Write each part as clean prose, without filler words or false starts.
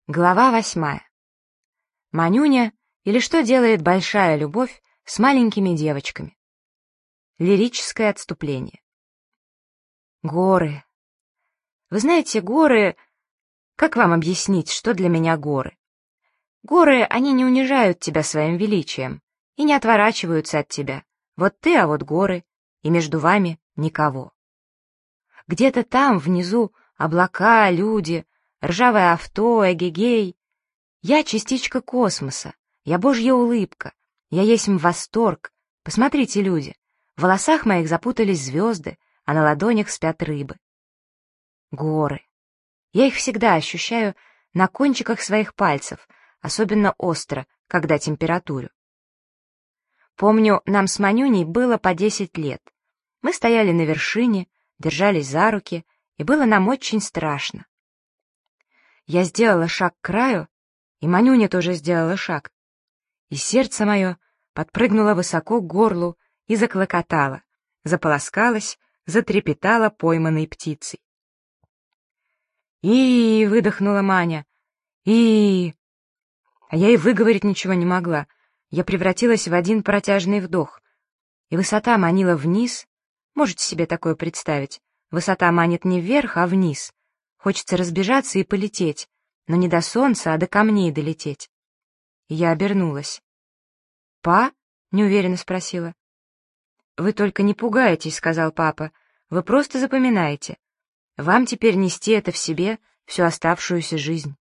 Глава 8. Манюня или что делает большая любовь с маленькими девочками. Лирическое отступление. Горы. Вы знаете, горы... Как вам объяснить, что для меня горы? Горы, они не унижают тебя своим величием и не отворачиваются от тебя. Вот ты, а вот горы, и между вами никого. Где-то там, внизу, облака, люди, ржавое авто, эгегей. Я частичка космоса, я Божья улыбка, я есмь восторг. Посмотрите, люди, в волосах моих запутались звезды, а на ладонях спят рыбы. Горы. Я их всегда ощущаю на кончиках своих пальцев, особенно остро, когда температурю. Помню, нам с Манюней было по 10 лет. Мы стояли на вершине, держались за руки, и было нам очень страшно. Я сделала шаг к краю, и Манюня тоже сделала шаг. И сердце мое подпрыгнуло высоко к горлу и заклокотало, заполоскалось, затрепетало пойманной птицей. И выдохнула Маня. И А я и выговорить ничего не могла. Я превратилась в один протяжный вдох. И высота манила вниз. Можете себе такое представить? Высота манит не вверх, а вниз. Хочется разбежаться и полететь, но не до солнца, а до камней долететь. И я обернулась. «Па?» — неуверенно спросила. «Вы только не пугайтесь», — сказал папа. «Вы просто запоминаете. Вам теперь нести это в себе всю оставшуюся жизнь».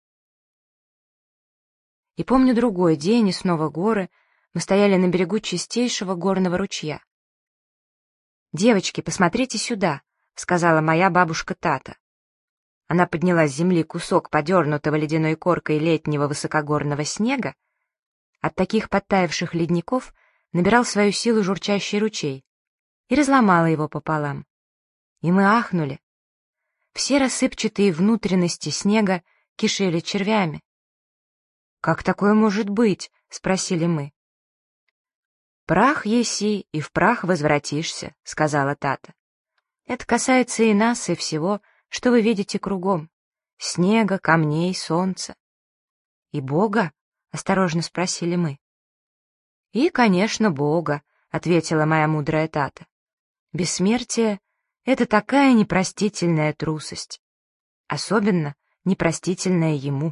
И помню другой день, и снова горы. Мы стояли на берегу чистейшего горного ручья. «Девочки, посмотрите сюда», — сказала моя бабушка Тата. Она подняла с земли кусок подернутого ледяной коркой летнего высокогорного снега. От таких подтаявших ледников набирал свою силу журчащий ручей и разломала его пополам. И мы ахнули. Все рассыпчатые внутренности снега кишели червями. «Как такое может быть?» — спросили мы. «Прах еси, и в прах возвратишься», — сказала Тата. «Это касается и нас, и всего, что вы видите кругом. Снега, камней, солнца». «И Бога?» — осторожно спросили мы. «И, конечно, Бога», — ответила моя мудрая Тата. «Бессмертие — это такая непростительная трусость. Особенно непростительная ему».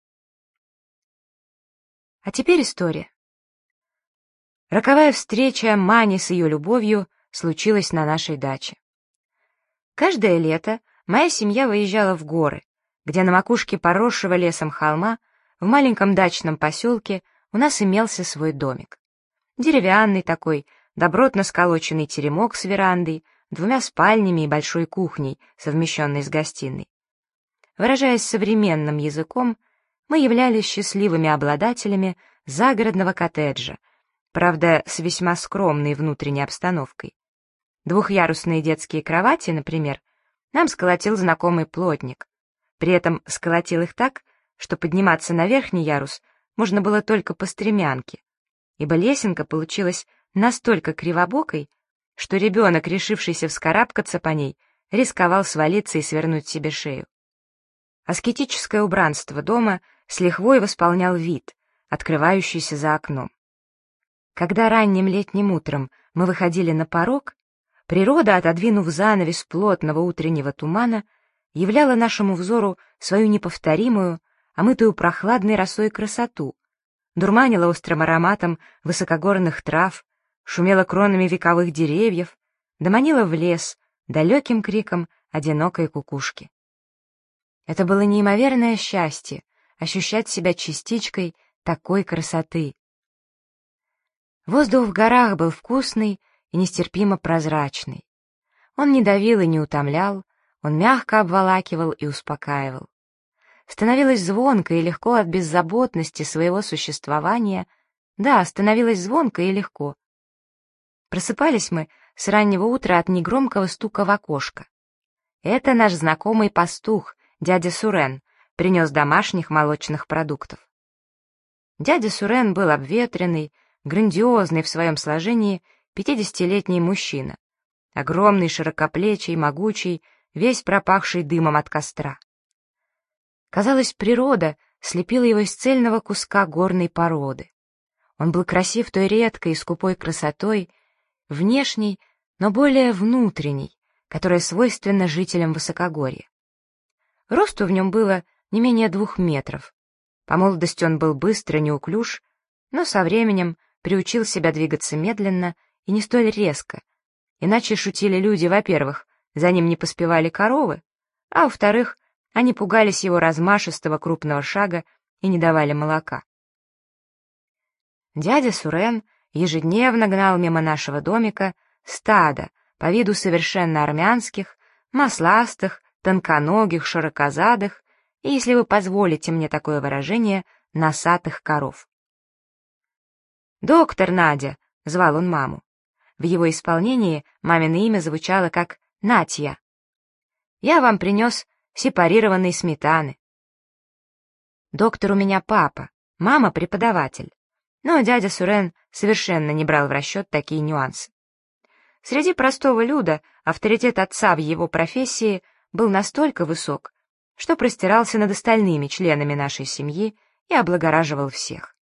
А теперь история. Роковая встреча Мани с ее любовью случилась на нашей даче. Каждое лето моя семья выезжала в горы, где на макушке поросшего лесом холма в маленьком дачном поселке у нас имелся свой домик. Деревянный такой, добротно сколоченный теремок с верандой, 2 спальнями и большой кухней, совмещенной с гостиной. Выражаясь современным языком, мы являлись счастливыми обладателями загородного коттеджа, правда, с весьма скромной внутренней обстановкой. 2-ярусные детские кровати, например, нам сколотил знакомый плотник. При этом сколотил их так, что подниматься на верхний ярус можно было только по стремянке, ибо лесенка получилась настолько кривобокой, что ребенок, решившийся вскарабкаться по ней, рисковал свалиться и свернуть себе шею. Аскетическое убранство дома с лихвой восполнял вид, открывающийся за окном. Когда ранним летним утром мы выходили на порог, природа, отодвинув занавес плотного утреннего тумана, являла нашему взору свою неповторимую, омытую прохладной росой красоту, дурманила острым ароматом высокогорных трав, шумела кронами вековых деревьев, доманила в лес далеким криком одинокой кукушки. Это было неимоверное счастье — ощущать себя частичкой такой красоты. Воздух в горах был вкусный и нестерпимо прозрачный. Он не давил и не утомлял, он мягко обволакивал и успокаивал. Становилось звонко и легко от беззаботности своего существования. Да, становилось звонко и легко. Просыпались мы с раннего утра от негромкого стука в окошко. Это наш знакомый пастух, дядя Сурен, принес домашних молочных продуктов. Дядя Сурен был обветренный, грандиозный в своем сложении 50-летний мужчина, огромный, широкоплечий, могучий, весь пропахший дымом от костра. Казалось, природа слепила его из цельного куска горной породы. Он был красив той редкой и скупой красотой, внешней, но более внутренней, которая свойственна жителям высокогорья. Росту в нем было не менее 2 метров. По молодости он был быстр и неуклюж, но со временем приучил себя двигаться медленно и не столь резко, иначе шутили люди, во-первых, за ним не поспевали коровы, а во-вторых, они пугались его размашистого крупного шага и не давали молока. Дядя Сурен ежедневно гнал мимо нашего домика стадо, по виду совершенно армянских, масластых, тонконогих, широкозадых и, если вы позволите мне такое выражение, носатых коров. «Доктор Надя!» — звал он маму. В его исполнении мамино имя звучало как Натья. «Я вам принес сепарированной сметаны». Доктор у меня папа, мама преподаватель, но дядя Сурен совершенно не брал в расчет такие нюансы. Среди простого люда авторитет отца в его профессии был настолько высок, что простирался над остальными членами нашей семьи и облагораживал всех.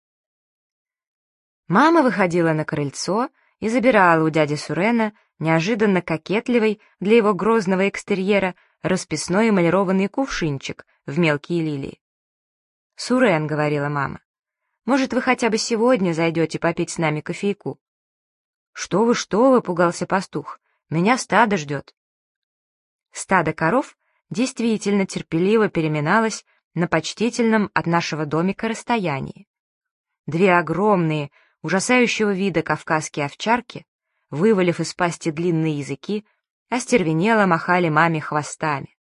Мама выходила на крыльцо и забирала у дяди Сурена неожиданно кокетливый для его грозного экстерьера расписной эмалированный кувшинчик в мелкие лилии. «Сурен», — говорила мама, — «может, вы хотя бы сегодня зайдете попить с нами кофейку?» Что вы, — пугался пастух, — меня стадо ждет». Стадо коров действительно терпеливо переминалось на почтительном от нашего домика расстоянии. 2 огромные, ужасающего вида кавказские овчарки, вывалив из пасти длинные языки, остервенело махали маме хвостами.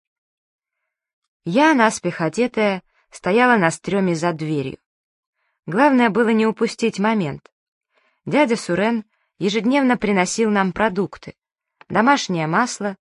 Я, наспех одетая, стояла на стреме за дверью. Главное было не упустить момент. Дядя Сурен ежедневно приносил нам продукты: домашнее масло,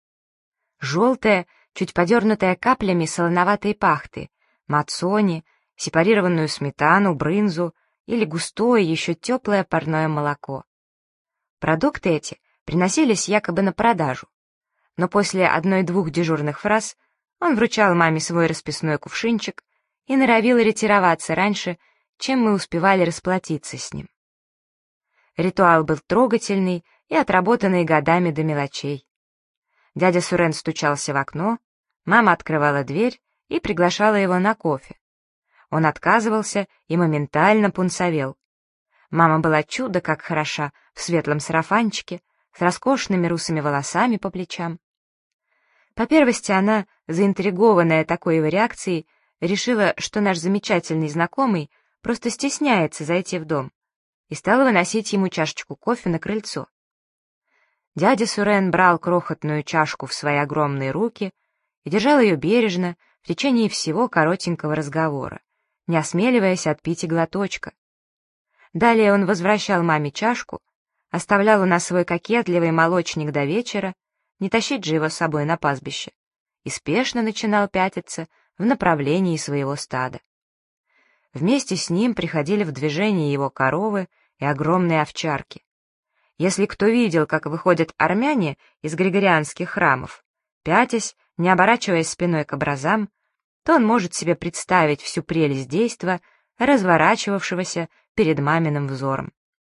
желтое, чуть подернутое каплями солоноватой пахты, мацони, сепарированную сметану, брынзу или густое, еще теплое парное молоко. Продукты эти приносились якобы на продажу, но после 1-2 дежурных фраз он вручал маме свой расписной кувшинчик и норовил ретироваться раньше, чем мы успевали расплатиться с ним. Ритуал был трогательный и отработанный годами до мелочей. Дядя Сурен стучался в окно, мама открывала дверь и приглашала его на кофе. Он отказывался и моментально пунцовел. Мама была чудо как хороша в светлом сарафанчике, с роскошными русыми волосами по плечам. По первости она, заинтригованная такой его реакцией, решила, что наш замечательный знакомый просто стесняется зайти в дом, и стала выносить ему чашечку кофе на крыльцо. Дядя Сурен брал крохотную чашку в свои огромные руки и держал ее бережно в течение всего коротенького разговора, не осмеливаясь отпить и глоточка. Далее он возвращал маме чашку, оставлял у нас свой кокетливый молочник до вечера, не тащить же его с собой на пастбище, и спешно начинал пятиться в направлении своего стада. Вместе с ним приходили в движение его коровы и огромные овчарки. Если кто видел, как выходят армяне из григорианских храмов, пятясь, не оборачиваясь спиной к образам, то он может себе представить всю прелесть действа, разворачивавшегося перед маминым взором.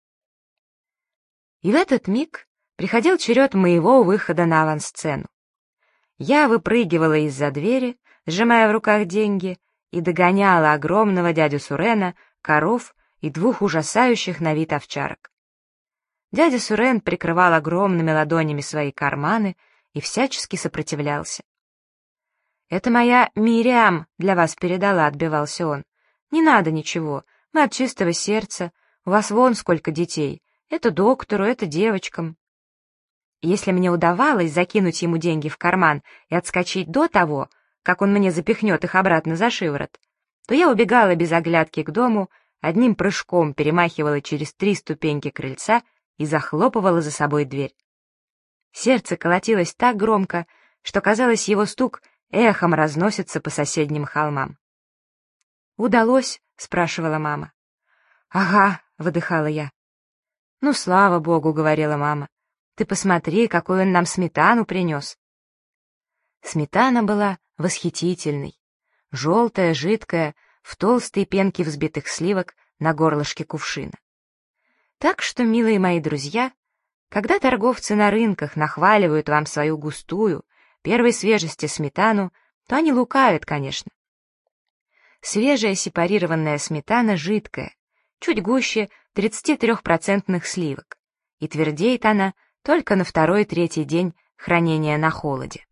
И в этот миг приходил черед моего выхода на авансцену. Я выпрыгивала из-за двери, сжимая в руках деньги, и догоняла огромного дядю Сурена, коров и 2 ужасающих на вид овчарок. Дядя Сурен прикрывал огромными ладонями свои карманы и всячески сопротивлялся. «Это моя Мириам для вас передала», — отбивался он. «Не надо ничего, мы от чистого сердца, у вас вон сколько детей, это доктору, это девочкам». Если мне удавалось закинуть ему деньги в карман и отскочить до того, как он мне запихнет их обратно за шиворот, то я убегала без оглядки к дому, одним прыжком перемахивала через 3 ступеньки крыльца и захлопывала за собой дверь. Сердце колотилось так громко, что, казалось, его стук эхом разносится по соседним холмам. «Удалось?» — спрашивала мама. «Ага», — выдыхала я. «Ну, слава богу», — говорила мама. «Ты посмотри, какую он нам сметану принес». Сметана была восхитительной. желтая, жидкая, в толстой пенке взбитых сливок на горлышке кувшина. Так что, милые мои друзья, когда торговцы на рынках нахваливают вам свою густую, первой свежести сметану, то они лукавят, конечно. Свежая сепарированная сметана жидкая, чуть гуще 33% сливок, и твердеет она только на второй-третий день хранения на холоде.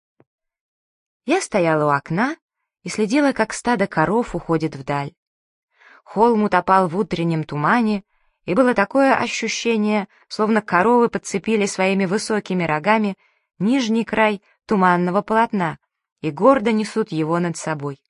Я стояла у окна и следила, как стадо коров уходит вдаль. Холм утопал в утреннем тумане, и было такое ощущение, словно коровы подцепили своими высокими рогами нижний край туманного полотна и гордо несут его над собой.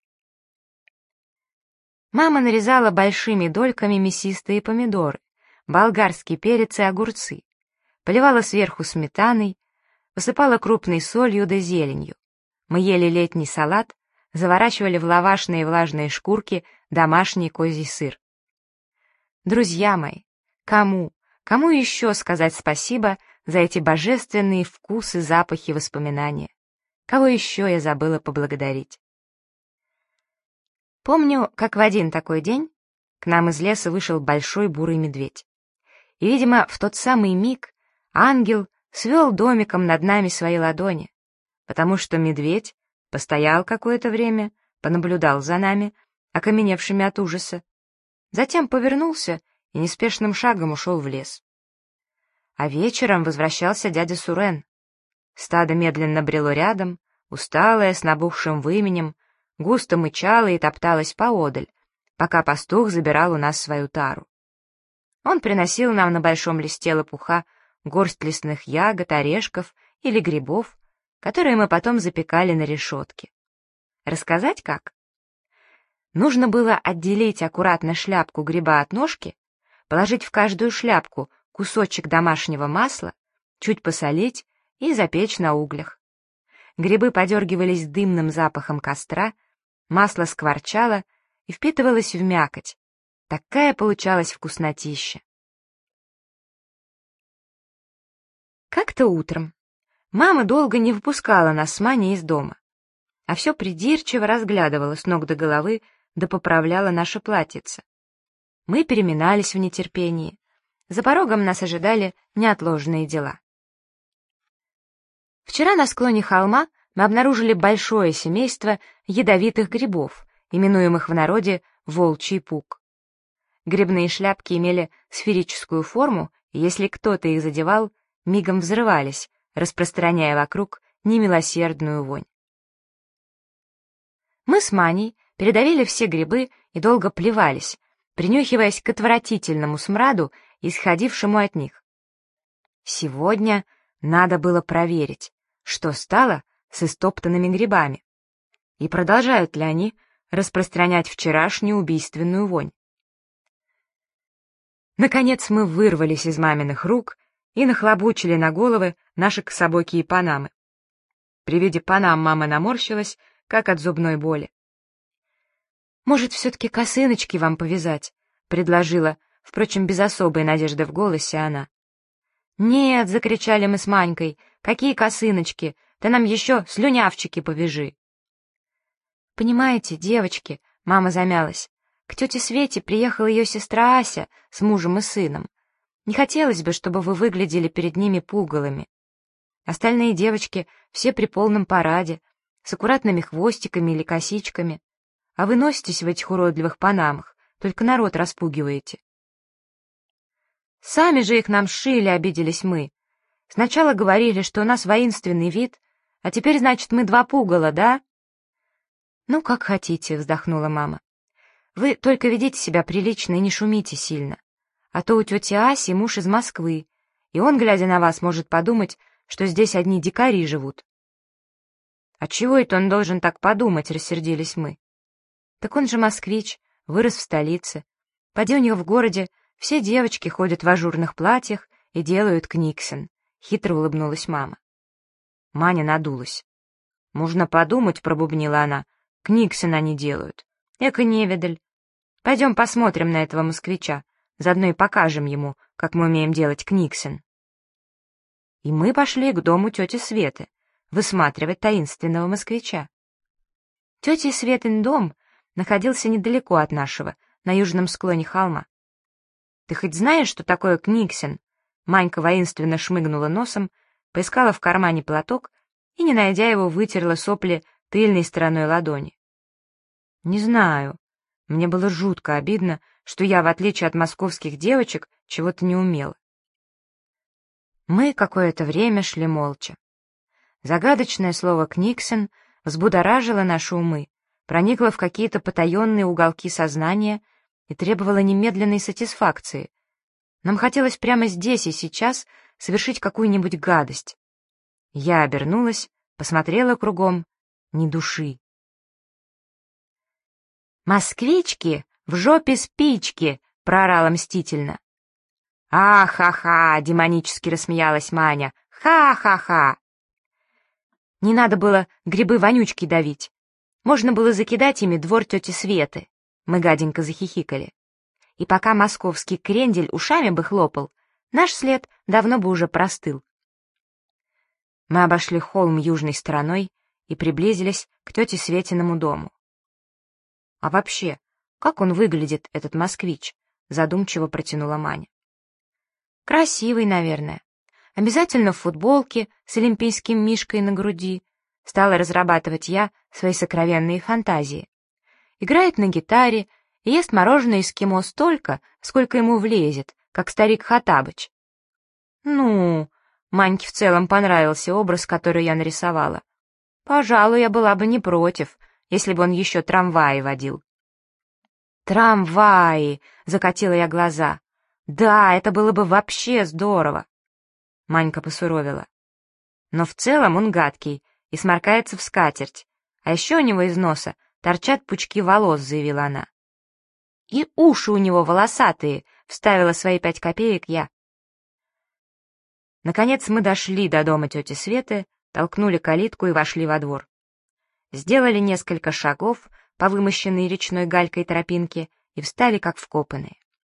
Мама нарезала большими дольками мясистые помидоры, болгарский перец и огурцы, поливала сверху сметаной, посыпала крупной солью да зеленью. Мы ели летний салат, заворачивали в лавашные влажные шкурки домашний козий сыр. Друзья мои, кому еще сказать спасибо за эти божественные вкусы, запахи, воспоминания? Кого еще я забыла поблагодарить? Помню, как в один такой день к нам из леса вышел большой бурый медведь. И, видимо, в тот самый миг ангел свел домиком над нами свои ладони, потому что медведь постоял какое-то время, понаблюдал за нами, окаменевшими от ужаса, затем повернулся и неспешным шагом ушел в лес. А вечером возвращался дядя Сурен. Стадо медленно брело рядом, усталое, с набухшим выменем, густо мычало и топталось поодаль, пока пастух забирал у нас свою тару. Он приносил нам на большом листе лопуха горсть лесных ягод, орешков или грибов, которые мы потом запекали на решетке. Рассказать как? Нужно было отделить аккуратно шляпку гриба от ножки, положить в каждую шляпку кусочек домашнего масла, чуть посолить и запечь на углях. Грибы подергивались дымным запахом костра, масло скворчало и впитывалось в мякоть. Такая получалась вкуснотища. Как-то утром мама долго не выпускала нас с Маней из дома, а все придирчиво разглядывала с ног до головы да поправляла наше платьице. Мы переминались в нетерпении. За порогом нас ожидали неотложные дела. Вчера на склоне холма мы обнаружили большое семейство ядовитых грибов, именуемых в народе волчий пук. Грибные шляпки имели сферическую форму, и если кто-то их задевал, мигом взрывались, распространяя вокруг немилосердную вонь. Мы с Маней передавили все грибы и долго плевались, принюхиваясь к отвратительному смраду, исходившему от них. Сегодня надо было проверить, что стало с истоптанными грибами, и продолжают ли они распространять вчерашнюю убийственную вонь. Наконец мы вырвались из маминых рук и нахлобучили на головы наши кособокие панамы. При виде панам мама наморщилась, как от зубной боли. «Может, все-таки косыночки вам повязать?» — предложила, впрочем, без особой надежды в голосе она. «Нет!» — закричали мы с Манькой. «Какие косыночки? Ты нам еще слюнявчики повяжи!» «Понимаете, девочки», — мама замялась, «к тете Свете приехала ее сестра Ася с мужем и сыном. Не хотелось бы, чтобы вы выглядели перед ними пугалами. Остальные девочки все при полном параде, с аккуратными хвостиками или косичками, а вы носитесь в этих уродливых панамах, только народ распугиваете». «Сами же их нам сшили», — обиделись мы. «Сначала говорили, что у нас воинственный вид, а теперь, значит, мы два пугала, да?» «Ну, как хотите», — вздохнула мама. «Вы только ведите себя прилично и не шумите сильно. А то у тети Аси муж из Москвы, и он, глядя на вас, может подумать, что здесь одни дикари живут». «А чего это он должен так подумать?» — рассердились мы. «Так он же москвич, вырос в столице. Поди у него в городе все девочки ходят в ажурных платьях и делают книксон», — хитро улыбнулась мама. Маня надулась. «Можно подумать», — пробубнила она, — «книксон они делают. Эка невидаль. Пойдем посмотрим на этого москвича, заодно и покажем ему, как мы умеем делать книксон». И мы пошли к дому тети Светы, высматривать таинственного москвича. Тети Светин дом находился недалеко от нашего, на южном склоне холма. «Ты хоть знаешь, что такое Книгсен?» Манька воинственно шмыгнула носом, поискала в кармане платок и, не найдя его, вытерла сопли тыльной стороной ладони. «Не знаю. Мне было жутко обидно, что я, в отличие от московских девочек, чего-то не умела». Мы какое-то время шли молча. Загадочное слово «Книгсен» взбудоражило наши умы, проникло в какие-то потаенные уголки сознания и требовало немедленной сатисфакции. Нам хотелось прямо здесь и сейчас совершить какую-нибудь гадость. Я обернулась, посмотрела кругом. Ни души. «Москвички, в жопе спички!» — проорала мстительно. «А-ха-ха!» — демонически рассмеялась Маня. «Ха-ха-ха!» Не надо было грибы-вонючки давить. Можно было закидать ими двор тети Светы. Мы гаденько захихикали. И пока московский крендель ушами бы хлопал, наш след давно бы уже простыл. Мы обошли холм южной стороной и приблизились к тете Светиному дому. «А вообще, как он выглядит, этот москвич?» — задумчиво протянула Маня. «Красивый, наверное. Обязательно в футболке с олимпийским мишкой на груди», — стала разрабатывать я свои сокровенные фантазии. «Играет на гитаре и ест мороженое эскимо столько, сколько ему влезет, как старик Хоттабыч». «Ну...» — Маньке в целом понравился образ, который я нарисовала. «Пожалуй, я была бы не против, если бы он еще трамваи водил». «Трамваи!» — закатила я глаза. «Да, это было бы вообще здорово!» Манька посуровила. «Но в целом он гадкий и сморкается в скатерть, а еще у него из носа торчат пучки волос», — заявила она. «И уши у него волосатые», — вставила свои 5 копеек я. Наконец мы дошли до дома тети Светы, толкнули калитку и вошли во двор. Сделали несколько шагов по вымощенной речной галькой тропинке и встали как вкопанные.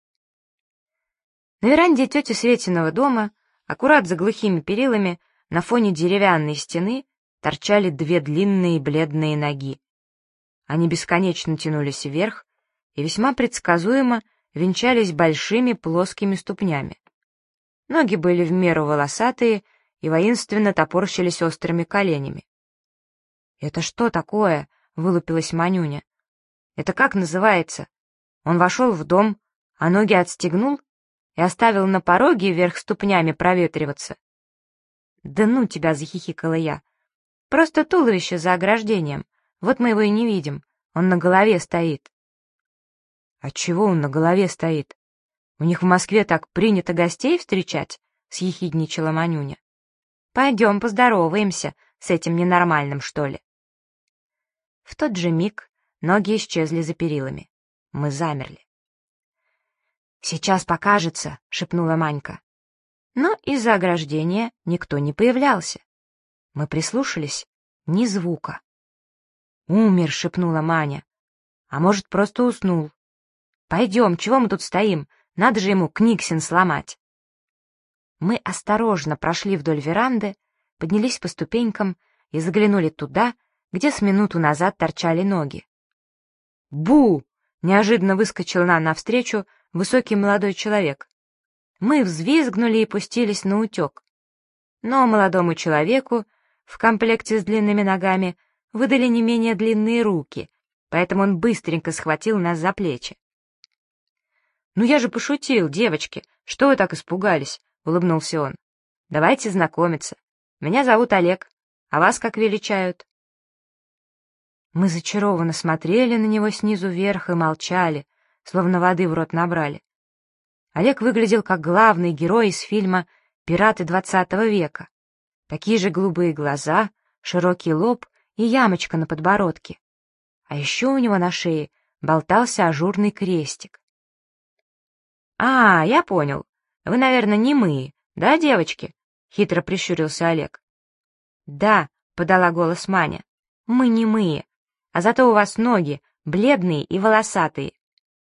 На веранде тети Светиного дома, аккурат за глухими перилами, на фоне деревянной стены торчали 2 длинные бледные ноги. Они бесконечно тянулись вверх и весьма предсказуемо венчались большими плоскими ступнями. Ноги были в меру волосатые и воинственно топорщились острыми коленями. «Это что такое?» — вылупилась Манюня. «Это как называется? Он вошел в дом, а ноги отстегнул и оставил на пороге вверх ступнями проветриваться?» «Да ну тебя!» — захихикала я. «Просто туловище за ограждением. Вот мы его и не видим. Он на голове стоит». «А чего он на голове стоит? У них в Москве так принято гостей встречать?» — съехидничала Манюня. «Пойдем поздороваемся с этим ненормальным, что ли». В тот же миг ноги исчезли за перилами. Мы замерли. «Сейчас покажется», — шепнула Манька. Но из-за ограждения никто не появлялся. Мы прислушались. Ни звука. «Умер», — шепнула Маня. «А может, просто уснул. Пойдем, чего мы тут стоим? Надо же ему Книгсен сломать». Мы осторожно прошли вдоль веранды, поднялись по ступенькам и заглянули туда, где с минуту назад торчали ноги. «Бу!» — неожиданно выскочил нам навстречу высокий молодой человек. Мы взвизгнули и пустились наутек. Но молодому человеку в комплекте с длинными ногами выдали не менее длинные руки, поэтому он быстренько схватил нас за плечи. «Ну я же пошутил, девочки, что вы так испугались?» — улыбнулся он. «Давайте знакомиться. Меня зовут Олег, а вас как величают?» Мы зачарованно смотрели на него снизу вверх и молчали, словно воды в рот набрали. Олег выглядел как главный герой из фильма «Пираты XX века». Такие же голубые глаза, широкий лоб и ямочка на подбородке. А еще у него на шее болтался ажурный крестик. «А, я понял. Вы, наверное, немые, да, девочки?» — хитро прищурился Олег. «Да», — подала голос Маня, — «мы немые, а зато у вас ноги бледные и волосатые».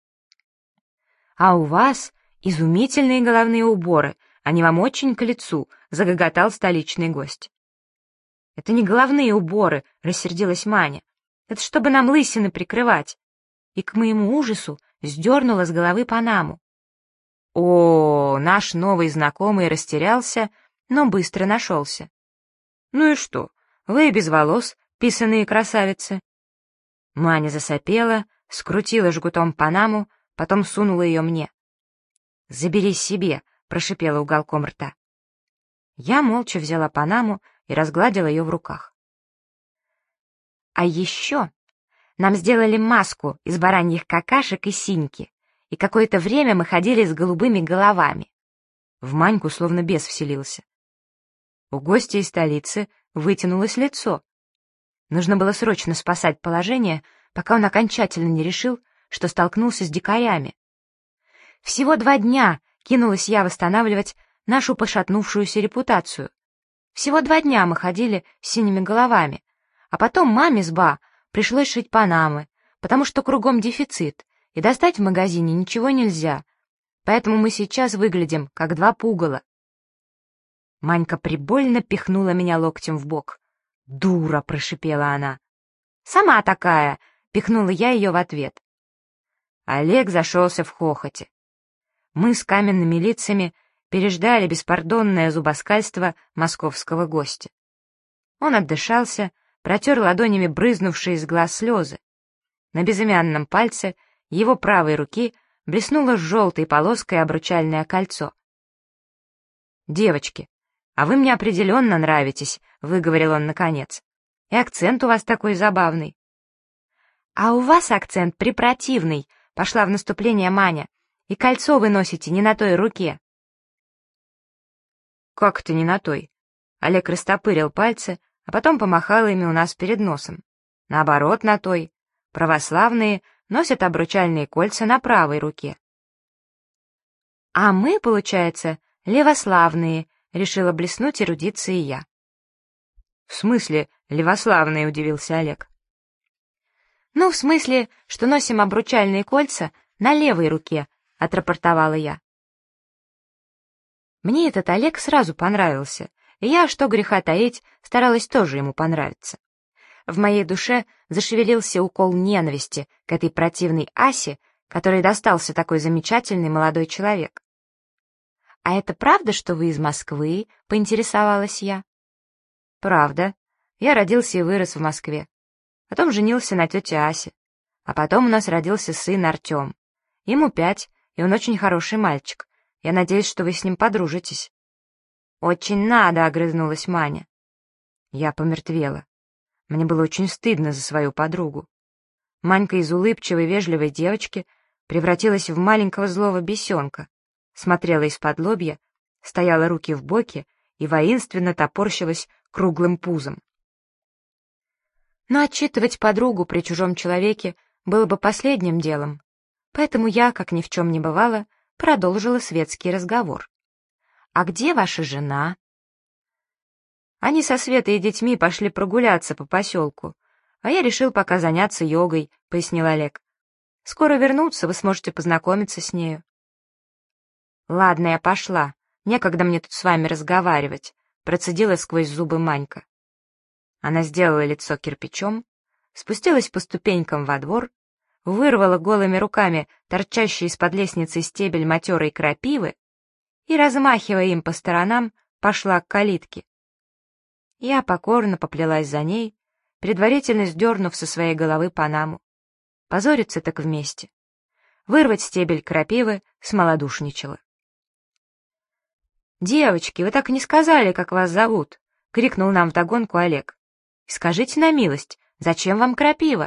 «А у вас изумительные головные уборы, они вам очень к лицу», — загоготал столичный гость. «Это не головные уборы», — рассердилась Маня. Это чтобы нам лысины прикрывать. И к моему ужасу сдернула с головы панаму. О, наш новый знакомый растерялся, но быстро нашелся. Ну и что, вы без волос, писаные красавицы. Маня засопела, скрутила жгутом панаму, потом сунула ее мне. «Забери себе», — прошипела уголком рта. Я молча взяла панаму и разгладила ее в руках. А еще нам сделали маску из бараньих какашек и синьки, и какое-то время мы ходили с голубыми головами. В Маньку словно бес вселился. У гостя из столицы вытянулось лицо. Нужно было срочно спасать положение, пока он окончательно не решил, что столкнулся с дикарями. Всего 2 дня кинулась я восстанавливать нашу пошатнувшуюся репутацию. Всего 2 дня мы ходили с синими головами, а потом маме с Ба пришлось шить панамы, потому что кругом дефицит, и достать в магазине ничего нельзя, поэтому мы сейчас выглядим как 2 пугала. Манька прибольно пихнула меня локтем в бок. «Дура!» — прошипела она. «Сама такая!» — пихнула я ее в ответ. Олег зашелся в хохоте. Мы с каменными лицами переждали беспардонное зубоскальство московского гостя. Он отдышался, протер ладонями брызнувшие из глаз слезы. На безымянном пальце его правой руки блеснуло желтой полоской обручальное кольцо. «Девочки, а вы мне определенно нравитесь», — выговорил он наконец. «И акцент у вас такой забавный». «А у вас акцент препротивный», — пошла в наступление Маня. «И кольцо вы носите не на той руке». «Как это не на той?» Олег растопырил пальцы, а потом помахал ими у нас перед носом. «Наоборот, на той. Православные носят обручальные кольца на правой руке». «А мы, получается, левославные», — решила блеснуть эрудицией я. «В смысле левославные?» — удивился Олег. «Ну, в смысле, что носим обручальные кольца на левой руке», — отрапортовала я. Мне этот Олег сразу понравился, и я, что греха таить, старалась тоже ему понравиться. В моей душе зашевелился укол ненависти к этой противной Асе, которой достался такой замечательный молодой человек. «А это правда, что вы из Москвы?» — поинтересовалась я. «Правда. Я родился и вырос в Москве. Потом женился на тете Асе. А потом у нас родился сын Артем. Ему 5, и он очень хороший мальчик. Я надеюсь, что вы с ним подружитесь». «Очень надо», — огрызнулась Маня. Я помертвела. Мне было очень стыдно за свою подругу. Манька из улыбчивой, вежливой девочки превратилась в маленького злого бесенка, смотрела из-под лобья, стояла руки в боки и воинственно топорщилась круглым пузом. Но отчитывать подругу при чужом человеке было бы последним делом, поэтому я, как ни в чем не бывало, продолжила светский разговор. «А где ваша жена?» «Они со Светой и детьми пошли прогуляться по поселку, а я решил пока заняться йогой», — пояснил Олег. «Скоро вернутся, вы сможете познакомиться с нею». «Ладно, я пошла. Некогда мне тут с вами разговаривать», — процедила сквозь зубы Манька. Она сделала лицо кирпичом, спустилась по ступенькам во двор, вырвала голыми руками торчащий из-под лестницы стебель матерой крапивы и, размахивая им по сторонам, пошла к калитке. Я покорно поплелась за ней, предварительно сдернув со своей головы панаму. Позориться так вместе. Вырвать стебель крапивы смолодушничала. «Девочки, вы так и не сказали, как вас зовут», — крикнул нам вдогонку Олег. «Скажите на милость, зачем вам крапива?»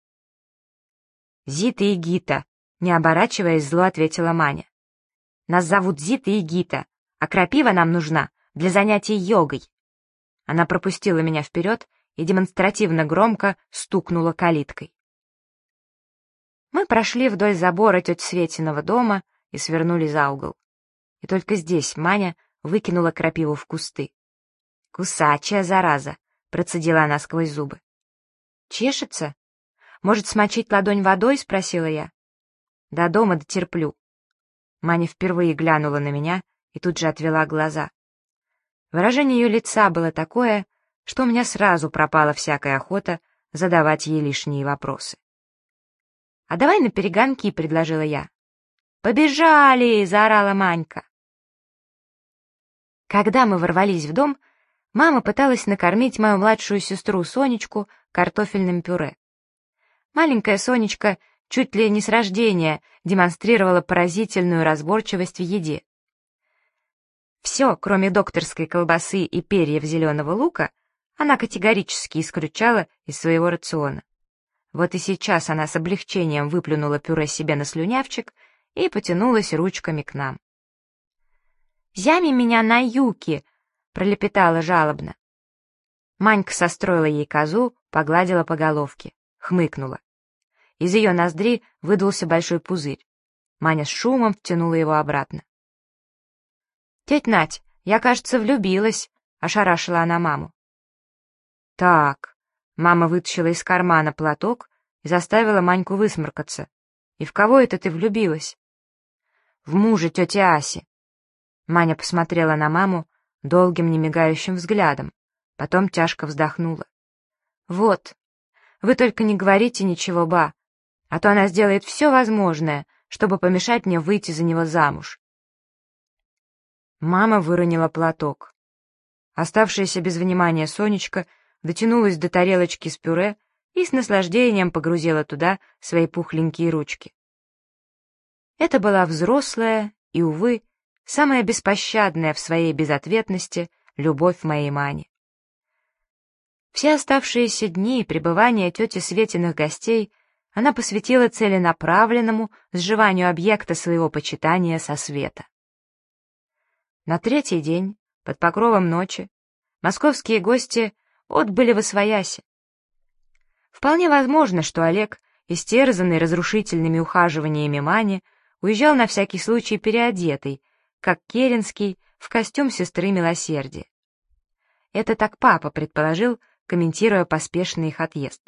«Зита и Гита», — не оборачиваясь, зло ответила Маня. «Нас зовут Зита и Гита, а крапива нам нужна для занятий йогой». Она пропустила меня вперед и демонстративно громко стукнула калиткой. Мы прошли вдоль забора тети Светиного дома и свернули за угол. И только здесь Маня выкинула крапиву в кусты. «Кусачая зараза», — процедила она сквозь зубы. «Чешется? Может, смочить ладонь водой?» — спросила я. «До дома дотерплю». Маня впервые глянула на меня и тут же отвела глаза. Выражение ее лица было такое, что у меня сразу пропала всякая охота задавать ей лишние вопросы. «А давай на перегонки», — предложила я. «Побежали!» — заорала Манька. Когда мы ворвались в дом, мама пыталась накормить мою младшую сестру Сонечку картофельным пюре. Маленькая Сонечка чуть ли не с рождения демонстрировала поразительную разборчивость в еде. Все, кроме докторской колбасы и перьев зеленого лука, она категорически исключала из своего рациона. Вот и сейчас она с облегчением выплюнула пюре себе на слюнявчик и потянулась ручками к нам. «Зями меня на юки!» — пролепетала жалобно. Манька состроила ей козу, погладила по головке, хмыкнула. Из ее ноздри выдулся большой пузырь. Маня с шумом втянула его обратно. «Тетя Надь, я, кажется, влюбилась», — ошарашила она маму. «Так», — мама вытащила из кармана платок и заставила Маньку высморкаться. «И в кого это ты влюбилась?» «В мужа тети Аси». Маня посмотрела на маму долгим немигающим взглядом, потом тяжко вздохнула. «Вот, вы только не говорите ничего, ба, а то она сделает все возможное, чтобы помешать мне выйти за него замуж». Мама выронила платок. Оставшаяся без внимания Сонечка дотянулась до тарелочки с пюре и с наслаждением погрузила туда свои пухленькие ручки. Это была взрослая и, увы, самая беспощадная в своей безответности любовь моей Мани. Все оставшиеся дни пребывания тети Светиных гостей она посвятила целенаправленному сживанию объекта своего почитания со света. На третий день, под покровом ночи, московские гости отбыли восвояси. Вполне возможно, что Олег, истерзанный разрушительными ухаживаниями Мани, уезжал на всякий случай переодетый, как Керенский, в костюм сестры Милосердия. Это так папа предположил, комментируя поспешный их отъезд.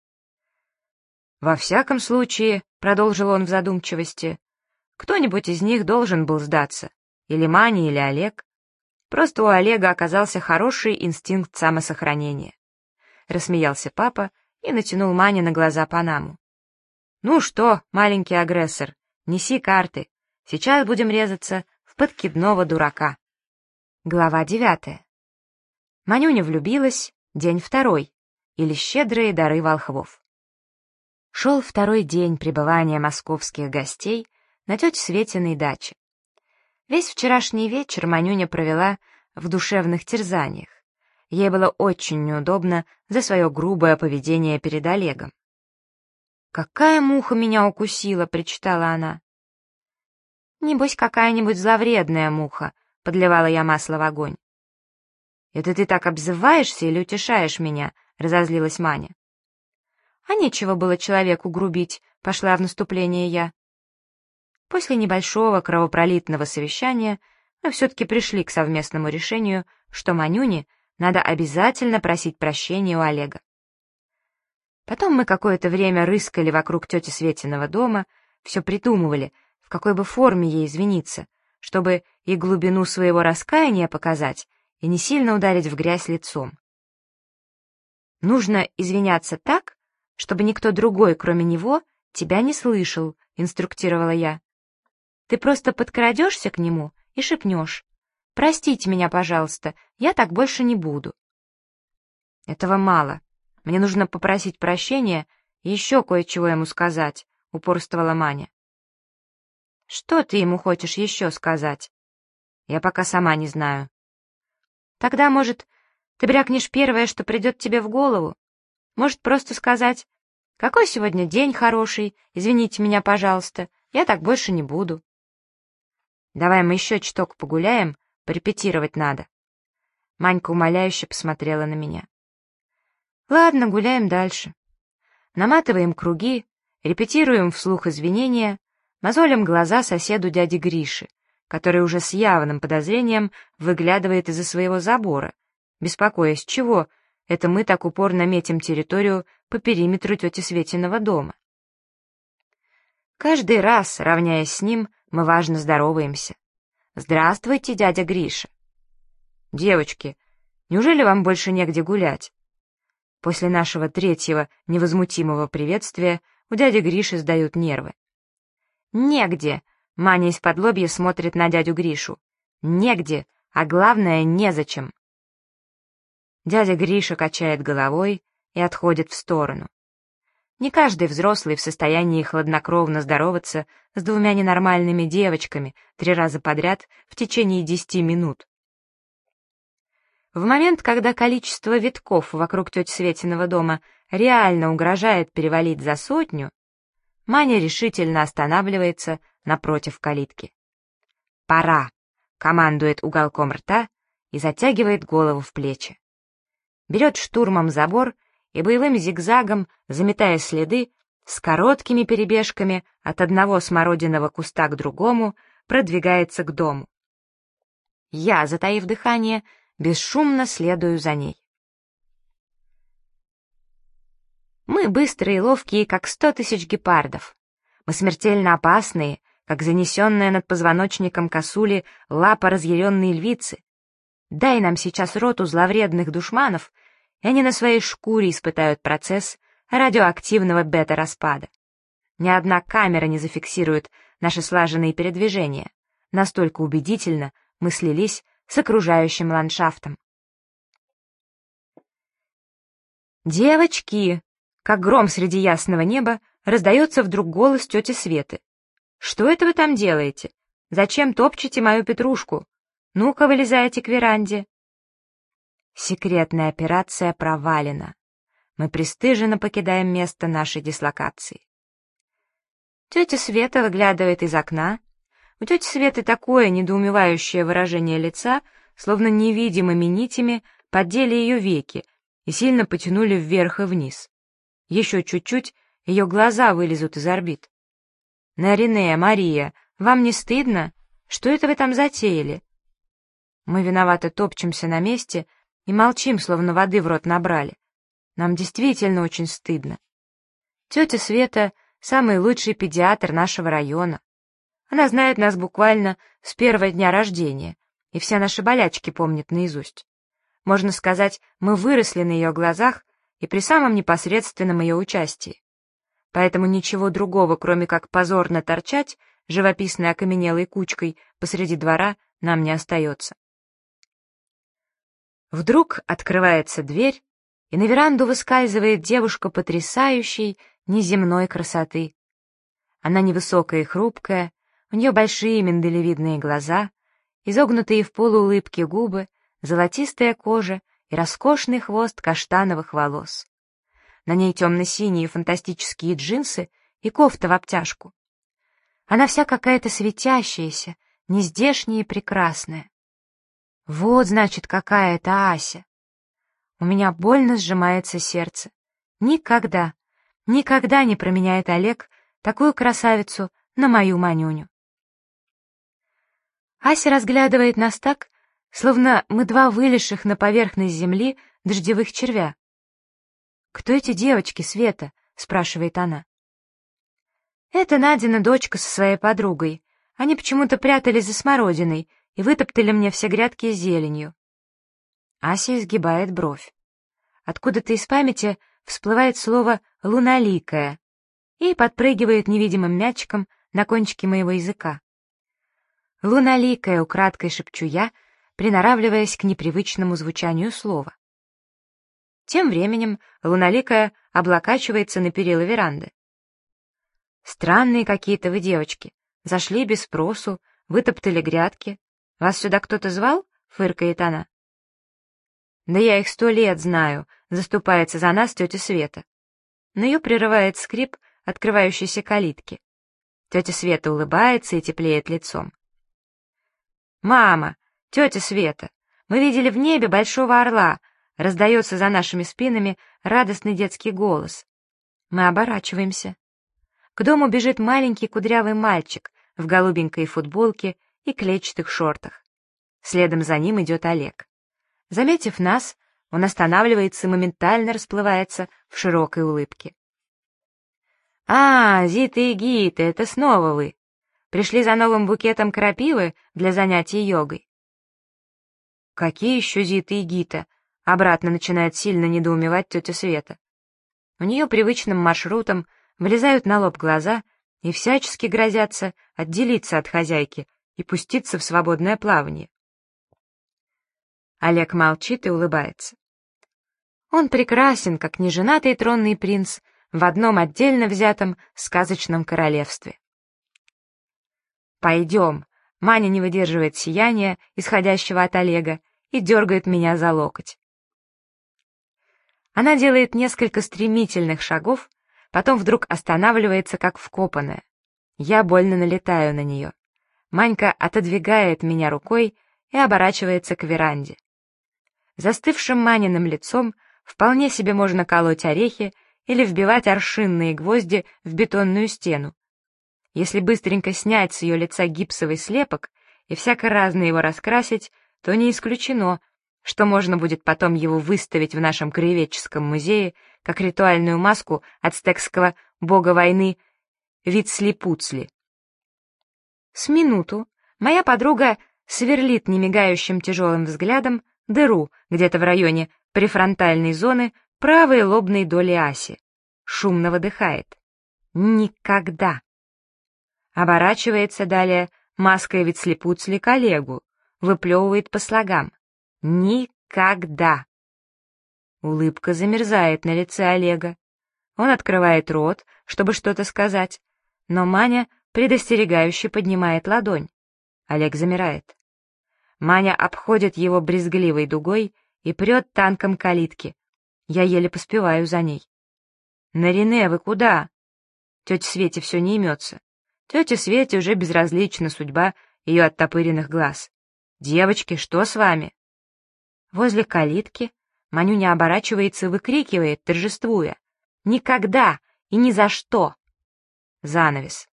«Во всяком случае, — продолжил он в задумчивости, — кто-нибудь из них должен был сдаться, или Маня, или Олег. Просто у Олега оказался хороший инстинкт самосохранения». Рассмеялся папа и натянул Мане на глаза панаму. «Ну что, маленький агрессор, неси карты, сейчас будем резаться в подкидного дурака». Глава 9. Манюня влюбилась, день 2, или щедрые дары волхвов. Шел 2-й день пребывания московских гостей на тете Светиной даче. Весь вчерашний вечер Манюня провела в душевных терзаниях. Ей было очень неудобно за свое грубое поведение перед Олегом. «Какая муха меня укусила!» — причитала она. «Небось, какая-нибудь зловредная муха», — подливала я масло в огонь. «Это ты так обзываешься или утешаешь меня?» — разозлилась Маня. «А нечего было человеку грубить», — пошла в наступление я. После небольшого кровопролитного совещания мы все-таки пришли к совместному решению, что Манюне надо обязательно просить прощения у Олега. Потом мы какое-то время рыскали вокруг тети Светиного дома, все придумывали, в какой бы форме ей извиниться, чтобы и глубину своего раскаяния показать, и не сильно ударить в грязь лицом. «Нужно извиняться так, чтобы никто другой, кроме него, тебя не слышал», — инструктировала я. «Ты просто подкрадешься к нему и шепнешь: «Простите меня, пожалуйста, я так больше не буду». «Этого мало. Мне нужно попросить прощения и еще кое-чего ему сказать», — упорствовала Маня. «Что ты ему хочешь еще сказать?» «Я пока сама не знаю». «Тогда, может, ты брякнешь первое, что придет тебе в голову? Может, просто сказать: «Какой сегодня день хороший, извините меня, пожалуйста, я так больше не буду». «Давай мы еще чуток погуляем, порепетировать надо». Манька умоляюще посмотрела на меня. «Ладно, гуляем дальше. Наматываем круги, репетируем вслух извинения, мозолим глаза соседу дяде Грише, который уже с явным подозрением выглядывает из-за своего забора, беспокоясь, чего это мы так упорно метим территорию по периметру тети Светиного дома. Каждый раз, равняясь с ним, мы важно здороваемся. «Здравствуйте, дядя Гриша». «Девочки, неужели вам больше негде гулять?» После нашего третьего невозмутимого приветствия у дяди Гриши сдают нервы. «Негде!» — Маня исподлобья смотрит на дядю Гришу. «Негде, а главное, незачем!» Дядя Гриша качает головой и отходит в сторону. Не каждый взрослый в состоянии хладнокровно здороваться с двумя ненормальными девочками 3 раза подряд в течение 10 минут. В момент, когда количество витков вокруг тети Светиного дома реально угрожает перевалить за 100, Маня решительно останавливается напротив калитки. «Пора!» — командует уголком рта и затягивает голову в плечи. Берет штурмом забор и боевым зигзагом, заметая следы, с короткими перебежками от одного смородиного куста к другому продвигается к дому. Я, затаив дыхание, бесшумно следую за ней. Мы быстрые и ловкие, как 100 000 гепардов. Мы смертельно опасные, как занесенная над позвоночником косули лапа разъяренной львицы. Дай нам сейчас роту зловредных душманов, и они на своей шкуре испытают процесс радиоактивного бета-распада. Ни одна камера не зафиксирует наши слаженные передвижения. Настолько убедительно мы слились с окружающим ландшафтом. «Девочки!» — как гром среди ясного неба раздается вдруг голос тети Светы. «Что это вы там делаете? Зачем топчете мою петрушку? Ну-ка, вылезайте к веранде!» Секретная операция провалена. Мы пристыженно покидаем место нашей дислокации. Тетя Света выглядывает из окна. У тети Светы такое недоумевающее выражение лица, словно невидимыми нитями поддели ее веки и сильно потянули вверх и вниз. Еще чуть-чуть, ее глаза вылезут из орбит. «Нарине, Мария, вам не стыдно? Что это вы там затеяли?» Мы виновато топчемся на месте и молчим, словно воды в рот набрали. Нам действительно очень стыдно. Тетя Света — самый лучший педиатр нашего района. Она знает нас буквально с первого дня рождения, и все наши болячки помнит наизусть. Можно сказать, мы выросли на ее глазах и при самом непосредственном ее участии. Поэтому ничего другого, кроме как позорно торчать живописной окаменелой кучкой посреди двора, нам не остается. Вдруг открывается дверь, и на веранду выскальзывает девушка потрясающей, неземной красоты. Она невысокая и хрупкая, у нее большие миндалевидные глаза, изогнутые в полуулыбке губы, золотистая кожа и роскошный хвост каштановых волос. На ней темно-синие фантастические джинсы и кофта в обтяжку. Она вся какая-то светящаяся, нездешняя и прекрасная. Вот, значит, какая это Ася. У меня больно сжимается сердце. Никогда, никогда не променяет Олег такую красавицу на мою Манюню. Ася разглядывает нас так, словно мы 2 вылезших на поверхность земли дождевых червя. «Кто эти девочки, Света?» — спрашивает она. «Это Надина дочка со своей подругой. Они почему-то прятались за смородиной и вытоптали мне все грядки с зеленью». Ася изгибает бровь. Откуда-то из памяти всплывает слово «луналикая» и подпрыгивает невидимым мячиком на кончике моего языка. «Луналикая», — украдкой шепчу я, приноравливаясь к непривычному звучанию слова. Тем временем Луналикая облокачивается на перила веранды. «Странные какие-то вы девочки. Зашли без спросу, вытоптали грядки. Вас сюда кто-то звал?» — фыркает она. «Да я их 100 лет знаю», — заступается за нас тетя Света. Но ее прерывает скрип открывающейся калитки. Тетя Света улыбается и теплеет лицом. «Мама, тетя Света, мы видели в небе большого орла», — раздается за нашими спинами радостный детский голос. Мы оборачиваемся. К дому бежит маленький кудрявый мальчик в голубенькой футболке и клетчатых шортах. Следом за ним идет Олег. Заметив нас, он останавливается и моментально расплывается в широкой улыбке. «А, Зита и Гита, это снова вы. Пришли за новым букетом крапивы для занятий йогой?» «Какие еще Зита и Гита?» Обратно начинает сильно недоумевать тетя Света. У нее привычным маршрутом вылезают на лоб глаза и всячески грозятся отделиться от хозяйки и пуститься в свободное плавание. Олег молчит и улыбается. Он прекрасен, как неженатый тронный принц в одном отдельно взятом сказочном королевстве. «Пойдем», — Маня не выдерживает сияния, исходящего от Олега, и дергает меня за локоть. Она делает несколько стремительных шагов, потом вдруг останавливается, как вкопанная. Я больно налетаю на нее. Манька отодвигает меня рукой и оборачивается к веранде. Застывшим Маниным лицом вполне себе можно колоть орехи или вбивать аршинные гвозди в бетонную стену. Если быстренько снять с ее лица гипсовый слепок и всяко-разно его раскрасить, то не исключено, что можно будет потом его выставить в нашем краеведческом музее как ритуальную маску ацтекского бога войны Вицли-Пуцли. С минуту моя подруга сверлит немигающим тяжелым взглядом дыру где-то в районе префронтальной зоны правой лобной доли оси. Шумно выдыхает. Никогда. Оборачивается далее маской Вицли-Пуцли к Олегу, выплевывает по слогам. Никогда. Улыбка замерзает на лице Олега. Он открывает рот, чтобы что-то сказать, но Маня предостерегающе поднимает ладонь. Олег замирает. Маня обходит его брезгливой дугой и прет танком к калитке. Я еле поспеваю за ней. «Нарине, вы куда?» Тете Свете все не имется. Тете Свете уже безразлична судьба ее оттопыренных глаз. «Девочки, что с вами?» Возле калитки Манюня оборачивается и выкрикивает, торжествуя. «Никогда и ни за что!» Занавес.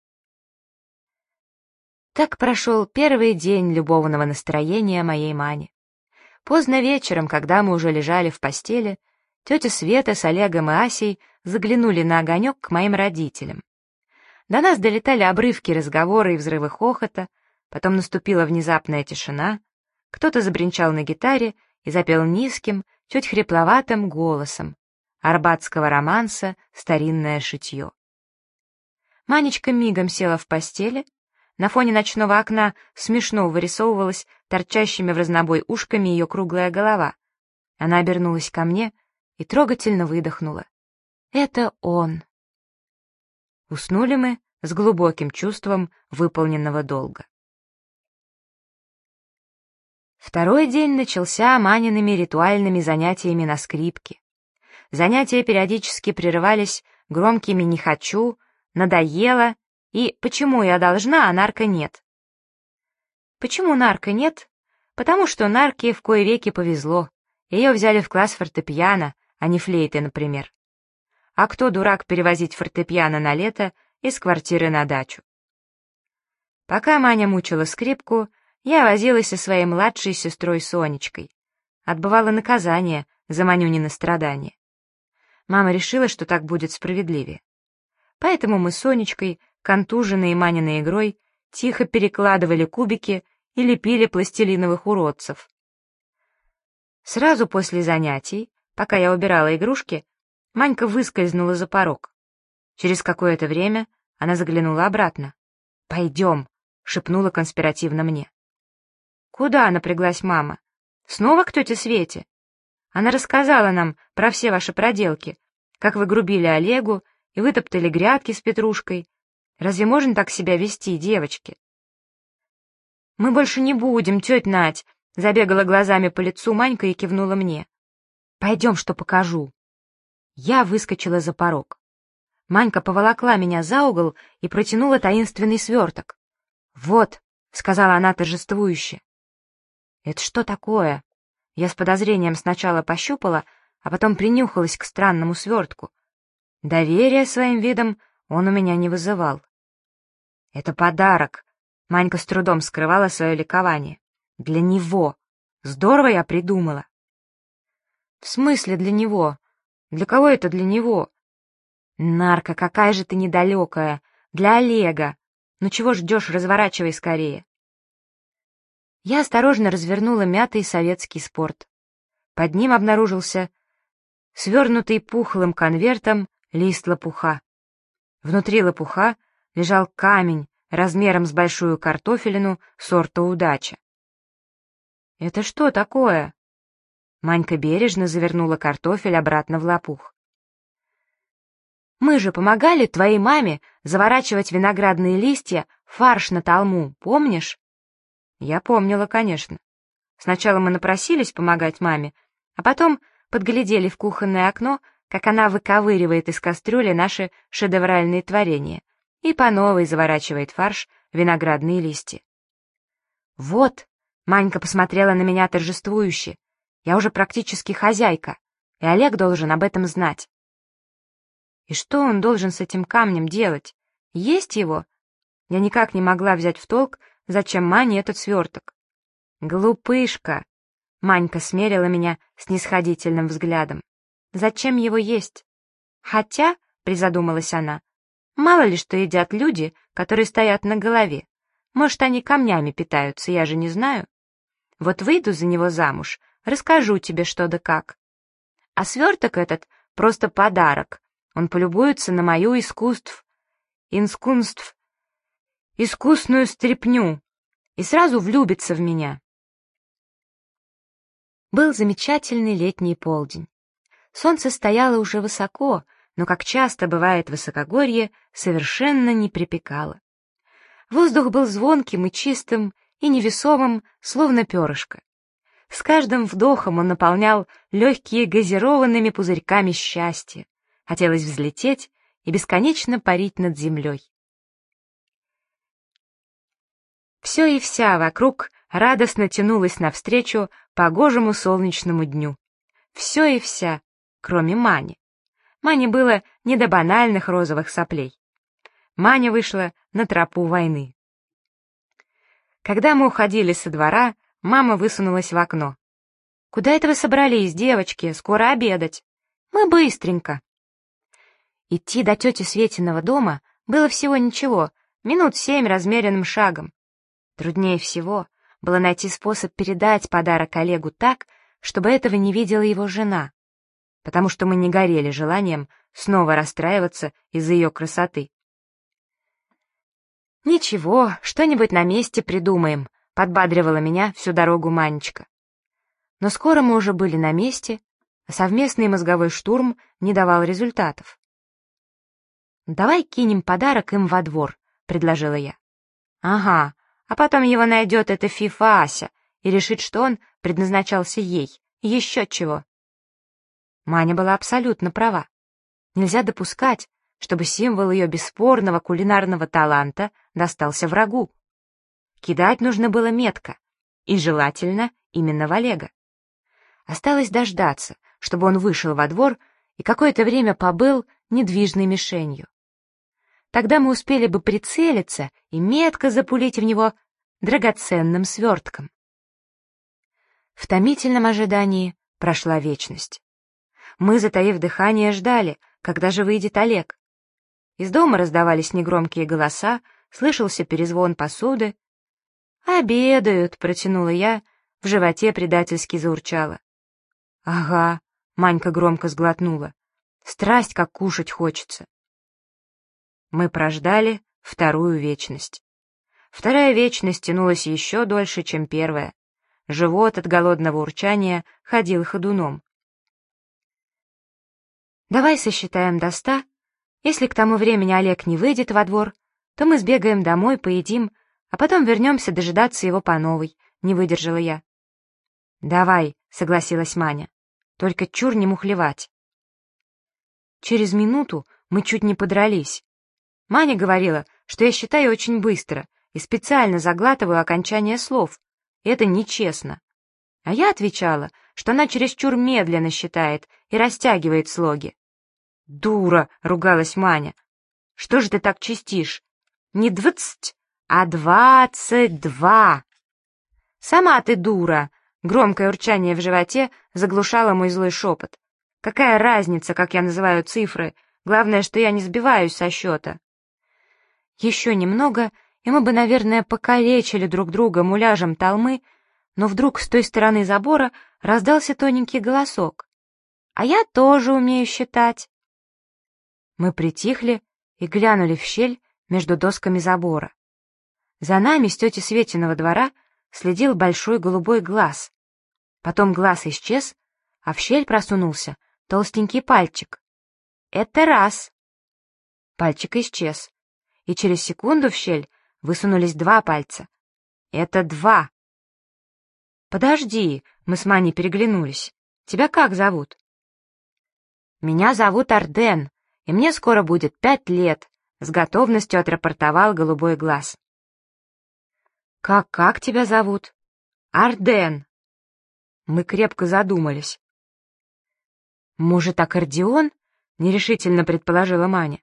Так прошел первый день любовного настроения моей Мани. Поздно вечером, когда мы уже лежали в постели, тетя Света с Олегом и Асей заглянули на огонек к моим родителям. До нас долетали обрывки разговора и взрывы хохота, потом наступила внезапная тишина, кто-то забринчал на гитаре и запел низким, чуть хрипловатым голосом арбатского романса «Старинное шитье». Манечка мигом села в постели. На фоне ночного окна смешно вырисовывалась торчащими в разнобой ушками ее круглая голова. Она обернулась ко мне и трогательно выдохнула. «Это он!» Уснули мы с глубоким чувством выполненного долга. Второй день начался Маниными ритуальными занятиями на скрипке. Занятия периодически прерывались громкими «не хочу», «надоело» и «почему я должна, а Нарка нет». Почему Нарка нет? Потому что Нарке в кои веки повезло. Ее взяли в класс фортепиано, а не флейты, например. А кто дурак перевозить фортепиано на лето из квартиры на дачу? Пока Маня мучила скрипку, я возилась со своей младшей сестрой Сонечкой. Отбывала наказание за Манюнины страдания. Мама решила, что так будет справедливее. Поэтому мы с Сонечкой, контуженные Маниной игрой, тихо перекладывали кубики и лепили пластилиновых уродцев. Сразу после занятий, пока я убирала игрушки, Манька выскользнула за порог. Через какое-то время она заглянула обратно. «Пойдем», — шепнула конспиративно мне. «Куда?» — напряглась мама. «Снова к тете Свете? Она рассказала нам про все ваши проделки, как вы грубили Олегу и вытоптали грядки с петрушкой. Разве можно так себя вести, девочки?» «Мы больше не будем, тетя Надь», — забегала глазами по лицу Манька и кивнула мне. «Пойдем, что покажу». Я выскочила за порог. Манька поволокла меня за угол и протянула таинственный сверток. «Вот», — сказала она торжествующе. «Это что такое?» Я с подозрением сначала пощупала, а потом принюхалась к странному свертку. Доверия своим видом он у меня не вызывал. «Это подарок», — Манька с трудом скрывала свое ликование. «Для него. Здорово я придумала». «В смысле для него? Для кого это для него?» «Нарка, какая же ты недалекая! Для Олега! Ну чего ждешь, разворачивай скорее!» Я осторожно развернула мятый советский спорт. Под ним обнаружился свернутый пухлым конвертом лист лопуха. Внутри лопуха лежал камень размером с большую картофелину сорта «Удача». «Это что такое?» Манька бережно завернула картофель обратно в лопух. «Мы же помогали твоей маме заворачивать виноградные листья в фарш на толму, помнишь?» Я помнила, конечно. Сначала мы напросились помогать маме, а потом подглядели в кухонное окно, как она выковыривает из кастрюли наши шедевральные творения и по новой заворачивает фарш в виноградные листья. «Вот», — Манька посмотрела на меня торжествующе, — «я уже практически хозяйка, и Олег должен об этом знать». И что он должен с этим камнем делать? Есть его? Я никак не могла взять в толк, зачем Мане этот сверток. «Глупышка!» — Манька смерила меня снисходительным взглядом. «Зачем его есть? Хотя, — призадумалась она, — мало ли что едят люди, которые стоят на голове. Может, они камнями питаются, я же не знаю. Вот выйду за него замуж, расскажу тебе что да как. А сверток этот — просто подарок. Он полюбуется на мою искусную стряпню и сразу влюбится в меня». Был замечательный летний полдень. Солнце стояло уже высоко, но, как часто бывает в высокогорье, совершенно не припекало. Воздух был звонким и чистым, и невесомым, словно перышко. С каждым вдохом он наполнял легкие газированными пузырьками счастья. Хотелось взлететь и бесконечно парить над землей. Все и вся вокруг радостно тянулось навстречу погожему солнечному дню. Все и вся, кроме Мани. Мане было не до банальных розовых соплей. Маня вышла на тропу войны. Когда мы уходили со двора, мама высунулась в окно. «Куда это вы собрались, девочки? Скоро обедать». «Мы быстренько». Идти до тети Светиного дома было всего ничего, минут 7 размеренным шагом. Труднее всего было найти способ передать подарок Олегу так, чтобы этого не видела его жена, потому что мы не горели желанием снова расстраиваться из-за ее красоты. «Ничего, что-нибудь на месте придумаем», — подбадривала меня всю дорогу Манечка. Но скоро мы уже были на месте, а совместный мозговой штурм не давал результатов. «Давай кинем подарок им во двор», — предложила я. «Ага, а потом его найдет эта фифа Ася и решит, что он предназначался ей. Еще чего». Маня была абсолютно права. Нельзя допускать, чтобы символ ее бесспорного кулинарного таланта достался врагу. Кидать нужно было метко, и желательно именно в Олега. Осталось дождаться, чтобы он вышел во двор и какое-то время побыл недвижной мишенью. Тогда мы успели бы прицелиться и метко запулить в него драгоценным свертком. В томительном ожидании прошла вечность. Мы, затаив дыхание, ждали, когда же выйдет Олег. Из дома раздавались негромкие голоса, слышался перезвон посуды. «Обедают», — протянула я, в животе предательски заурчало. «Ага», — Манька громко сглотнула, — «страсть, как кушать хочется». Мы прождали вторую вечность. Вторая вечность тянулась еще дольше, чем первая. Живот от голодного урчания ходил ходуном. «Давай сосчитаем до 100. Если к тому времени Олег не выйдет во двор, то мы сбегаем домой, поедим, а потом вернемся дожидаться его по новой», — не выдержала я. «Давай», — согласилась Маня, — «только чур не мухлевать». Через минуту мы чуть не подрались. Маня говорила, что я считаю очень быстро и специально заглатываю окончание слов. Это нечестно. А я отвечала, что она чересчур медленно считает и растягивает слоги. «Дура!» — ругалась Маня. «Что же ты так чистишь? Не 20, а 22!» «Сама ты дура!» — громкое урчание в животе заглушало мой злой шепот. «Какая разница, как я называю цифры? Главное, что я не сбиваюсь со счета». Еще немного, и мы бы, наверное, покалечили друг друга муляжем толмы, но вдруг с той стороны забора раздался тоненький голосок. «А я тоже умею считать». Мы притихли и глянули в щель между досками забора. За нами с тети Светиного двора следил большой голубой глаз. Потом глаз исчез, а в щель просунулся толстенький пальчик. «Это раз». Пальчик исчез, и через секунду в щель высунулись два пальца. «Это два». «Подожди», — мы с Маней переглянулись. «Тебя как зовут?» «Меня зовут Арден, и мне скоро будет 5 лет», — с готовностью отрапортовал голубой глаз. «Как тебя зовут?» «Арден». Мы крепко задумались. «Может, аккордеон?» — нерешительно предположила Маня.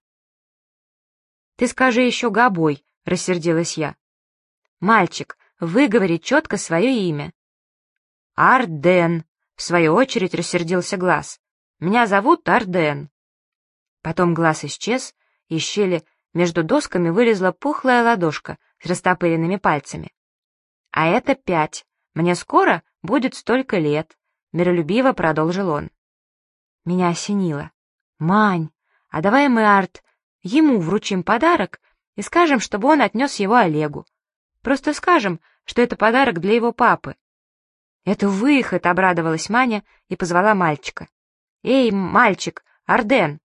«Ты скажи еще Гобой», — рассердилась я. «Мальчик, выговори четко свое имя». «Арден», — в свою очередь рассердился глаз. «Меня зовут Арден». Потом глаз исчез, и из щели между досками вылезла пухлая ладошка с растопыренными пальцами. «А это 5. Мне скоро будет столько лет», — миролюбиво продолжил он. Меня осенило. «Мань, а давай мы, ему вручим подарок и скажем, чтобы он отнес его Олегу. Просто скажем, что это подарок для его папы». «Это выход», — обрадовалась Маня и позвала мальчика. «Эй, мальчик, Арден!»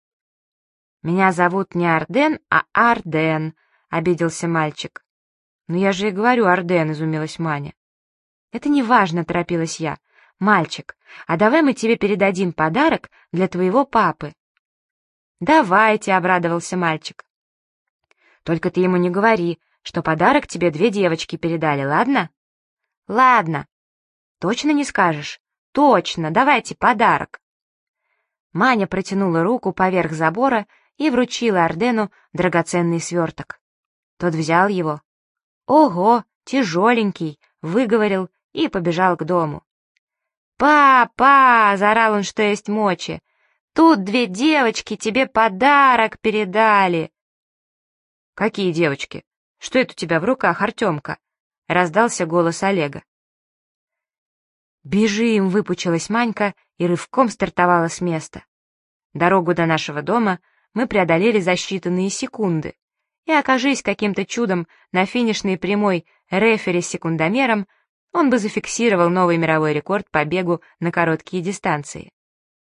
«Меня зовут не Арден, а Арден», — обиделся мальчик. «Ну я же и говорю Арден», — изумилась Маня. «Это не важно», — торопилась я. «Мальчик, а давай мы тебе передадим подарок для твоего папы». «Давайте», — обрадовался мальчик. «Только ты ему не говори, что подарок тебе 2 девочки передали, ладно?» «Ладно». «Точно не скажешь?» «Точно, давайте подарок». Маня протянула руку поверх забора и вручила Ардену драгоценный сверток. Тот взял его. «Ого, тяжеленький», — выговорил и побежал к дому. «Папа!» — заорал он, что есть мочи. «Тут 2 девочки тебе подарок передали!» «Какие девочки? Что это у тебя в руках, Артемка?» — раздался голос Олега. «Бежим!» — выпучилась Манька и рывком стартовала с места. Дорогу до нашего дома мы преодолели за считанные секунды, и, окажись каким-то чудом на финишной прямой рефери с секундомером, он бы зафиксировал новый мировой рекорд по бегу на короткие дистанции.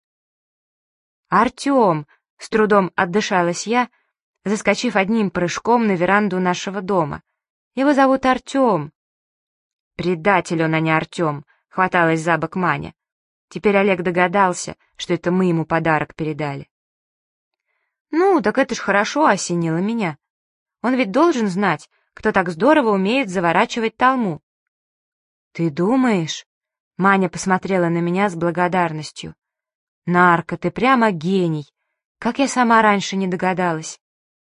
«Артем!» — с трудом отдышалась я, заскочив одним прыжком на веранду нашего дома. «Его зовут Артем». «Предатель он, а не Артем», — хваталась за бок Маня. Теперь Олег догадался, что это мы ему подарок передали. «Ну, так это ж хорошо», — осенило меня. «Он ведь должен знать, кто так здорово умеет заворачивать талму». «Ты думаешь?» — Маня посмотрела на меня с благодарностью. «Нарка, ты прямо гений! Как я сама раньше не догадалась!»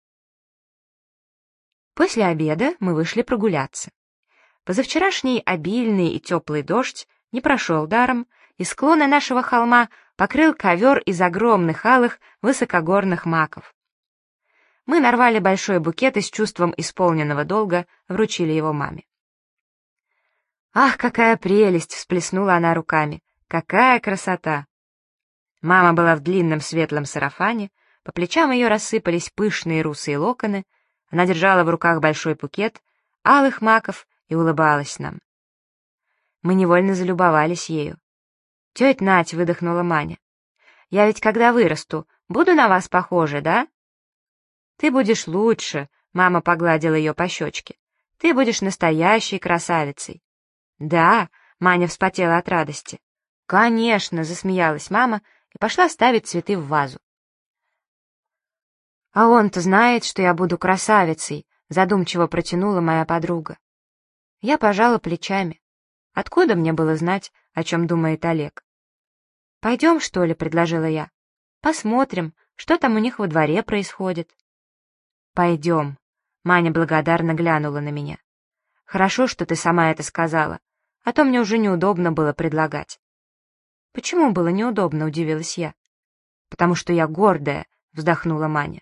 После обеда мы вышли прогуляться. Позавчерашний обильный и теплый дождь не прошел даром, и склоны нашего холма покрыл ковер из огромных алых высокогорных маков. Мы нарвали большой букет и с чувством исполненного долга вручили его маме. «Ах, какая прелесть!» — всплеснула она руками. «Какая красота!» Мама была в длинном светлом сарафане, по плечам ее рассыпались пышные русые локоны, она держала в руках большой букет алых маков и улыбалась нам. Мы невольно залюбовались ею. «Тетя Надь», — выдохнула Маня, — «я ведь когда вырасту, буду на вас похожа, да?» «Ты будешь лучше», — мама погладила ее по щечке. «Ты будешь настоящей красавицей». «Да», — Маня вспотела от радости. «Конечно», — засмеялась мама и пошла ставить цветы в вазу. «А он-то знает, что я буду красавицей», — задумчиво протянула моя подруга. Я пожала плечами. Откуда мне было знать, о чем думает Олег? «Пойдем, что ли?» — предложила я. «Посмотрим, что там у них во дворе происходит». «Пойдем», — Маня благодарно глянула на меня. «Хорошо, что ты сама это сказала, а то мне уже неудобно было предлагать». «Почему было неудобно?» — удивилась я. «Потому что я гордая», — вздохнула Маня.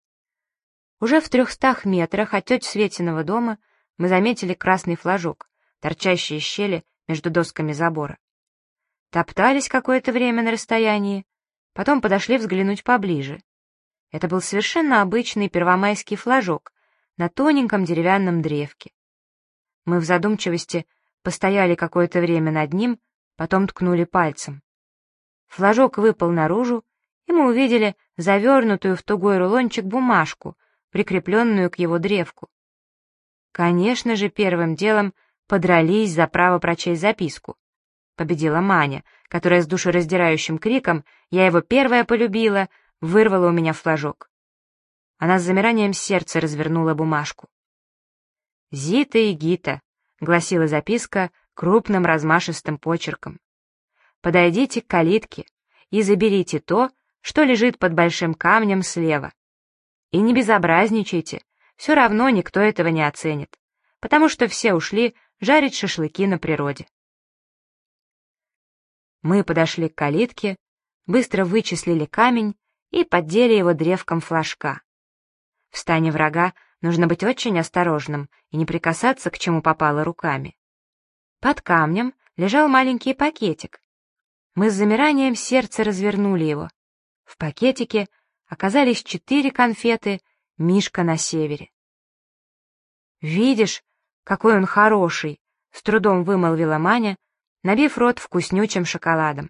Уже в 300 метрах от тети Светиного дома мы заметили красный флажок, торчащие из щели между досками забора. Топтались какое-то время на расстоянии, потом подошли взглянуть поближе. Это был совершенно обычный первомайский флажок на тоненьком деревянном древке. Мы в задумчивости постояли какое-то время над ним, потом ткнули пальцем. Флажок выпал наружу, и мы увидели завернутую в тугой рулончик бумажку, прикрепленную к его древку. Конечно же, первым делом подрались за право прочесть записку. Победила Маня, которая с душераздирающим криком «Я его первая полюбила!» вырвала у меня флажок. Она с замиранием сердца развернула бумажку. «Зита и Гита», — гласила записка крупным размашистым почерком. «Подойдите к калитке и заберите то, что лежит под большим камнем слева. И не безобразничайте, все равно никто этого не оценит, потому что все ушли жарить шашлыки на природе». Мы подошли к калитке, быстро вычислили камень и поддели его древком флажка. В стане врага нужно быть очень осторожным и не прикасаться к чему попало руками. Под камнем лежал маленький пакетик. Мы с замиранием сердца развернули его. В пакетике оказались 4 конфеты «Мишка на севере». «Видишь, какой он хороший!» — с трудом вымолвила Маня, набив рот вкуснючим шоколадом.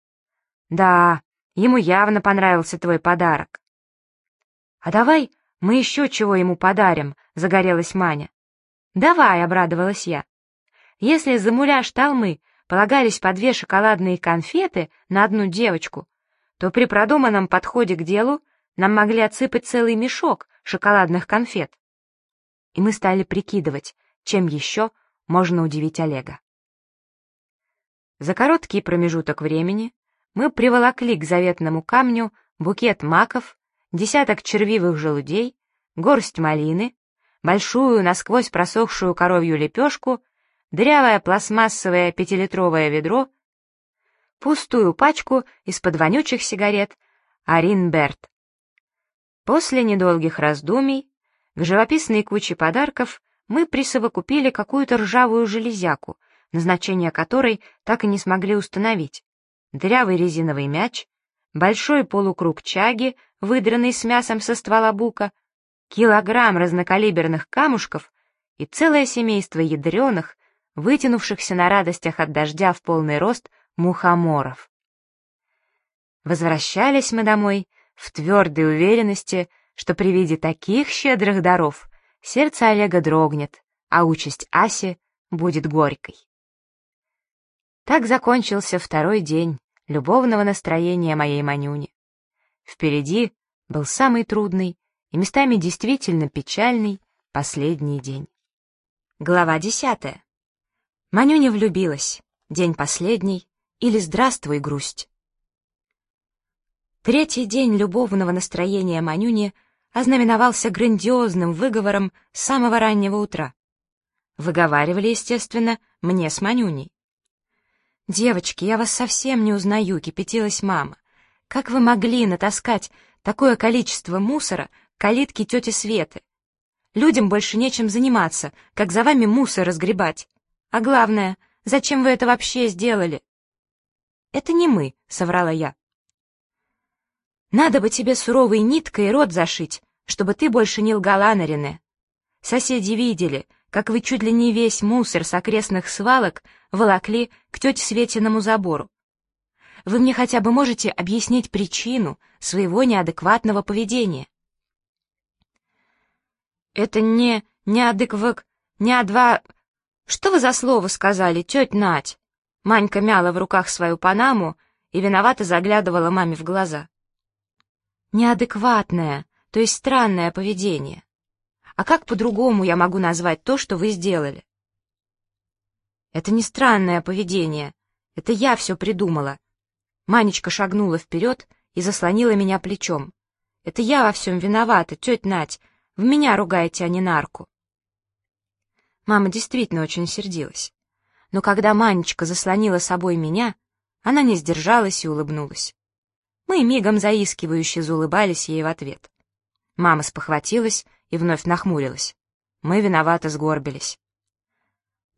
«Да, ему явно понравился твой подарок». «А давай мы еще чего ему подарим?» — загорелась Маня. «Давай», — обрадовалась я. «Если за муляж Талмы полагались по 2 шоколадные конфеты на одну девочку, то при продуманном подходе к делу нам могли отсыпать целый мешок шоколадных конфет». И мы стали прикидывать, чем еще можно удивить Олега. За короткий промежуток времени мы приволокли к заветному камню букет маков, 10 червивых желудей, горсть малины, большую насквозь просохшую коровью лепешку, дырявое пластмассовое 5-литровое ведро, пустую пачку из-под вонючих сигарет Аринберт. После недолгих раздумий к живописной куче подарков мы присовокупили какую-то ржавую железяку, назначение которой так и не смогли установить, дырявый резиновый мяч, большой полукруг чаги, выдранный с мясом со ствола бука, килограмм разнокалиберных камушков и целое семейство ядреных, вытянувшихся на радостях от дождя в полный рост мухоморов. Возвращались мы домой в твердой уверенности, что при виде таких щедрых даров сердце Олега дрогнет, а участь Аси будет горькой. Так закончился 2-й день любовного настроения моей Манюни. Впереди был самый трудный и местами действительно печальный последний день. Глава 10. Манюня влюбилась. День последний. Или здравствуй, грусть. 3-й день любовного настроения Манюни ознаменовался грандиозным выговором с самого раннего утра. Выговаривали, естественно, мне с Манюней. «Девочки, я вас совсем не узнаю», — кипятилась мама. «Как вы могли натаскать такое количество мусора к калитке тети Светы? Людям больше нечем заниматься, как за вами мусор разгребать. А главное, зачем вы это вообще сделали?» «Это не мы», — соврала я. «Надо бы тебе суровой ниткой рот зашить, чтобы ты больше не лгала на Рене. Соседи видели, как вы чуть ли не весь мусор с окрестных свалок волокли к тете Светиному забору. Вы мне хотя бы можете объяснить причину своего неадекватного поведения?» «Это неадва... Что вы за слово сказали, тетя Надь?» Манька мяла в руках свою панаму и виновато заглядывала маме в глаза. «Неадекватное, то есть странное поведение. А как по-другому я могу назвать то, что вы сделали?» «Это не странное поведение, это я все придумала». Манечка шагнула вперед и заслонила меня плечом. «Это я во всем виновата, тетя Надь, в меня ругаете, а не нарку». Мама действительно очень сердилась. Но когда Манечка заслонила собой меня, она не сдержалась и улыбнулась. Мы мигом заискивающе заулыбались ей в ответ. Мама спохватилась и вновь нахмурилась. Мы виновато сгорбились.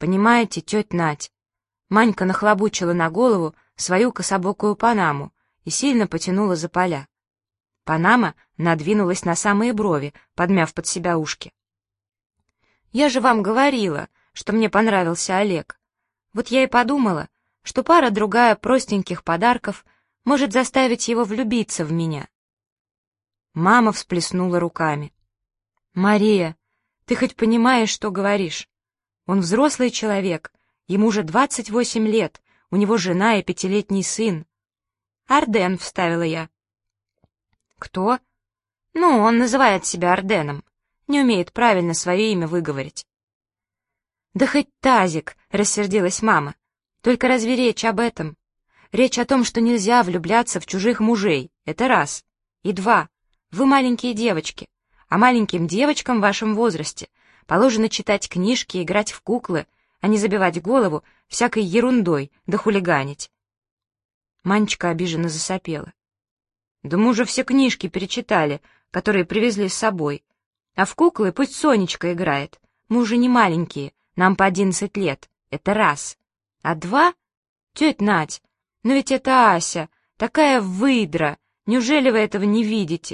Понимаете, тетя Надь, Манька нахлобучила на голову свою кособокую панаму и сильно потянула за поля. Панама надвинулась на самые брови, подмяв под себя ушки. «Я же вам говорила, что мне понравился Олег. Вот я и подумала, что пара-другая простеньких подарков может заставить его влюбиться в меня». Мама всплеснула руками. «Мария, ты хоть понимаешь, что говоришь? Он взрослый человек, ему уже 28 лет, у него жена и 5-летний сын». «Арден», — вставила я. «Кто?» «Ну, он называет себя Арденом, не умеет правильно свое имя выговорить». «Да хоть тазик», — рассердилась мама. «Только разве речь об этом? Речь о том, что нельзя влюбляться в чужих мужей, это раз. И два, вы маленькие девочки, а маленьким девочкам в вашем возрасте положено читать книжки и играть в куклы, а не забивать голову всякой ерундой да хулиганить». Манечка обиженно засопела. «Да мы уже все книжки перечитали, которые привезли с собой. А в куклы пусть Сонечка играет. Мы уже не маленькие, нам по 11 лет. Это раз. А два? Тетя Надь, но ведь это Ася, такая выдра. Неужели вы этого не видите?»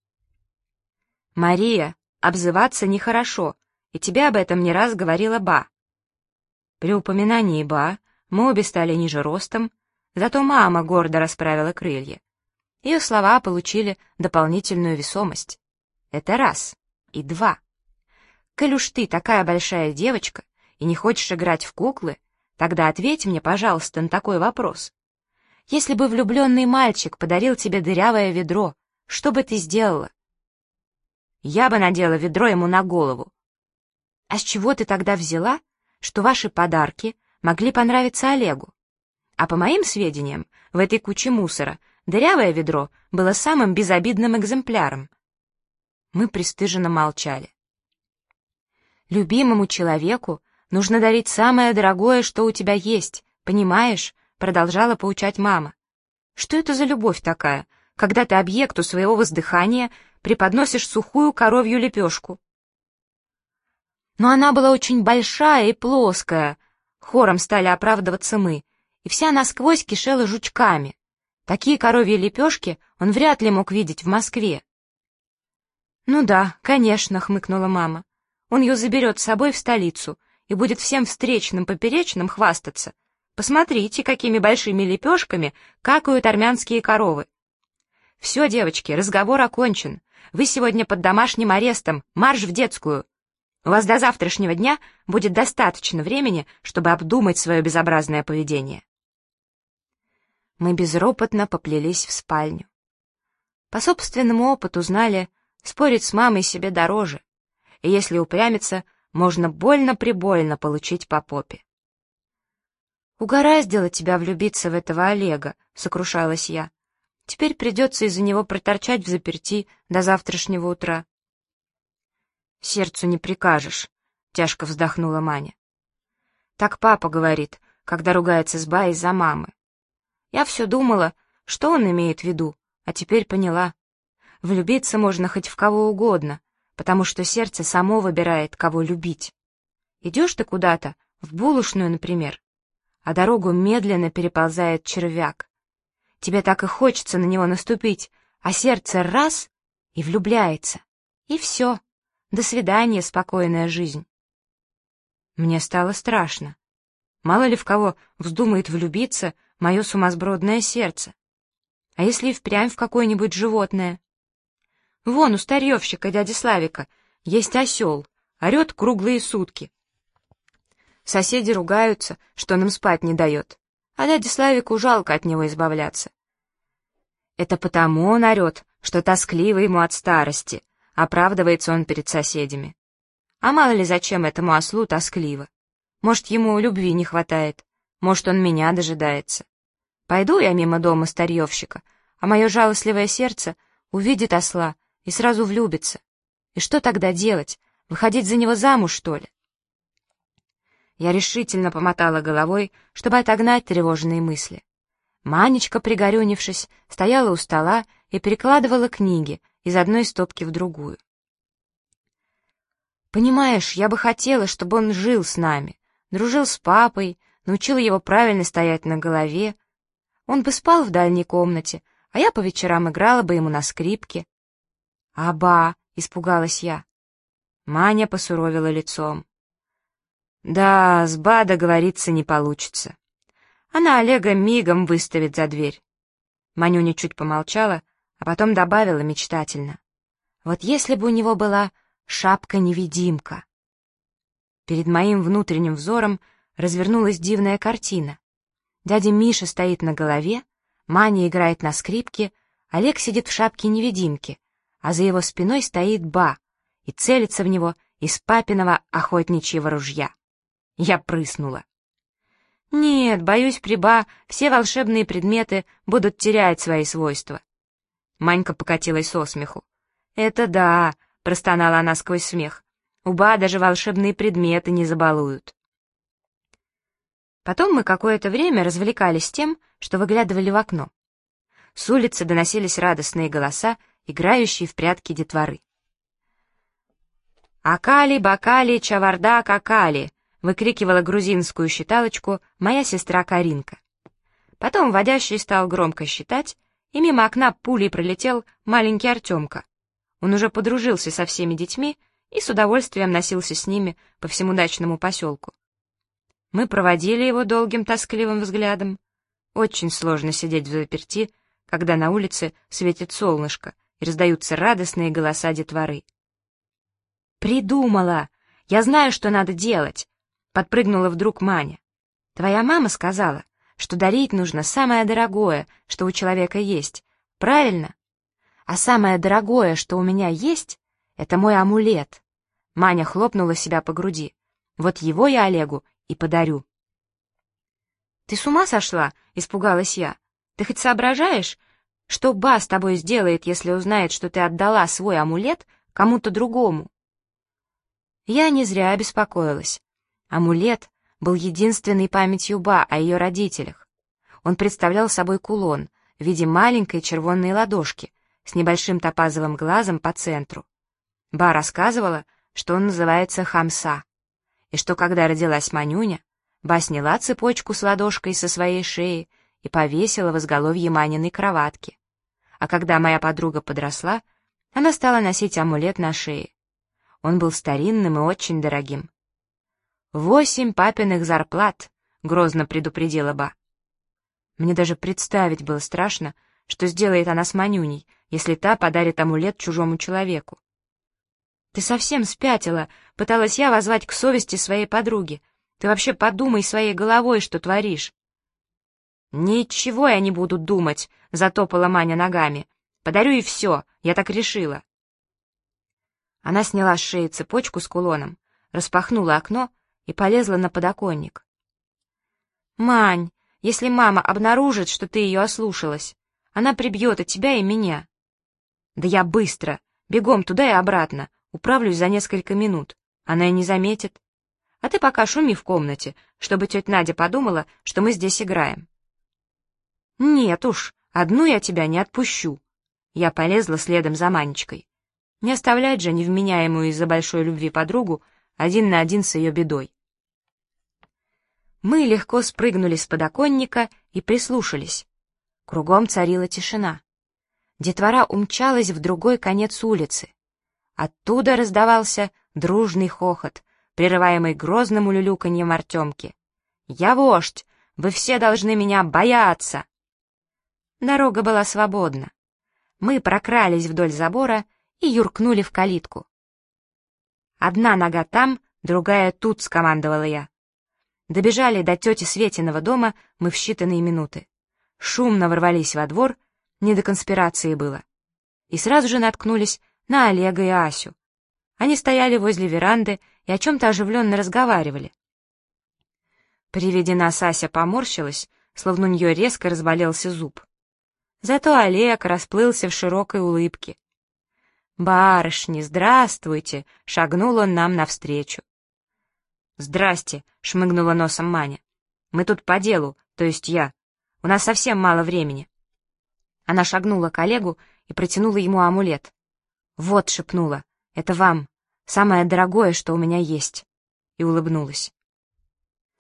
«Мария, обзываться нехорошо, и тебе об этом не раз говорила Ба». При упоминании Ба мы обе стали ниже ростом, зато мама гордо расправила крылья. Ее слова получили дополнительную весомость. Это раз. И два. Коль уж ты такая большая девочка и не хочешь играть в куклы, тогда ответь мне, пожалуйста, на такой вопрос. Если бы влюбленный мальчик подарил тебе дырявое ведро, что бы ты сделала? Я бы надела ведро ему на голову. А с чего ты тогда взяла, что ваши подарки могли понравиться Олегу? А по моим сведениям, в этой куче мусора дырявое ведро было самым безобидным экземпляром. Мы пристыженно молчали. «Любимому человеку нужно дарить самое дорогое, что у тебя есть, понимаешь?» — продолжала поучать мама. «Что это за любовь такая, когда ты объекту своего воздыхания преподносишь сухую коровью лепешку?» «Но она была очень большая и плоская», — хором стали оправдываться мы, «и вся насквозь кишела жучками. Такие коровьи лепешки он вряд ли мог видеть в Москве». «Ну да, конечно», — хмыкнула мама. «Он ее заберет с собой в столицу и будет всем встречным поперечным хвастаться. Посмотрите, какими большими лепешками какают армянские коровы». «Все, девочки, разговор окончен. Вы сегодня под домашним арестом, марш в детскую. У вас до завтрашнего дня будет достаточно времени, чтобы обдумать свое безобразное поведение». Мы безропотно поплелись в спальню. По собственному опыту знали, спорить с мамой себе дороже, и если упрямиться, можно больно-прибольно получить по попе. «Угораздило тебя влюбиться в этого Олега», — сокрушалась я. «Теперь придется из-за него проторчать взаперти до завтрашнего утра». «Сердцу не прикажешь», — тяжко вздохнула Маня. «Так папа говорит, когда ругается с Баей из-за мамы. Я все думала, что он имеет в виду, а теперь поняла. Влюбиться можно хоть в кого угодно, потому что сердце само выбирает, кого любить. Идешь ты куда-то, в булочную, например, а дорогу медленно переползает червяк. Тебе так и хочется на него наступить, а сердце раз — и влюбляется. И все. До свидания, спокойная жизнь». Мне стало страшно. Мало ли в кого вздумает влюбиться мое сумасбродное сердце. А если и впрямь в какое-нибудь животное? Вон у старьевщика дяди Славика есть осел, орет круглые сутки. Соседи ругаются, что он им спать не дает, а дяде Славику жалко от него избавляться. Это потому он орет, что тоскливо ему от старости, оправдывается он перед соседями. А мало ли зачем этому ослу тоскливо? Может, ему любви не хватает, может, он меня дожидается. Пойду я мимо дома старьевщика, а мое жалостливое сердце увидит осла и сразу влюбится. И что тогда делать? Выходить за него замуж, что ли? Я решительно помотала головой, чтобы отогнать тревожные мысли. Манечка, пригорюнившись, стояла у стола и перекладывала книги из одной стопки в другую. «Понимаешь, я бы хотела, чтобы он жил с нами, Дружил с папой, научил его правильно стоять на голове. Он бы спал в дальней комнате, а я по вечерам играла бы ему на скрипке. «Аба!» — испугалась я. Маня посуровила лицом. «Да, с Ба договориться не получится. Она Олега мигом выставит за дверь». Манюня чуть помолчала, а потом добавила мечтательно. «Вот если бы у него была шапка-невидимка». Перед моим внутренним взором развернулась дивная картина. Дядя Миша стоит на голове, Маня играет на скрипке, Олег сидит в шапке-невидимки, а за его спиной стоит Ба и целится в него из папиного охотничьего ружья. Я прыснула. Нет, боюсь, при Ба все волшебные предметы будут терять свои свойства. Манька покатилась со смеху. «Это да», — простонала она сквозь смех. «У Ба даже волшебные предметы не забалуют». Потом мы какое-то время развлекались тем, что выглядывали в окно. С улицы доносились радостные голоса, играющие в прятки детворы. «Акали, бакали, чаварда, какали!» — выкрикивала грузинскую считалочку моя сестра Каринка. Потом водящий стал громко считать, и мимо окна пулей пролетел маленький Артемка. Он уже подружился со всеми детьми и с удовольствием носился с ними по всему дачному поселку. Мы проводили его долгим тоскливым взглядом. Очень сложно сидеть взаперти, когда на улице светит солнышко и раздаются радостные голоса детворы. «Придумала! Я знаю, что надо делать!» — подпрыгнула вдруг Маня. «Твоя мама сказала, что дарить нужно самое дорогое, что у человека есть, правильно? А самое дорогое, что у меня есть, — это мой амулет». Маня хлопнула себя по груди. «Вот его я Олегу и подарю». «Ты с ума сошла?» — испугалась я. «Ты хоть соображаешь, что Ба с тобой сделает, если узнает, что ты отдала свой амулет кому-то другому?» Я не зря беспокоилась. Амулет был единственной памятью Ба о ее родителях. Он представлял собой кулон в виде маленькой червонной ладошки с небольшим топазовым глазом по центру. Ба рассказывала, что он называется Хамса, и что, когда родилась Манюня, Ба сняла цепочку с ладошкой со своей шеи и повесила в изголовье Маниной кроватки. А когда моя подруга подросла, она стала носить амулет на шее. Он был старинным и очень дорогим. 8 папиных зарплат, — грозно предупредила Ба. Мне даже представить было страшно, что сделает она с Манюней, если та подарит амулет чужому человеку. «Ты совсем спятила», — пыталась я воззвать к совести своей подруги. «Ты вообще подумай своей головой, что творишь». «Ничего я не буду думать», — затопала Маня ногами. «Подарю и все, я так решила». Она сняла с шеи цепочку с кулоном, распахнула окно и полезла на подоконник. «Мань, если мама обнаружит, что ты ее ослушалась, она прибьет и тебя, и меня». «Да я быстро, бегом туда и обратно, управлюсь за несколько минут, она и не заметит. А ты пока шуми в комнате, чтобы тетя Надя подумала, что мы здесь играем». «Нет уж, одну я тебя не отпущу». Я полезла следом за Манечкой. Не оставлять же невменяемую из-за большой любви подругу один на один с ее бедой. Мы легко спрыгнули с подоконника и прислушались. Кругом царила тишина. Детвора умчалась в другой конец улицы. Оттуда раздавался дружный хохот, прерываемый грозным улюлюканьем Артемки. «Я вождь! Вы все должны меня бояться!» Дорога была свободна. Мы прокрались вдоль забора и юркнули в калитку. «Одна нога там, другая тут», — скомандовала я. Добежали до тети Светиного дома мы в считанные минуты. Шумно ворвались во двор, не до конспирации было. И сразу же наткнулись на Олега и Асю. Они стояли возле веранды и о чем-то оживленно разговаривали. При виде нас Ася поморщилась, словно у нее резко разболелся зуб. Зато Олег расплылся в широкой улыбке. «Барышни, здравствуйте!» — шагнул он нам навстречу. «Здрасте!» — шмыгнула носом Маня. «Мы тут по делу, то есть я. У нас совсем мало времени». Она шагнула к Олегу и протянула ему амулет. «Вот», — шепнула, — «это вам, самое дорогое, что у меня есть», и улыбнулась.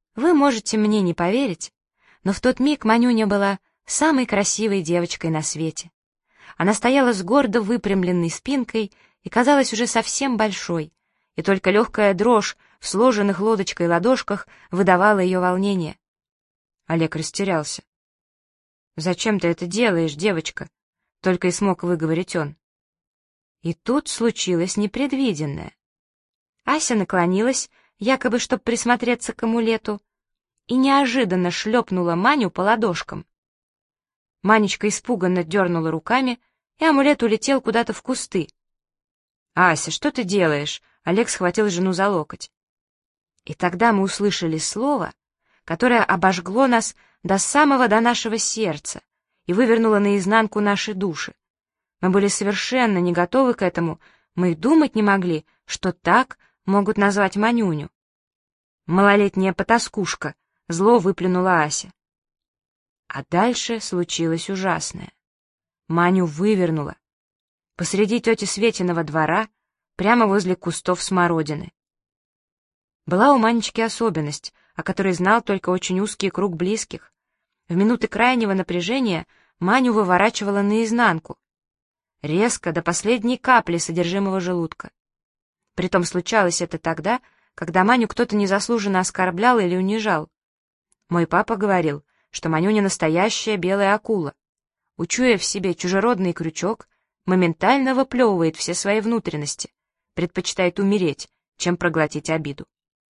Вы можете мне не поверить, но в тот миг Манюня была самой красивой девочкой на свете. Она стояла с гордо выпрямленной спинкой и казалась уже совсем большой, и только легкая дрожь в сложенных лодочкой ладошках выдавала ее волнение. Олег растерялся. «Зачем ты это делаешь, девочка?» — только и смог выговорить он. И тут случилось непредвиденное. Ася наклонилась, якобы чтобы присмотреться к амулету, и неожиданно шлепнула Маню по ладошкам. Манечка испуганно дернула руками, и амулет улетел куда-то в кусты. «Ася, что ты делаешь?» — Олег схватил жену за локоть. И тогда мы услышали слово, которое обожгло нас до нашего сердца и вывернуло наизнанку наши души. Мы были совершенно не готовы к этому, мы и думать не могли, что так могут назвать Манюню. «Малолетняя потаскушка», — зло выплюнула Ася. А дальше случилось ужасное. Маню вывернуло. Посреди тети Светиного двора, прямо возле кустов смородины. Была у Манечки особенность, о которой знал только очень узкий круг близких. В минуты крайнего напряжения Маню выворачивала наизнанку. Резко, до последней капли содержимого желудка. Притом случалось это тогда, когда Маню кто-то незаслуженно оскорблял или унижал. Мой папа говорил, что Манюня настоящая белая акула. Учуя в себе чужеродный крючок, моментально выплевывает все свои внутренности, предпочитает умереть, чем проглотить обиду.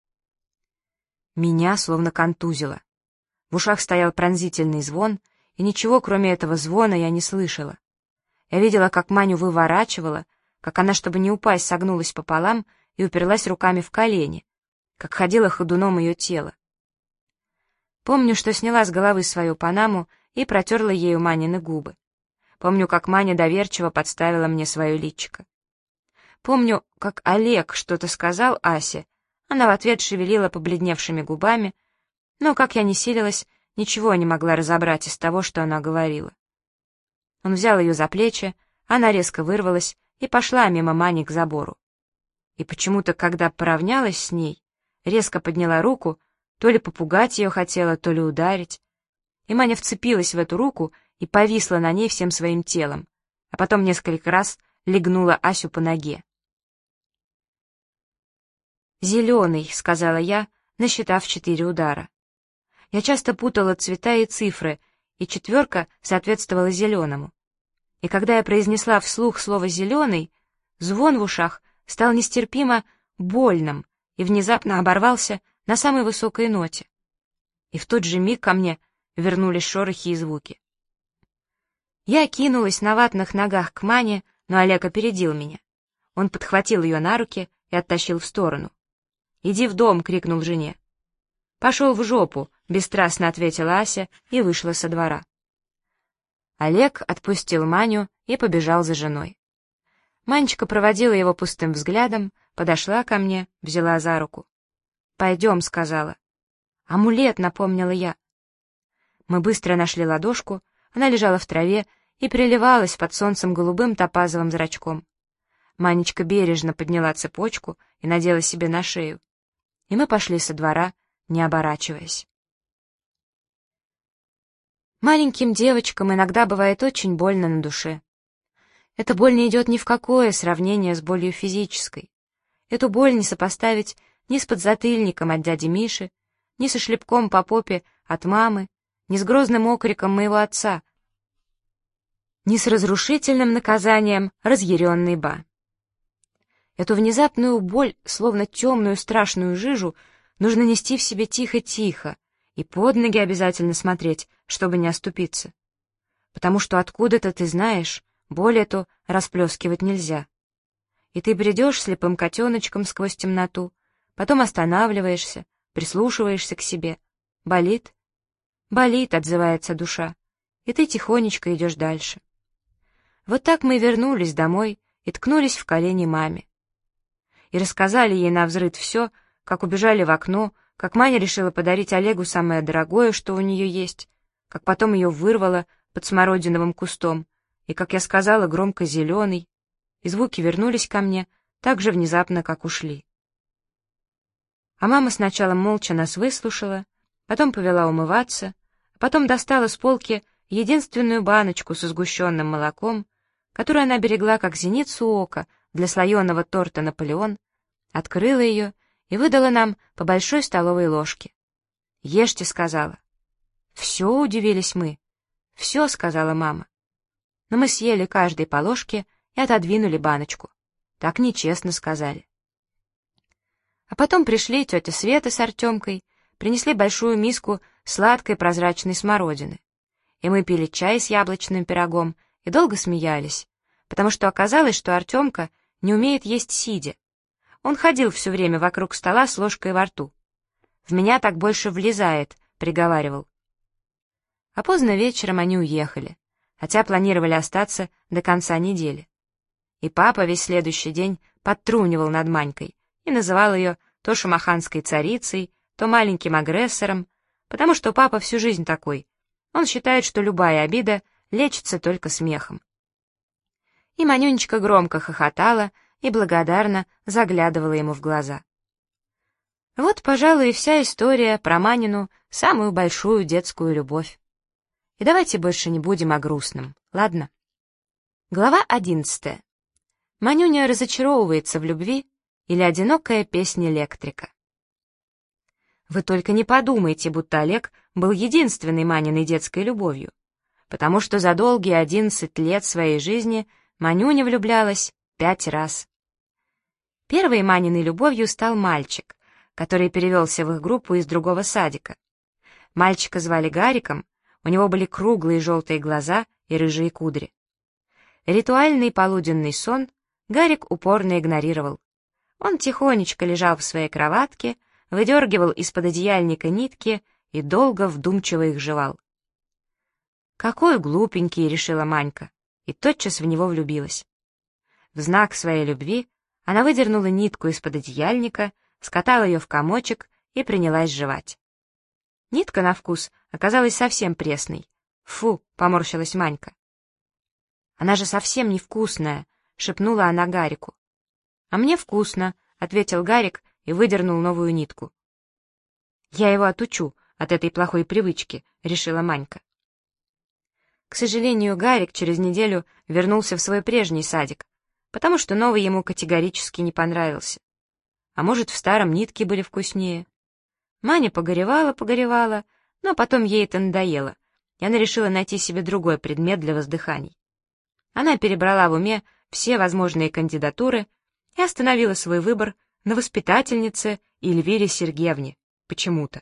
Меня словно контузило. В ушах стоял пронзительный звон, и ничего, кроме этого звона, я не слышала. Я видела, как Маню выворачивала, как она, чтобы не упасть, согнулась пополам и уперлась руками в колени, как ходила ходуном ее тело. Помню, что сняла с головы свою панаму и протерла ею Манины губы. Помню, как Маня доверчиво подставила мне свое личико. Помню, как Олег что-то сказал Асе, она в ответ шевелила побледневшими губами, но, как я ни силилась, ничего не могла разобрать из того, что она говорила. Он взял ее за плечи, она резко вырвалась и пошла мимо Мани к забору. И почему-то, когда поравнялась с ней, резко подняла руку, то ли попугать ее хотела, то ли ударить. И Маня вцепилась в эту руку и повисла на ней всем своим телом, а потом несколько раз легнула Асю по ноге. «Зеленый», — сказала я, насчитав 4 удара. Я часто путала цвета и цифры, и 4 соответствовала зеленому. И когда я произнесла вслух слово «зеленый», звон в ушах стал нестерпимо больным и внезапно оборвался на самой высокой ноте. И в тот же миг ко мне вернулись шорохи и звуки. Я кинулась на ватных ногах к Мане, но Олег опередил меня. Он подхватил ее на руки и оттащил в сторону. «Иди в дом!» — крикнул жене. «Пошел в жопу!» — бесстрастно ответила Ася и вышла со двора. Олег отпустил Маню и побежал за женой. Манечка проводила его пустым взглядом, подошла ко мне, взяла за руку. «Пойдем», — сказала. «Амулет», — напомнила я. Мы быстро нашли ладошку, она лежала в траве и переливалась под солнцем голубым топазовым зрачком. Манечка бережно подняла цепочку и надела себе на шею. И мы пошли со двора, не оборачиваясь. Маленьким девочкам иногда бывает очень больно на душе. Эта боль не идет ни в какое сравнение с болью физической. Эту боль не сопоставить ни с подзатыльником от дяди Миши, ни со шлепком по попе от мамы, ни с грозным окриком моего отца, ни с разрушительным наказанием разъяренной Ба. Эту внезапную боль, словно темную страшную жижу, нужно нести в себе тихо-тихо и под ноги обязательно смотреть, чтобы не оступиться. Потому что откуда-то ты знаешь, боль эту расплескивать нельзя. И ты бредешь слепым котеночком сквозь темноту, потом останавливаешься, прислушиваешься к себе. Болит? Болит, отзывается душа, и ты тихонечко идешь дальше. Вот так мы вернулись домой и ткнулись в колени маме. И рассказали ей навзрыд все, как убежали в окно, как Маня решила подарить Олегу самое дорогое, что у нее есть, как потом ее вырвало под смородиновым кустом, и, как я сказала, громко «зеленый», и звуки вернулись ко мне так же внезапно, как ушли. А мама сначала молча нас выслушала, потом повела умываться, а потом достала с полки единственную баночку со сгущенным молоком, которую она берегла как зеницу ока для слоеного торта «Наполеон», открыла ее и выдала нам по большой столовой ложке. «Ешьте», — сказала. «Все», — удивились мы. «Все», — сказала мама. Но мы съели каждый по ложке и отодвинули баночку. Так нечестно, сказали. А потом пришли тетя Света с Артемкой, принесли большую миску сладкой прозрачной смородины. И мы пили чай с яблочным пирогом и долго смеялись, потому что оказалось, что Артемка не умеет есть сидя. Он ходил все время вокруг стола с ложкой во рту. «В меня так больше влезает», — приговаривал. А поздно вечером они уехали, хотя планировали остаться до конца недели. И папа весь следующий день подтрунивал над Манькой и называл ее то шамаханской царицей, то маленьким агрессором, потому что папа всю жизнь такой. Он считает, что любая обида лечится только смехом. И Манюнечка громко хохотала и благодарно заглядывала ему в глаза. Вот, пожалуй, и вся история про Манину самую большую детскую любовь. И давайте больше не будем о грустном, ладно? Глава 11. Манюня разочаровывается в любви или одинокая песня электрика. Вы только не подумайте, будто Олег был единственной Маниной детской любовью, потому что за долгие 11 лет своей жизни Манюня влюблялась 5 раз. Первой Маниной любовью стал мальчик, который перевелся в их группу из другого садика. Мальчика звали Гариком, у него были круглые желтые глаза и рыжие кудри. Ритуальный полуденный сон Гарик упорно игнорировал. Он тихонечко лежал в своей кроватке, выдергивал из-под одеяльника нитки и долго вдумчиво их жевал. «Какой глупенький», — решила Манька, и тотчас в него влюбилась. В знак своей любви она выдернула нитку из-под одеяльника, скатала ее в комочек и принялась жевать. Нитка на вкус оказалась совсем пресной. «Фу!» — поморщилась Манька. «Она же совсем невкусная!» — шепнула она Гарику. «А мне вкусно!» — ответил Гарик и выдернул новую нитку. «Я его отучу от этой плохой привычки», — решила Манька. К сожалению, Гарик через неделю вернулся в свой прежний садик, потому что новый ему категорически не понравился. А может, в старом нитки были вкуснее. Маня погоревала, но потом ей это надоело, и она решила найти себе другой предмет для воздыханий. Она перебрала в уме все возможные кандидатуры и остановила свой выбор на воспитательнице Эльвире Сергеевне, почему-то.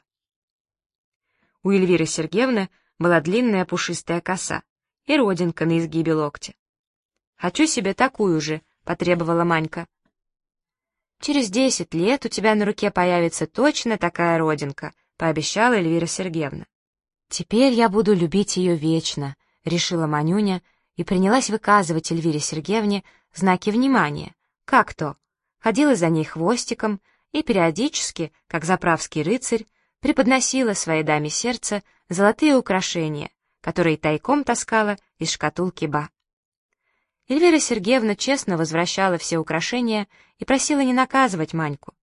У Эльвиры Сергеевны была длинная пушистая коса и родинка на изгибе локтя. «Хочу себе такую же», — потребовала Манька. «Через 10 лет у тебя на руке появится точно такая родинка», — пообещала Эльвира Сергеевна. «Теперь я буду любить ее вечно», — решила Манюня и принялась выказывать Эльвире Сергеевне знаки внимания. Как то? Ходила за ней хвостиком и периодически, как заправский рыцарь, преподносила своей даме сердца золотые украшения, которые тайком таскала из шкатулки Ба. Эльвира Сергеевна честно возвращала все украшения и просила не наказывать Маньку.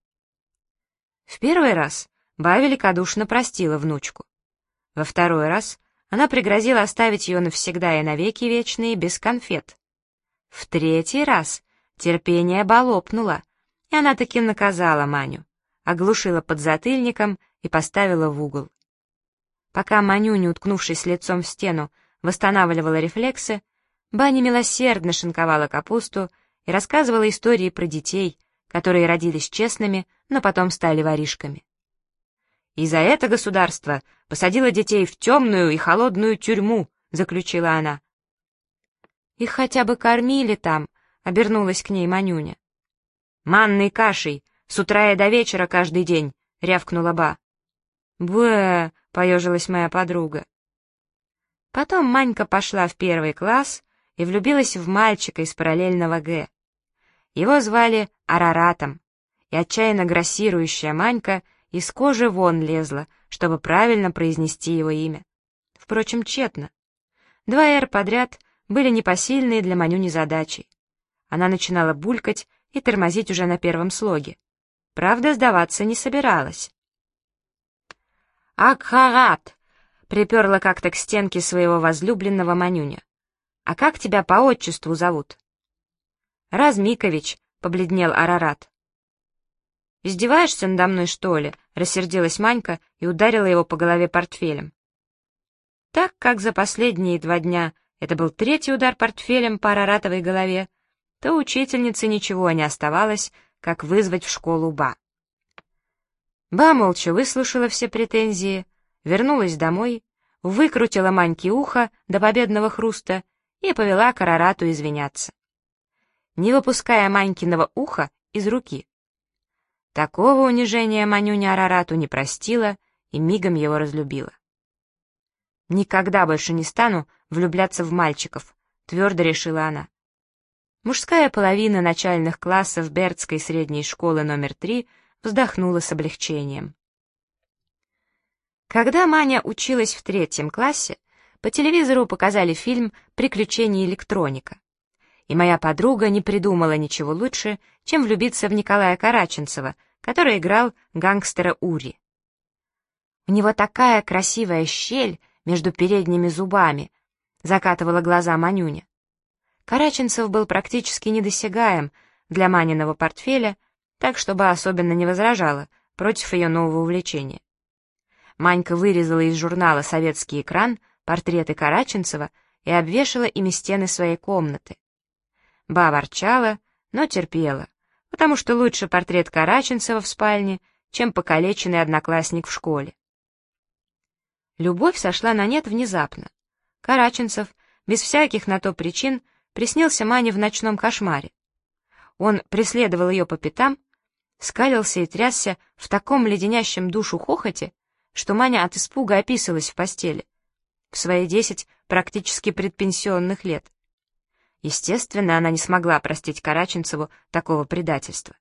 В первый раз Ба великодушно простила внучку. Во второй раз она пригрозила оставить ее навсегда и навеки вечные без конфет. В третий раз терпение Ба лопнуло, и она таки наказала Маню, оглушила подзатыльником и поставила в угол. Пока Манюня, уткнувшись лицом в стену, восстанавливала рефлексы, Ба немилосердно шинковала капусту и рассказывала истории про детей, которые родились честными, но потом стали воришками. «И за это государство посадило детей в темную и холодную тюрьму», — заключила она. «Их хотя бы кормили там», — обернулась к ней Манюня. «Манной кашей, с утра и до вечера каждый день», — рявкнула Ба. «Бэ», — поежилась моя подруга. Потом Манька пошла в 1 класс и влюбилась в мальчика из параллельного Г. Его звали Араратом, и отчаянно грассирующая Манька из кожи вон лезла, чтобы правильно произнести его имя. Впрочем, тщетно. 2 «Р» подряд были непосильные для Манюни задачей. Она начинала булькать и тормозить уже на 1 слоге. правда, сдаваться не собиралась. «Акхарат!» — приперла как-то к стенке своего возлюбленного Манюня. «А как тебя по отчеству зовут?» «Размикович», — побледнел Арарат. «Издеваешься надо мной, что ли?» — рассердилась Манька и ударила его по голове портфелем. Так как за последние 2 дня это был 3-й удар портфелем по Араратовой голове, то учительнице ничего не оставалось, как вызвать в школу Ба. Ба молча выслушала все претензии, вернулась домой, выкрутила Маньке ухо до победного хруста и повела к Арарату извиняться, не выпуская Манькиного уха из руки. Такого унижения Манюня Арарату не простила и мигом его разлюбила. «Никогда больше не стану влюбляться в мальчиков», — твердо решила она. Мужская половина начальных классов Бердской средней школы номер 3 вздохнула с облегчением. Когда Маня училась в 3-м классе, по телевизору показали фильм «Приключения электроника». И моя подруга не придумала ничего лучше, чем влюбиться в Николая Караченцева, который играл гангстера Ури. «У него такая красивая щель между передними зубами», — закатывала глаза Манюня. Караченцев был практически недосягаем для Маниного портфеля, так чтобы особенно не возражала против ее нового увлечения. Манька вырезала из журнала «Советский экран» портреты Караченцева и обвешала ими стены своей комнаты. Ба ворчала, но терпела, потому что лучше портрет Караченцева в спальне, чем покалеченный одноклассник в школе. Любовь сошла на нет внезапно. Караченцев, без всяких на то причин, приснился Мане в ночном кошмаре. Он преследовал ее по пятам, скалился и трясся в таком леденящем душу хохоте, что Маня от испуга описалась в постели, в свои 10 практически предпенсионных лет. Естественно, она не смогла простить Караченцеву такого предательства.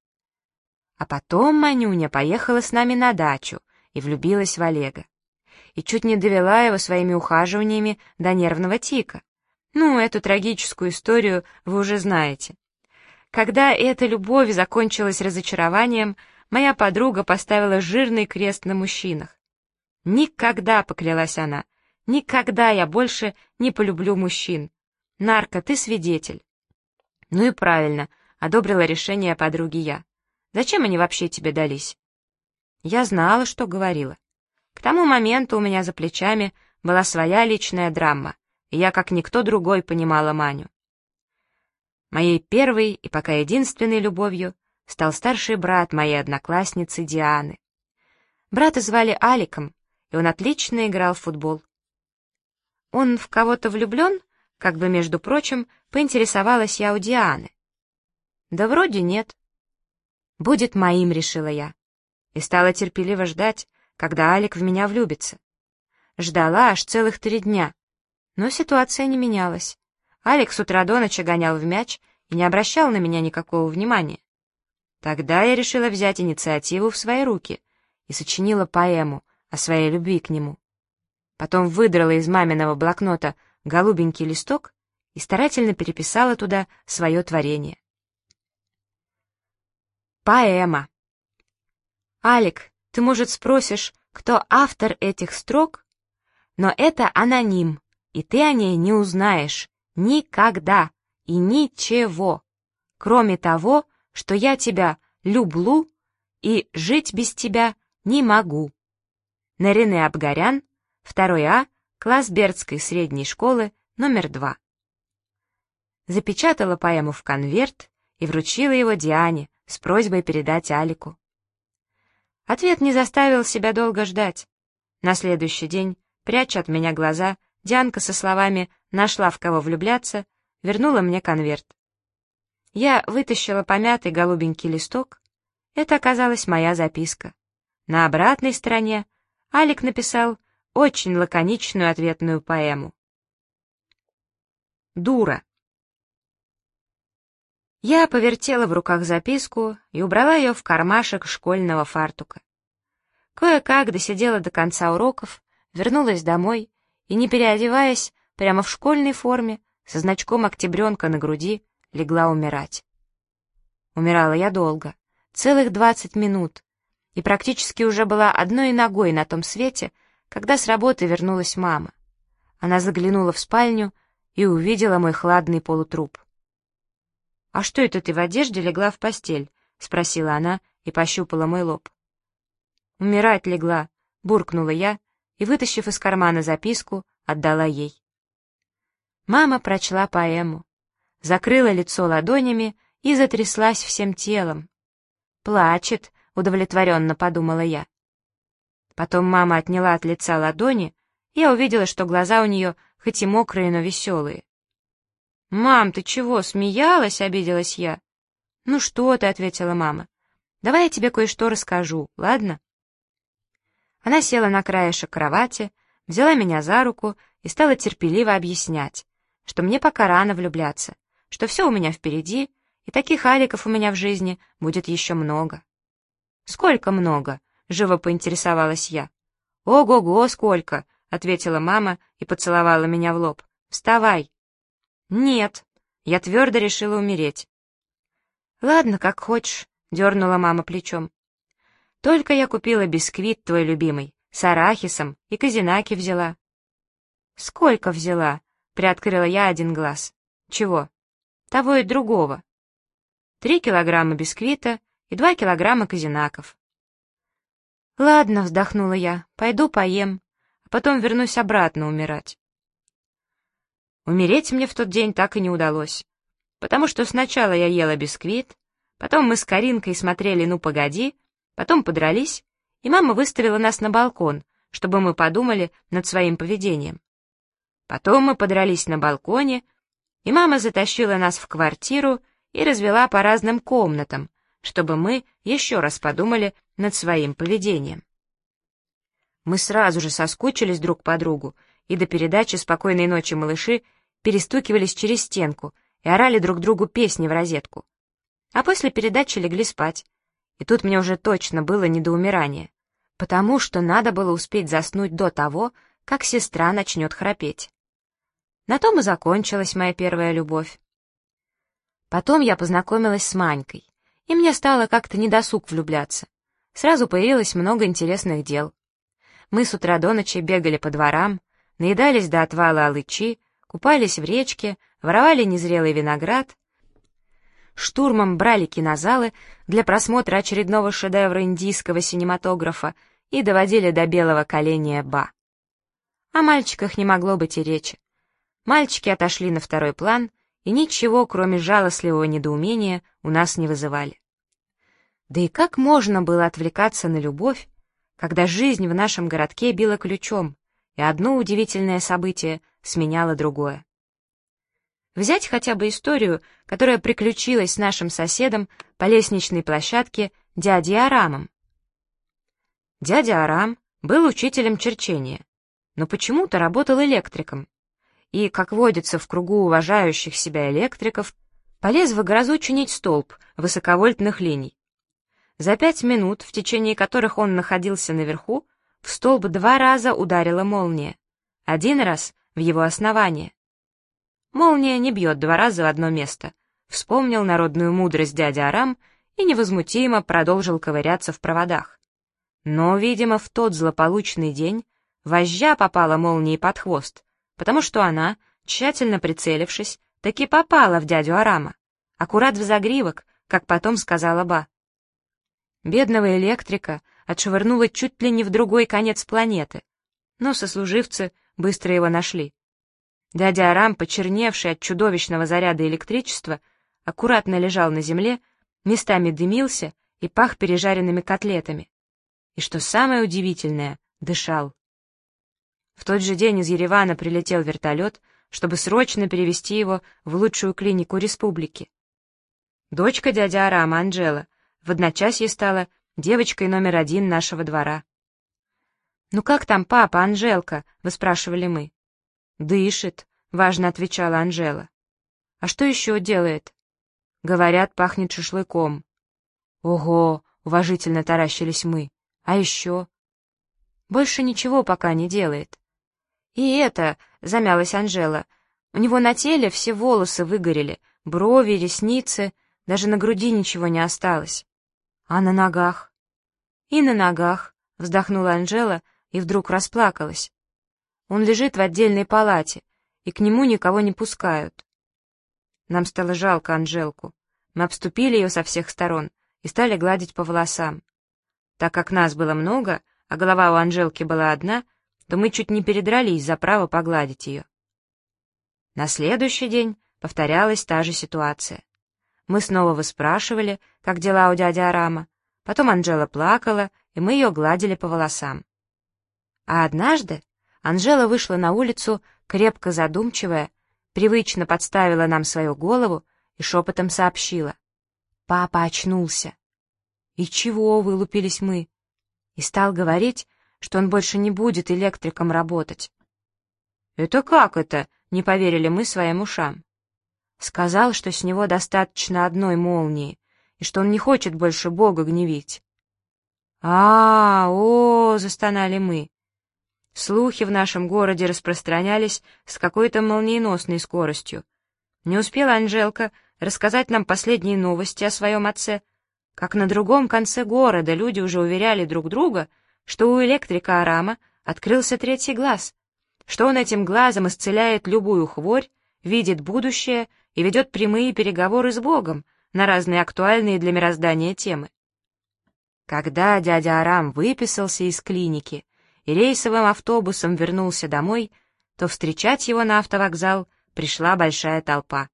А потом Манюня поехала с нами на дачу и влюбилась в Олега. И чуть не довела его своими ухаживаниями до нервного тика. Ну, эту трагическую историю вы уже знаете. Когда эта любовь закончилась разочарованием, моя подруга поставила жирный крест на мужчинах. «Никогда», — поклялась она, — «никогда я больше не полюблю мужчин. Нарка, ты свидетель». «Ну и правильно», — одобрила решение подруги я. «Зачем они вообще тебе дались?» Я знала, что говорила. К тому моменту у меня за плечами была своя личная драма, и я, как никто другой, понимала Маню. Моей первой и пока единственной любовью стал старший брат моей одноклассницы Дианы. Брата звали Аликом, и он отлично играл в футбол. «Он в кого-то влюблен?» — как бы, между прочим, поинтересовалась я у Дианы. «Да вроде нет». «Будет моим», — решила я, и стала терпеливо ждать, когда Алик в меня влюбится. Ждала аж целых 3 дня, но ситуация не менялась. Алик с утра до ночи гонял в мяч и не обращал на меня никакого внимания. Тогда я решила взять инициативу в свои руки и сочинила поэму о своей любви к нему. Потом выдрала из маминого блокнота голубенький листок и старательно переписала туда свое творение. Поэма. Алик, ты, может, спросишь, кто автор этих строк? Но это аноним, и ты о ней не узнаешь никогда и ничего, кроме того, что я тебя люблю и жить без тебя не могу. Нарине Абгарян, 2 А, класс Бердской средней школы, номер 2. Запечатала поэму в конверт и вручила его Диане с просьбой передать Алику. Ответ не заставил себя долго ждать. На следующий день, пряча от меня глаза, Дианка со словами «нашла в кого влюбляться» вернула мне конверт. Я вытащила помятый голубенький листок. Это оказалась моя записка. На обратной стороне Алик написал очень лаконичную ответную поэму. «Дура». Я повертела в руках записку и убрала ее в кармашек школьного фартука. Кое-как досидела до конца уроков, вернулась домой и, не переодеваясь, прямо в школьной форме, со значком октябренка на груди, легла умирать. Умирала я долго, целых 20 минут, и практически уже была одной ногой на том свете, когда с работы вернулась мама. Она заглянула в спальню и увидела мой хладный полутруп. «А что это ты в одежде легла в постель?» — спросила она и пощупала мой лоб. «Умирать легла», — буркнула я и, вытащив из кармана записку, отдала ей. Мама прочла поэму, закрыла лицо ладонями и затряслась всем телом. «Плачет», — удовлетворенно подумала я. Потом мама отняла от лица ладони, и я увидела, что глаза у нее хоть и мокрые, но веселые. «Мам, ты чего, смеялась?» — обиделась я. «Ну что ты», — ответила мама. «Давай я тебе кое-что расскажу, ладно?» Она села на краешек кровати, взяла меня за руку и стала терпеливо объяснять, что мне пока рано влюбляться, что все у меня впереди, и таких Аликов у меня в жизни будет еще много. «Сколько много?» — живо поинтересовалась я. «Ого-го, сколько!» — ответила мама и поцеловала меня в лоб. «Вставай!» «Нет, я твердо решила умереть». «Ладно, как хочешь», — дернула мама плечом. «Только я купила бисквит твой любимый, с арахисом, и козинаки взяла». «Сколько взяла?» — приоткрыла я один глаз. «Чего?» «Того и другого». 3 килограмма бисквита и 2 килограмма козинаков. «Ладно», — вздохнула я, — «пойду поем, а потом вернусь обратно умирать». Умереть мне в тот день так и не удалось, потому что сначала я ела бисквит, потом мы с Каринкой смотрели «Ну, погоди», потом подрались, и мама выставила нас на балкон, чтобы мы подумали над своим поведением. Потом мы подрались на балконе, и мама затащила нас в квартиру и развела по разным комнатам, чтобы мы еще раз подумали над своим поведением. Мы сразу же соскучились друг по другу, и до передачи «Спокойной ночи, малыши» перестукивались через стенку и орали друг другу песни в розетку. А после передачи легли спать. И тут мне уже точно было не до умирания, потому что надо было успеть заснуть до того, как сестра начнет храпеть. На том и закончилась моя первая любовь. Потом я познакомилась с Манькой, и мне стало как-то недосуг влюбляться. Сразу появилось много интересных дел. Мы с утра до ночи бегали по дворам, наедались до отвала алычи, купались в речке, воровали незрелый виноград, штурмом брали кинозалы для просмотра очередного шедевра индийского синематографа и доводили до белого коленя Ба. О мальчиках не могло быть и речи. Мальчики отошли на второй план и ничего, кроме жалостливого недоумения, у нас не вызывали. Да и как можно было отвлекаться на любовь, когда жизнь в нашем городке била ключом, и одно удивительное событие сменяло другое? Взять хотя бы историю, которая приключилась с нашим соседом по лестничной площадке дядей Арамом. Дядя Арам был учителем черчения, но почему-то работал электриком, и, как водится в кругу уважающих себя электриков, полез в грозу чинить столб высоковольтных линий. За 5 минут, в течение которых он находился наверху, в столб 2 раза ударила молния, 1 раз в его основание. Молния не бьет 2 раза в одно место, вспомнил народную мудрость дядя Арам и невозмутимо продолжил ковыряться в проводах. Но, видимо, в тот злополучный день вожжа попала молнией под хвост, потому что она, тщательно прицелившись, таки попала в дядю Арама, аккурат в загривок, как потом сказала Ба. Бедного электрика отшвырнуло чуть ли не в другой конец планеты, но сослуживцы быстро его нашли. Дядя Арам, почерневший от чудовищного заряда электричества, аккуратно лежал на земле, местами дымился и пах пережаренными котлетами. И что самое удивительное, дышал. В тот же день из Еревана прилетел вертолет, чтобы срочно перевезти его в лучшую клинику республики. Дочка дяди Арама, Анжела, в одночасье стала девочкой номер 1 нашего двора. «Ну как там папа, Анжелка?» — выспрашивали мы. «Дышит», — важно отвечала Анжела. «А что еще делает?» «Говорят, пахнет шашлыком». «Ого!» — уважительно таращились мы. «А еще?» «Больше ничего пока не делает». «И это», — замялась Анжела, — «у него на теле все волосы выгорели, брови, ресницы, даже на груди ничего не осталось». «А на ногах?» «И на ногах», — вздохнула Анжела и вдруг расплакалась. «Он лежит в отдельной палате, и к нему никого не пускают». Нам стало жалко Анжелку. Мы обступили ее со всех сторон и стали гладить по волосам. Так как нас было много, а голова у Анжелки была одна, то мы чуть не передрались за право погладить ее. На следующий день повторялась та же ситуация. Мы снова выспрашивали, как дела у дяди Арама. Потом Анжела плакала, и мы ее гладили по волосам. А однажды Анжела вышла на улицу, крепко задумчивая, привычно подставила нам свою голову и шепотом сообщила: «Папа очнулся». «И чего?» — вылупились мы. И стал говорить, что он больше не будет электриком работать. «Это как это?» — не поверили мы своим ушам. Сказал, что с него достаточно одной молнии, и что он не хочет больше Бога гневить. Застонали мы. Слухи в нашем городе распространялись с какой-то молниеносной скоростью. Не успела Анжелка рассказать нам последние новости о своем отце, как на другом конце города люди уже уверяли друг друга, что у электрика Арама открылся третий глаз, что он этим глазом исцеляет любую хворь, видит будущее и ведет прямые переговоры с Богом на разные актуальные для мироздания темы. Когда дядя Арам выписался из клиники и рейсовым автобусом вернулся домой, то встречать его на автовокзал пришла большая толпа.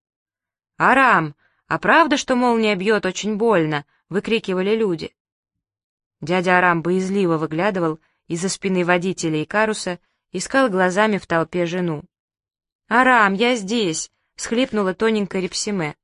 «Арам, а правда, что молния бьет очень больно?» — выкрикивали люди. Дядя Арам боязливо выглядывал из-за спины водителя Икаруса, искал глазами в толпе жену. «Арам, я здесь!» — всхлипнула тоненькая Репсиме.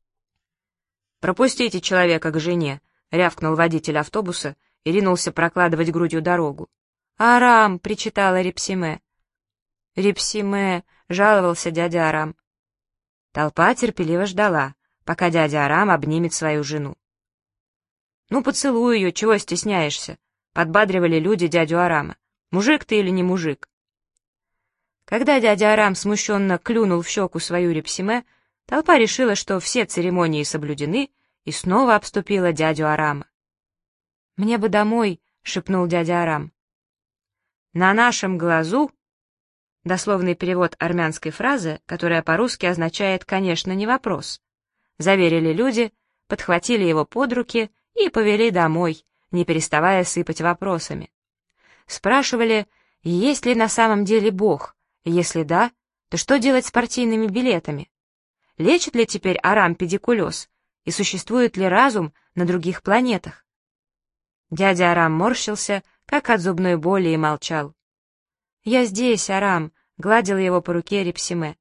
«Пропустите человека к жене!» — рявкнул водитель автобуса и ринулся прокладывать грудью дорогу. «Арам!» — причитала Репсиме. «Репсиме!» — жаловался дядя Арам. Толпа терпеливо ждала, пока дядя Арам обнимет свою жену. «Ну, поцелуй ее, чего стесняешься?» — подбадривали люди дядю Арама. «Мужик ты или не мужик?» Когда дядя Арам смущенно клюнул в щеку свою Репсиме, толпа решила, что все церемонии соблюдены, и снова обступила дядю Арама. «Мне бы домой», — шепнул дядя Арам. «На нашем глазу», — дословный перевод армянской фразы, которая по-русски означает «конечно, не вопрос», — заверили люди, подхватили его под руки и повели домой, не переставая сыпать вопросами. Спрашивали, есть ли на самом деле Бог, и если да, то что делать с партийными билетами? Лечит ли теперь Арам педикулез, и существует ли разум на других планетах? Дядя Арам морщился, как от зубной боли, и молчал. «Я здесь, Арам», — гладила его по руке Репсиме.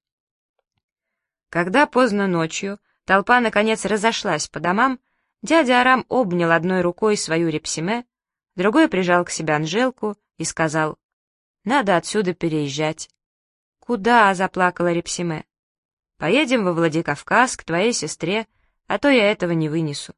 Когда поздно ночью толпа наконец разошлась по домам, дядя Арам обнял одной рукой свою Репсиме, другой прижал к себе Анжелку и сказал: «Надо отсюда переезжать». «Куда?» — заплакала Репсиме. «Поедем во Владикавказ к твоей сестре, а то я этого не вынесу».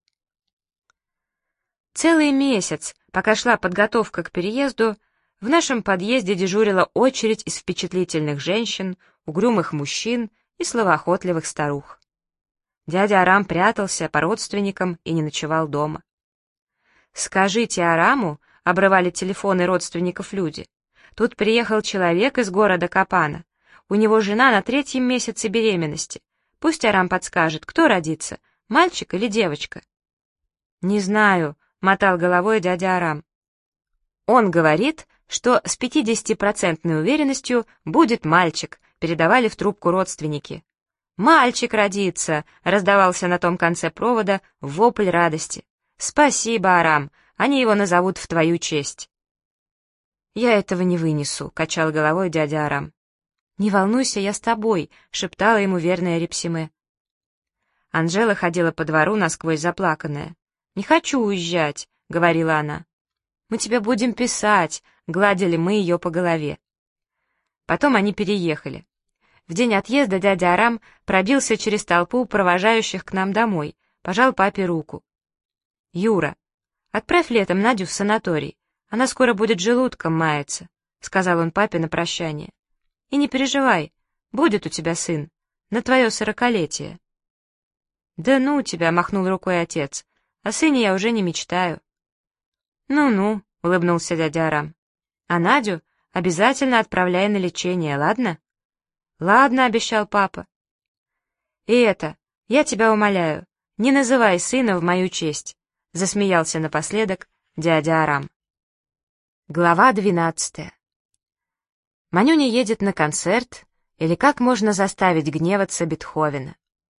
Целый месяц, пока шла подготовка к переезду, в нашем подъезде дежурила очередь из впечатлительных женщин, угрюмых мужчин и словоохотливых старух. Дядя Арам прятался по родственникам и не ночевал дома. «Скажите Араму», — обрывали телефоны родственников люди, «тут приехал человек из города Капана. У него жена на 3-м месяце беременности. Пусть Арам подскажет, кто родится, мальчик или девочка». «Не знаю», — мотал головой дядя Арам. «Он говорит, что с 50% уверенностью будет мальчик», — передавали в трубку родственники. «Мальчик родится!» — раздавался на том конце провода вопль радости. «Спасибо, Арам, они его назовут в твою честь». «Я этого не вынесу», — качал головой дядя Арам. «Не волнуйся, я с тобой», — шептала ему верная Репсиме. Анжела ходила по двору насквозь заплаканная. «Не хочу уезжать», — говорила она. «Мы тебя будем писать», — гладили мы ее по голове. Потом они переехали. В день отъезда дядя Арам пробился через толпу провожающих к нам домой, пожал папе руку. «Юра, отправь летом Надю в санаторий, она скоро будет желудком маяться», — сказал он папе на прощание. «И не переживай, будет у тебя сын, на твое 40-летие». «Да ну тебя», — махнул рукой отец, — О сыне я уже не мечтаю». «Ну-ну», — улыбнулся дядя Арам. «А Надю обязательно отправляй на лечение, ладно?» «Ладно», — обещал папа. «И это, я тебя умоляю, не называй сына в мою честь», — засмеялся напоследок дядя Арам. Глава 12. Манюня едет на концерт, или как можно заставить гневаться Бетховена.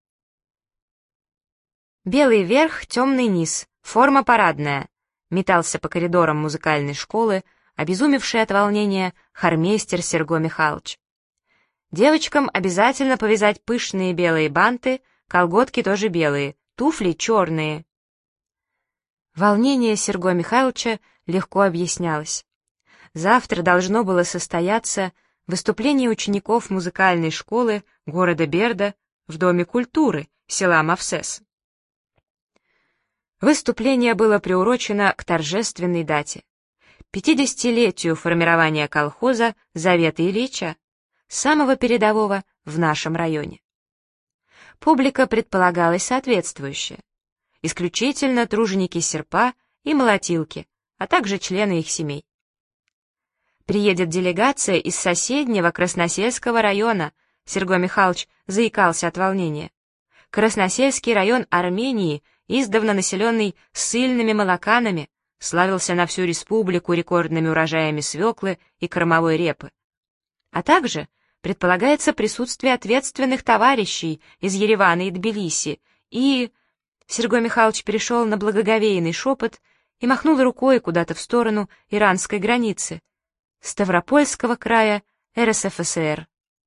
Белый верх, темный низ, форма парадная, метался по коридорам музыкальной школы, обезумевший от волнения хормейстер Серго Михайлович. Девочкам обязательно повязать пышные белые банты, колготки тоже белые, туфли черные. Волнение Серго Михайловича легко объяснялось. Завтра должно было состояться выступление учеников музыкальной школы города Берда в Доме культуры села Мавсес. Выступление было приурочено к торжественной дате — 50-летию формирования колхоза Завета Ильича, самого передового в нашем районе. Публика предполагалась соответствующая. Исключительно труженики серпа и молотилки, а также члены их семей. Приедет делегация из соседнего Красносельского района, Серго Михайлович заикался от волнения. Красносельский район Армении, издавна населенный ссыльными молоканами, славился на всю республику рекордными урожаями свеклы и кормовой репы. А также предполагается присутствие ответственных товарищей из Еревана и Тбилиси, и... Серго Михайлович перешел на благоговейный шепот и махнул рукой куда-то в сторону иранской границы, Ставропольского края РСФСР.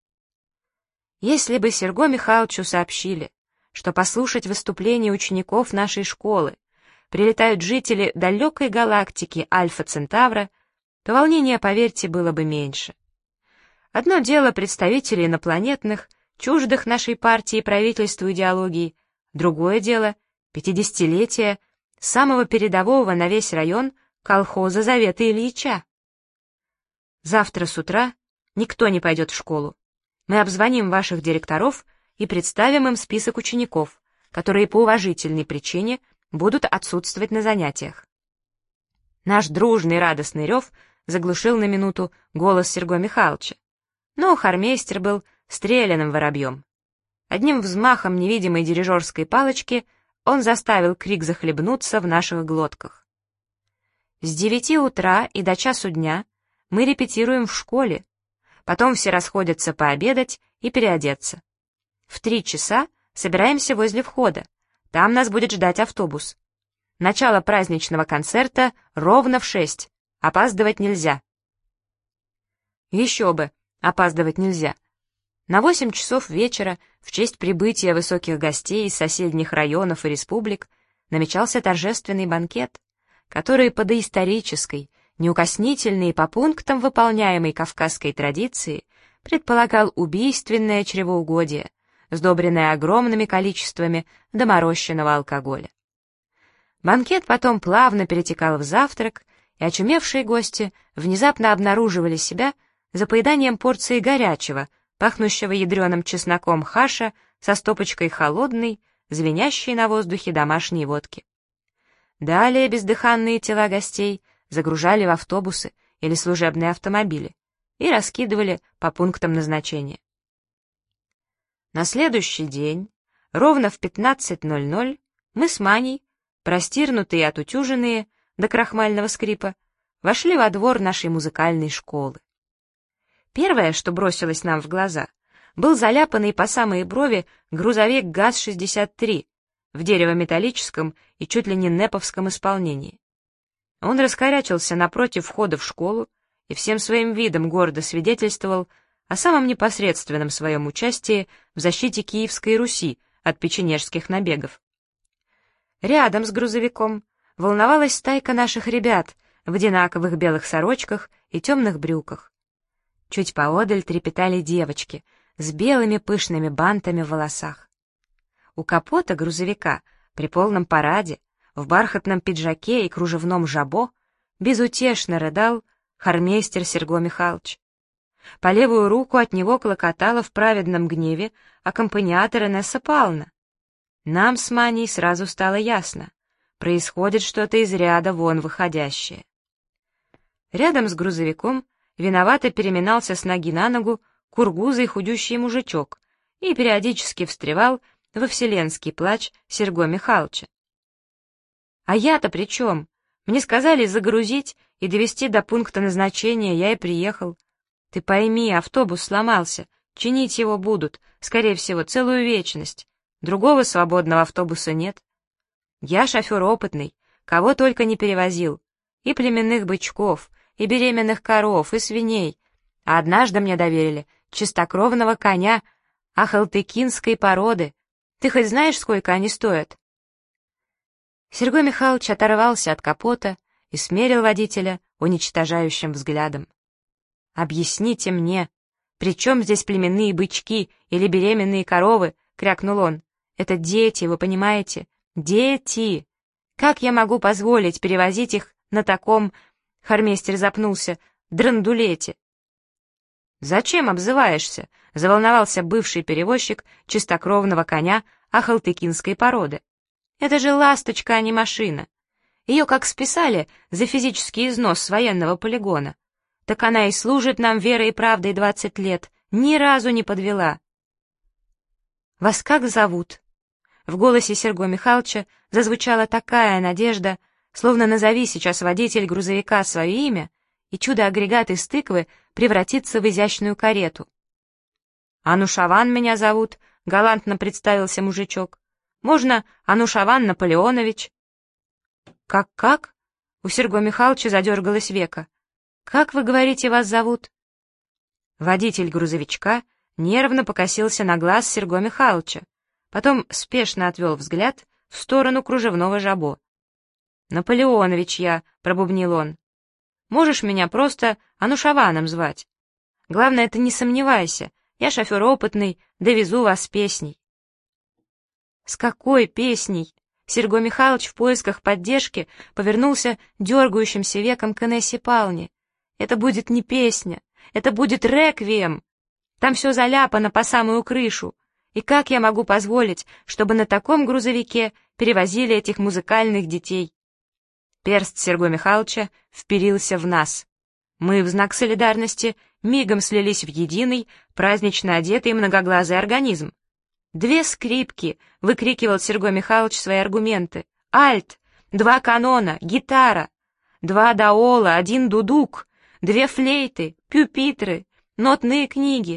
Если бы Серго Михайловичу сообщили, что послушать выступление учеников нашей школы прилетают жители далекой галактики Альфа-Центавра, то волнения, поверьте, было бы меньше. Одно дело представители инопланетных, чуждых нашей партии и правительству идеологии, другое дело — 50-летие самого передового на весь район колхоза Завета Ильича. Завтра с утра никто не пойдет в школу. Мы обзвоним ваших директоров и представим им список учеников, которые по уважительной причине будут отсутствовать на занятиях. Наш дружный радостный рев заглушил на минуту голос Серго Михайловича, но хормейстер был стрелянным воробьем. Одним взмахом невидимой дирижерской палочки он заставил крик захлебнуться в наших глотках. С 9 утра и до часу дня мы репетируем в школе, потом все расходятся пообедать и переодеться. В 3 часа собираемся возле входа, там нас будет ждать автобус. Начало праздничного концерта ровно в 6, опаздывать нельзя. Еще бы, опаздывать нельзя. На 8 часов вечера, в честь прибытия высоких гостей из соседних районов и республик, намечался торжественный банкет, который по доисторической, неукоснительной и по пунктам выполняемой кавказской традиции предполагал убийственное чревоугодие, сдобренное огромными количествами доморощенного алкоголя. Банкет потом плавно перетекал в завтрак, и очумевшие гости внезапно обнаруживали себя за поеданием порции горячего, пахнущего ядреным чесноком хаша со стопочкой холодной, звенящей на воздухе домашней водки. Далее бездыханные тела гостей загружали в автобусы или служебные автомобили и раскидывали по пунктам назначения. На следующий день, ровно в 15:00, мы с Маней, простирнутые и отутюженные до крахмального скрипа, вошли во двор нашей музыкальной школы. Первое, что бросилось нам в глаза, был заляпанный по самые брови грузовик ГАЗ-63 в дерево-металлическом и чуть ли не неповском исполнении. Он раскорячился напротив входа в школу и всем своим видом гордо свидетельствовал о самом непосредственном своем участии в защите Киевской Руси от печенежских набегов. Рядом с грузовиком волновалась стайка наших ребят в одинаковых белых сорочках и темных брюках. Чуть поодаль трепетали девочки с белыми пышными бантами в волосах. У капота грузовика при полном параде, в бархатном пиджаке и кружевном жабо, безутешно рыдал хормейстер Серго Михайлович. По левую руку от него клокотала в праведном гневе аккомпаниатор Инесса Павловна. Нам с Маней сразу стало ясно. происходит что-то из ряда вон выходящее. Рядом с грузовиком виновато переминался с ноги на ногу кургузый худющий мужичок и периодически встревал во вселенский плач Серго Михайловича. «А я-то при чем? Мне сказали загрузить и довести до пункта назначения, я и приехал. Ты пойми, автобус сломался, чинить его будут, скорее всего, целую вечность. Другого свободного автобуса нет. Я шофер опытный, кого только не перевозил. И племенных бычков, и беременных коров, и свиней. А однажды мне доверили чистокровного коня ахалтыкинской породы. Ты хоть знаешь, сколько они стоят?» Серго Михайлович оторвался от капота и смерил водителя уничтожающим взглядом. «Объясните мне, при чем здесь племенные бычки или беременные коровы?» — крякнул он. «Это дети, вы понимаете? Дети! Как я могу позволить перевозить их на таком...» — хормейстер запнулся. «Драндулете!» «Зачем обзываешься?» — заволновался бывший перевозчик чистокровного коня ахалтыкинской породы. «Это же ласточка, а не машина. Ее как списали за физический износ с военного полигона. Так она и служит нам верой и правдой 20 лет, ни разу не подвела». «Вас как зовут?» В голосе Серго Михайловича зазвучала такая надежда, словно назови сейчас водитель грузовика свое имя, и чудо-агрегат из тыквы превратится в изящную карету. «Анушаван меня зовут», — галантно представился мужичок. «Можно Анушаван Наполеонович». «Как?» — у Серго Михайловича задергалось веко. «Как, вы говорите, вас зовут?» Водитель грузовичка нервно покосился на глаз Серго Михайловича, потом спешно отвел взгляд в сторону кружевного жабо. «Наполеонович я», — пробубнил он. «Можешь меня просто Анушаваном звать. Главное, ты не сомневайся, я шофер опытный, довезу вас с песней». «С какой песней?» Серго Михайлович в поисках поддержки повернулся дергающимся веком к Инессе Павловне. «Это будет не песня, это будет реквием. Там все заляпано по самую крышу. И как я могу позволить, чтобы на таком грузовике перевозили этих музыкальных детей?» Перст Серго Михайловича вперился в нас. Мы в знак солидарности мигом слились в единый, празднично одетый многоглазый организм. «Две скрипки!» — выкрикивал Серго Михайлович свои аргументы. «Альт! 2 канона! Гитара! 2 даола! 1 дудук! 2 флейты! Пюпитры! Нотные книги!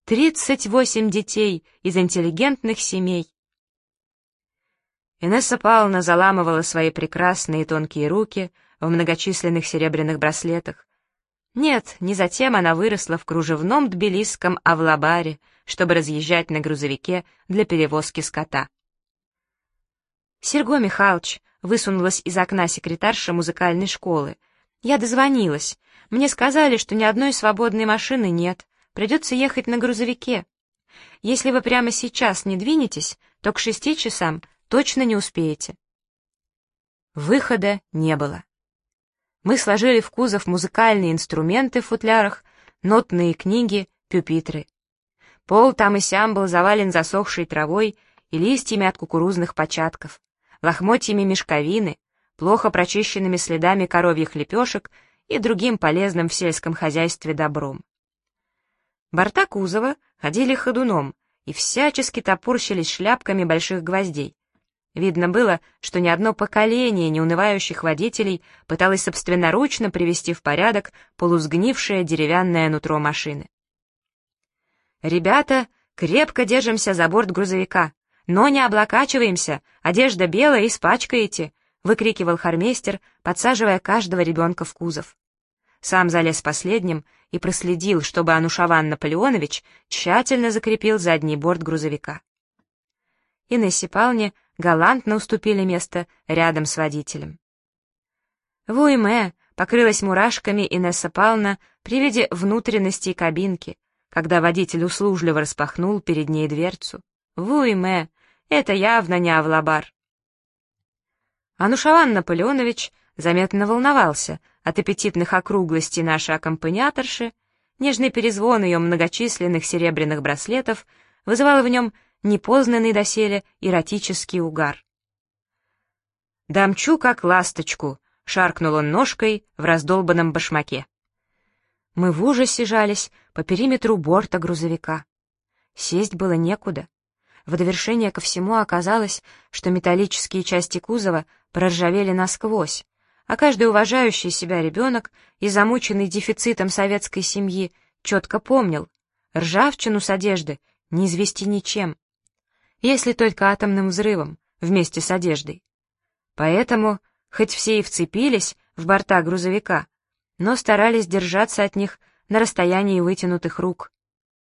38 детей из интеллигентных семей!» Инесса Павловна заламывала свои прекрасные тонкие руки в многочисленных серебряных браслетах. Нет, не затем она выросла в кружевном тбилисском авлабаре, чтобы разъезжать на грузовике для перевозки скота. «Серго Михайлович», — высунулась из окна секретарша музыкальной школы, — «я дозвонилась. Мне сказали, что ни одной свободной машины нет, придется ехать на грузовике. Если вы прямо сейчас не двинетесь, то к 6 часам точно не успеете». Выхода не было. Мы сложили в кузов музыкальные инструменты в футлярах, нотные книги, пюпитры. Пол там и сям был завален засохшей травой и листьями от кукурузных початков, лохмотьями мешковины, плохо прочищенными следами коровьих лепешек и другим полезным в сельском хозяйстве добром. Борта кузова ходили ходуном и всячески топорщились шляпками больших гвоздей. Видно было, что ни одно поколение неунывающих водителей пыталось собственноручно привести в порядок полусгнившее деревянное нутро машины. «Ребята, крепко держимся за борт грузовика, но не облокачиваемся, одежда белая, испачкаете», — выкрикивал хормейстер, подсаживая каждого ребенка в кузов. Сам залез последним и проследил, чтобы Анушаван Наполеонович тщательно закрепил задний борт грузовика. Инессе Павловне галантно уступили место рядом с водителем. «Вуйме!» — покрылась мурашками Инесса Павловна при виде внутренностей кабинки, когда водитель услужливо распахнул перед ней дверцу. «Вуйме! Это явно не Авлабар!» Анушаван Наполеонович заметно волновался от аппетитных округлостей нашей аккомпаниаторши, нежный перезвон ее многочисленных серебряных браслетов вызывал в нем непознанный доселе эротический угар. «Дамчу, как ласточку», — шаркнул он ножкой в раздолбанном башмаке. Мы в ужасе жались по периметру борта грузовика. Сесть было некуда. В довершение ко всему оказалось, что металлические части кузова проржавели насквозь, а каждый уважающий себя ребенок и замученный дефицитом советской семьи четко помнил: ржавчину с одежды не извести ничем, если только атомным взрывом вместе с одеждой. Поэтому, хоть все и вцепились в борта грузовика, но старались держаться от них на расстоянии вытянутых рук.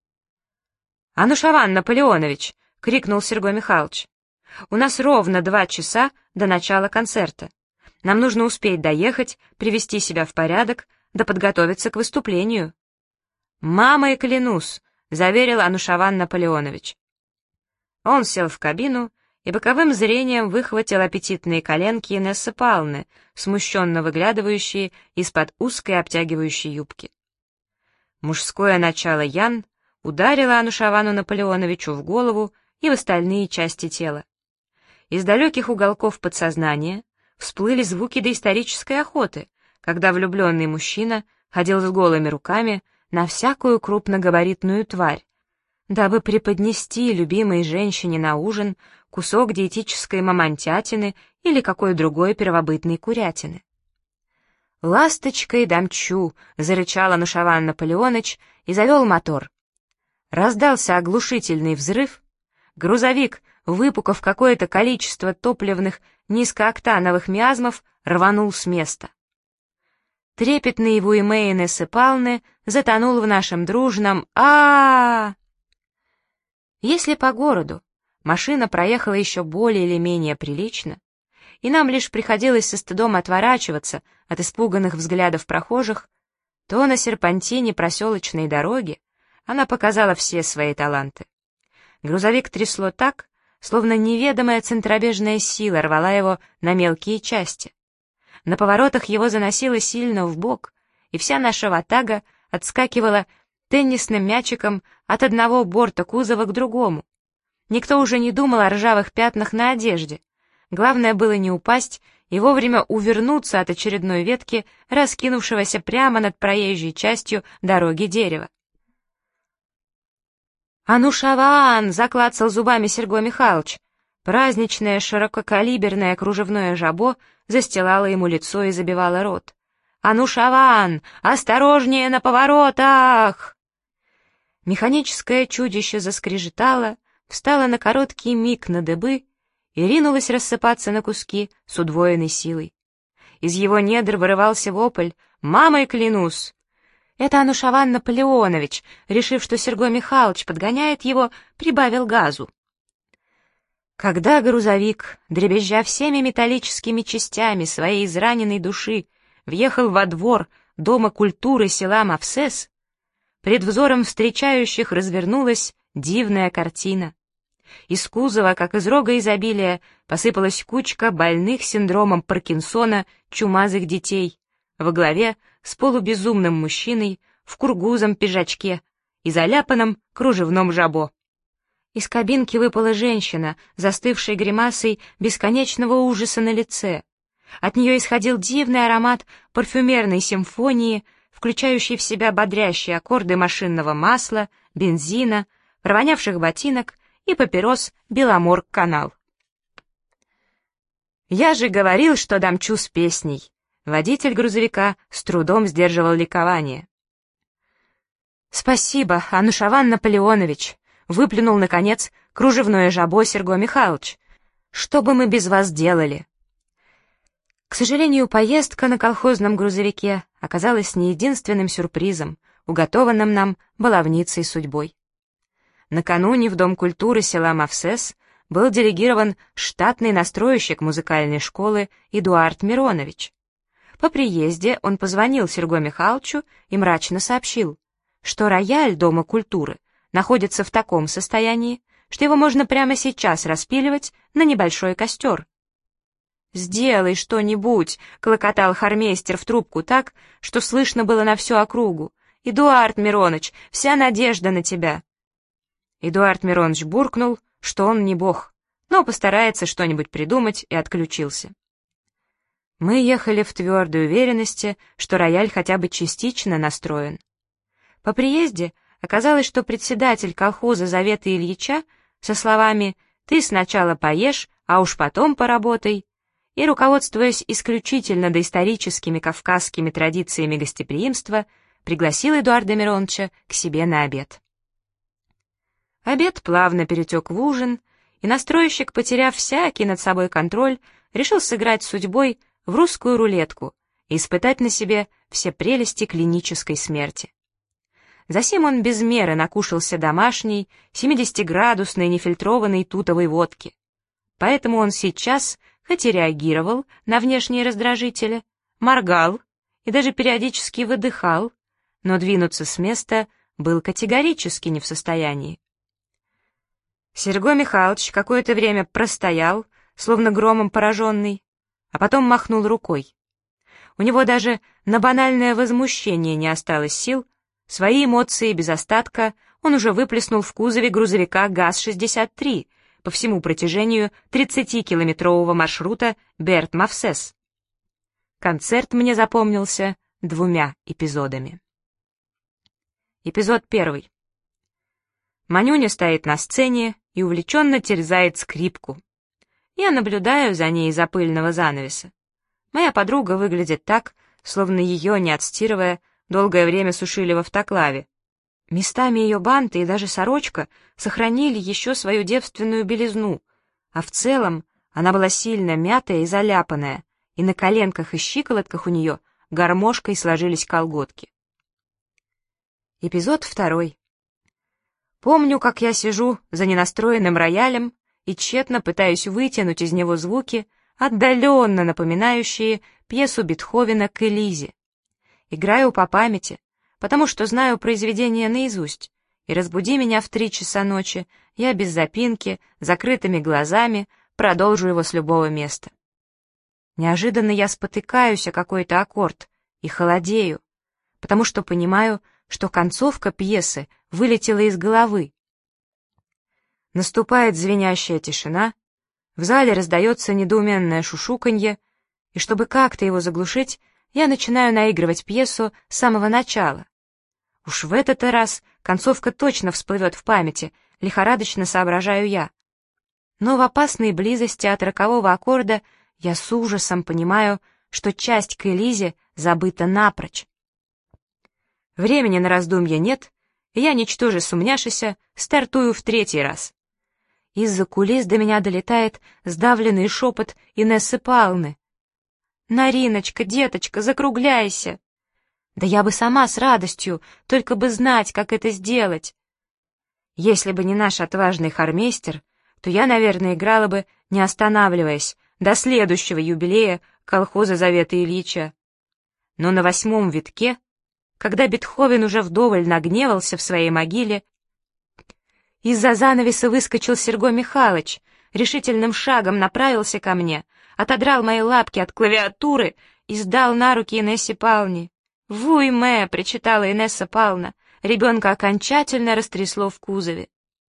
«Анушаван Наполеонович!» — крикнул Сергей Михайлович. «У нас ровно 2 часа до начала концерта. Нам нужно успеть доехать, привести себя в порядок, да подготовиться к выступлению». «Мамой клянусь!» — заверил Анушаван Наполеонович. Он сел в кабину и боковым зрением выхватил аппетитные коленки Инессы Павловны, смущенно выглядывающие из-под узкой обтягивающей юбки. Мужское начало Ян ударило Анушавану Наполеоновичу в голову и в остальные части тела. Из далеких уголков подсознания всплыли звуки доисторической охоты, когда влюбленный мужчина ходил с голыми руками на всякую крупногабаритную тварь, дабы преподнести любимой женщине на ужин кусок диетической мамонтятины или какой другой первобытной курятины. «Ласточкой дамчу!» — зарычал Анушаван Наполеоныч и завел мотор. Раздался оглушительный взрыв. Грузовик, выпукав какое-то количество топливных низкооктановых миазмов, рванул с места. Трепетный Вуймей Инессы Павловны затонул в нашем дружном а. Если по городу машина проехала еще более или менее прилично, и нам лишь приходилось со стыдом отворачиваться от испуганных взглядов прохожих, то на серпантине проселочной дороги она показала все свои таланты. Грузовик трясло так, словно неведомая центробежная сила рвала его на мелкие части. На поворотах его заносило сильно вбок, и вся наша ватага отскакивала теннисным мячиком от одного борта кузова к другому. Никто уже не думал о ржавых пятнах на одежде. Главное было не упасть и вовремя увернуться от очередной ветки, раскинувшегося прямо над проезжей частью дороги дерева. «Анушаван!» — заклацал зубами Сергей Михайлович. Праздничное ширококалиберное кружевное жабо застилало ему лицо и забивало рот. «Анушаван! Осторожнее на поворотах!» Механическое чудище заскрежетало, встало на короткий миг на дыбы и ринулось рассыпаться на куски с удвоенной силой. Из его недр вырывался вопль «Мамой клянусь!». Это Анушаван Наполеонович, решив, что Сергей Михайлович подгоняет его, прибавил газу. Когда грузовик, дребезжа всеми металлическими частями своей израненной души, въехал во двор Дома культуры села Мавсес, пред взором встречающих развернулась дивная картина. Из кузова, как из рога изобилия, посыпалась кучка больных синдромом Паркинсона чумазых детей, во главе с полубезумным мужчиной в кургузом пиджачке и заляпанном кружевном жабо. Из кабинки выпала женщина, застывшая гримасой бесконечного ужаса на лице. От нее исходил дивный аромат парфюмерной симфонии, включающий в себя бодрящие аккорды машинного масла, бензина, провонявших ботинок и папирос «Беломор-канал». «Я же говорил, что дамчу с песней!» Водитель грузовика с трудом сдерживал ликование. «Спасибо, Анушаван Наполеонович!» — выплюнул, наконец, кружевное жабо Сергей Михайлович. «Что бы мы без вас делали?» К сожалению, поездка на колхозном грузовике оказалась не единственным сюрпризом, уготованным нам баловницей судьбой. Накануне в Дом культуры села Мавсес был делегирован штатный настройщик музыкальной школы Эдуард Миронович. По приезде он позвонил Сергею Михайловичу и мрачно сообщил, что рояль Дома культуры находится в таком состоянии, что его можно прямо сейчас распиливать на небольшой костер. «Сделай что-нибудь!» — клокотал хормейстер в трубку так, что слышно было на всю округу. «Эдуард Мироныч, вся надежда на тебя!» Эдуард Мироныч буркнул, что он не бог, но постарается что-нибудь придумать, и отключился. Мы ехали в твердой уверенности, что рояль хотя бы частично настроен. По приезде оказалось, что председатель колхоза Завета Ильича со словами «ты сначала поешь, а уж потом поработай», и, руководствуясь исключительно доисторическими кавказскими традициями гостеприимства, пригласил Эдуарда Мироновича к себе на обед. Обед плавно перетек в ужин, и настройщик, потеряв всякий над собой контроль, решил сыграть с судьбой в русскую рулетку и испытать на себе все прелести клинической смерти. Засим он без меры накушался домашней, 70-градусной нефильтрованной тутовой водки. Поэтому он сейчас, хоть и реагировал на внешние раздражители, моргал и даже периодически выдыхал, но двинуться с места был категорически не в состоянии. Серго Михайлович какое-то время простоял, словно громом пораженный, а потом махнул рукой. У него даже на банальное возмущение не осталось сил, свои эмоции без остатка он уже выплеснул в кузове грузовика ГАЗ-63 по всему протяжению 30-километрового маршрута Берт-Мавсес. Концерт мне запомнился 2 эпизодами. Эпизод 1. Манюня стоит на сцене и увлеченно терзает скрипку. Я наблюдаю за ней из-за пыльного занавеса. Моя подруга выглядит так, словно ее, не отстирывая, долгое время сушили в автоклаве. Местами ее банты и даже сорочка сохранили еще свою девственную белизну, а в целом она была сильно мятая и заляпанная, и на коленках и щиколотках у нее гармошкой сложились колготки. Эпизод 2. Помню, как я сижу за ненастроенным роялем и тщетно пытаюсь вытянуть из него звуки, отдаленно напоминающие пьесу Бетховена к Элизе. Играю по памяти, потому что знаю произведение наизусть, и разбуди меня в 3 часа ночи, я без запинки, закрытыми глазами продолжу его с любого места. Неожиданно я спотыкаюсь о какой-то аккорд и холодею, потому что понимаю, что концовка пьесы вылетела из головы. Наступает звенящая тишина, в зале раздается недоуменное шушуканье, и чтобы как-то его заглушить, я начинаю наигрывать пьесу с самого начала. Уж в этот раз концовка точно всплывет в памяти, лихорадочно соображаю я. Но в опасной близости от 40-го аккорда я с ужасом понимаю, что часть к Элизе забыта напрочь. Времени на раздумья нет, и я, ничтоже сумняшися, стартую в 3-й раз. Из-за кулис до меня долетает сдавленный шепот Инессы Павловны. «Нариночка, деточка, закругляйся!» Да я бы сама с радостью, только бы знать, как это сделать. Если бы не наш отважный хормейстер, то я, наверное, играла бы, не останавливаясь, до следующего юбилея колхоза Завета Ильича. Но на 8-м витке, когда Бетховен уже вдоволь нагневался в своей могиле, из-за занавеса выскочил Серго Михайлович, решительным шагом направился ко мне, отодрал мои лапки от клавиатуры и сдал на руки Инессе Павловне. «Вуй, мэ!» — причитала Инесса Павловна. Ребенка окончательно растрясло в кузове.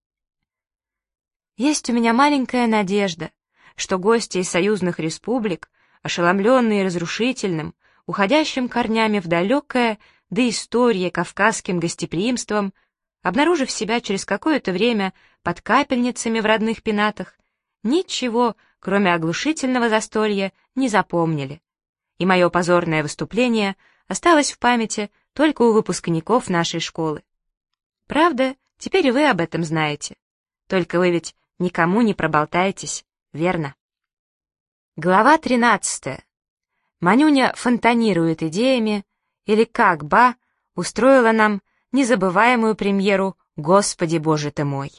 Есть у меня маленькая надежда, что гости из союзных республик, ошеломленные разрушительным, уходящим корнями в далекое доистория кавказским гостеприимством, обнаружив себя через какое-то время под капельницами в родных пенатах, ничего, кроме оглушительного застолья, не запомнили. И мое позорное выступление осталось в памяти только у выпускников нашей школы. Правда, теперь и вы об этом знаете. Только вы ведь никому не проболтаетесь, верно? Глава 13. Манюня фонтанирует идеями, или как Ба устроила нам незабываемую премьеру «Господи Боже ты мой».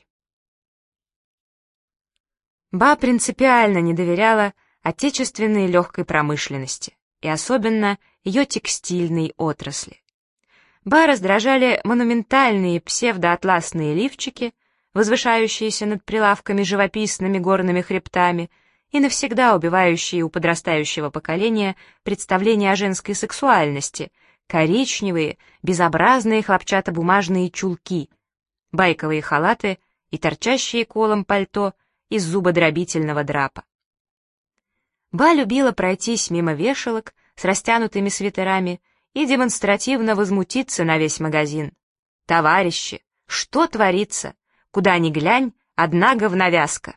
Ба принципиально не доверяла отечественной легкой промышленности, и особенно ее текстильной отрасли. Ба раздражали монументальные псевдоатласные лифчики, возвышающиеся над прилавками живописными горными хребтами и навсегда убивающие у подрастающего поколения представления о женской сексуальности, коричневые, безобразные хлопчатобумажные чулки, байковые халаты и торчащие колом пальто из зубодробительного драпа. Ба любила пройтись мимо вешалок с растянутыми свитерами и демонстративно возмутиться на весь магазин. «Товарищи, что творится? Куда ни глянь, одна говновязка!»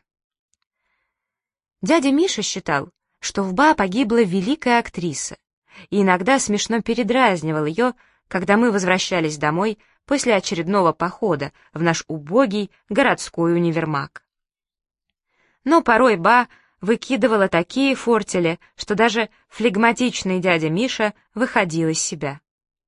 Дядя Миша считал, что в Ба погибла великая актриса, и иногда смешно передразнивал ее, когда мы возвращались домой после очередного похода в наш убогий городской универмаг. Но порой Ба выкидывала такие фортели, что даже флегматичный дядя Миша выходил из себя.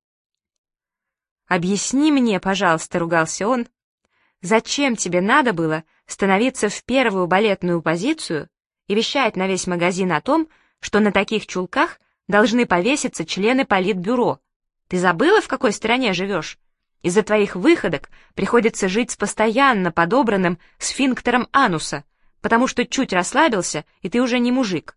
«Объясни мне, пожалуйста», — ругался он, «зачем тебе надо было становиться в первую балетную позицию и вещать на весь магазин о том, что на таких чулках должны повеситься члены политбюро? Ты забыла, в какой стране живешь? Из-за твоих выходок приходится жить с постоянно подобранным сфинктером ануса, потому что чуть расслабился, и ты уже не мужик».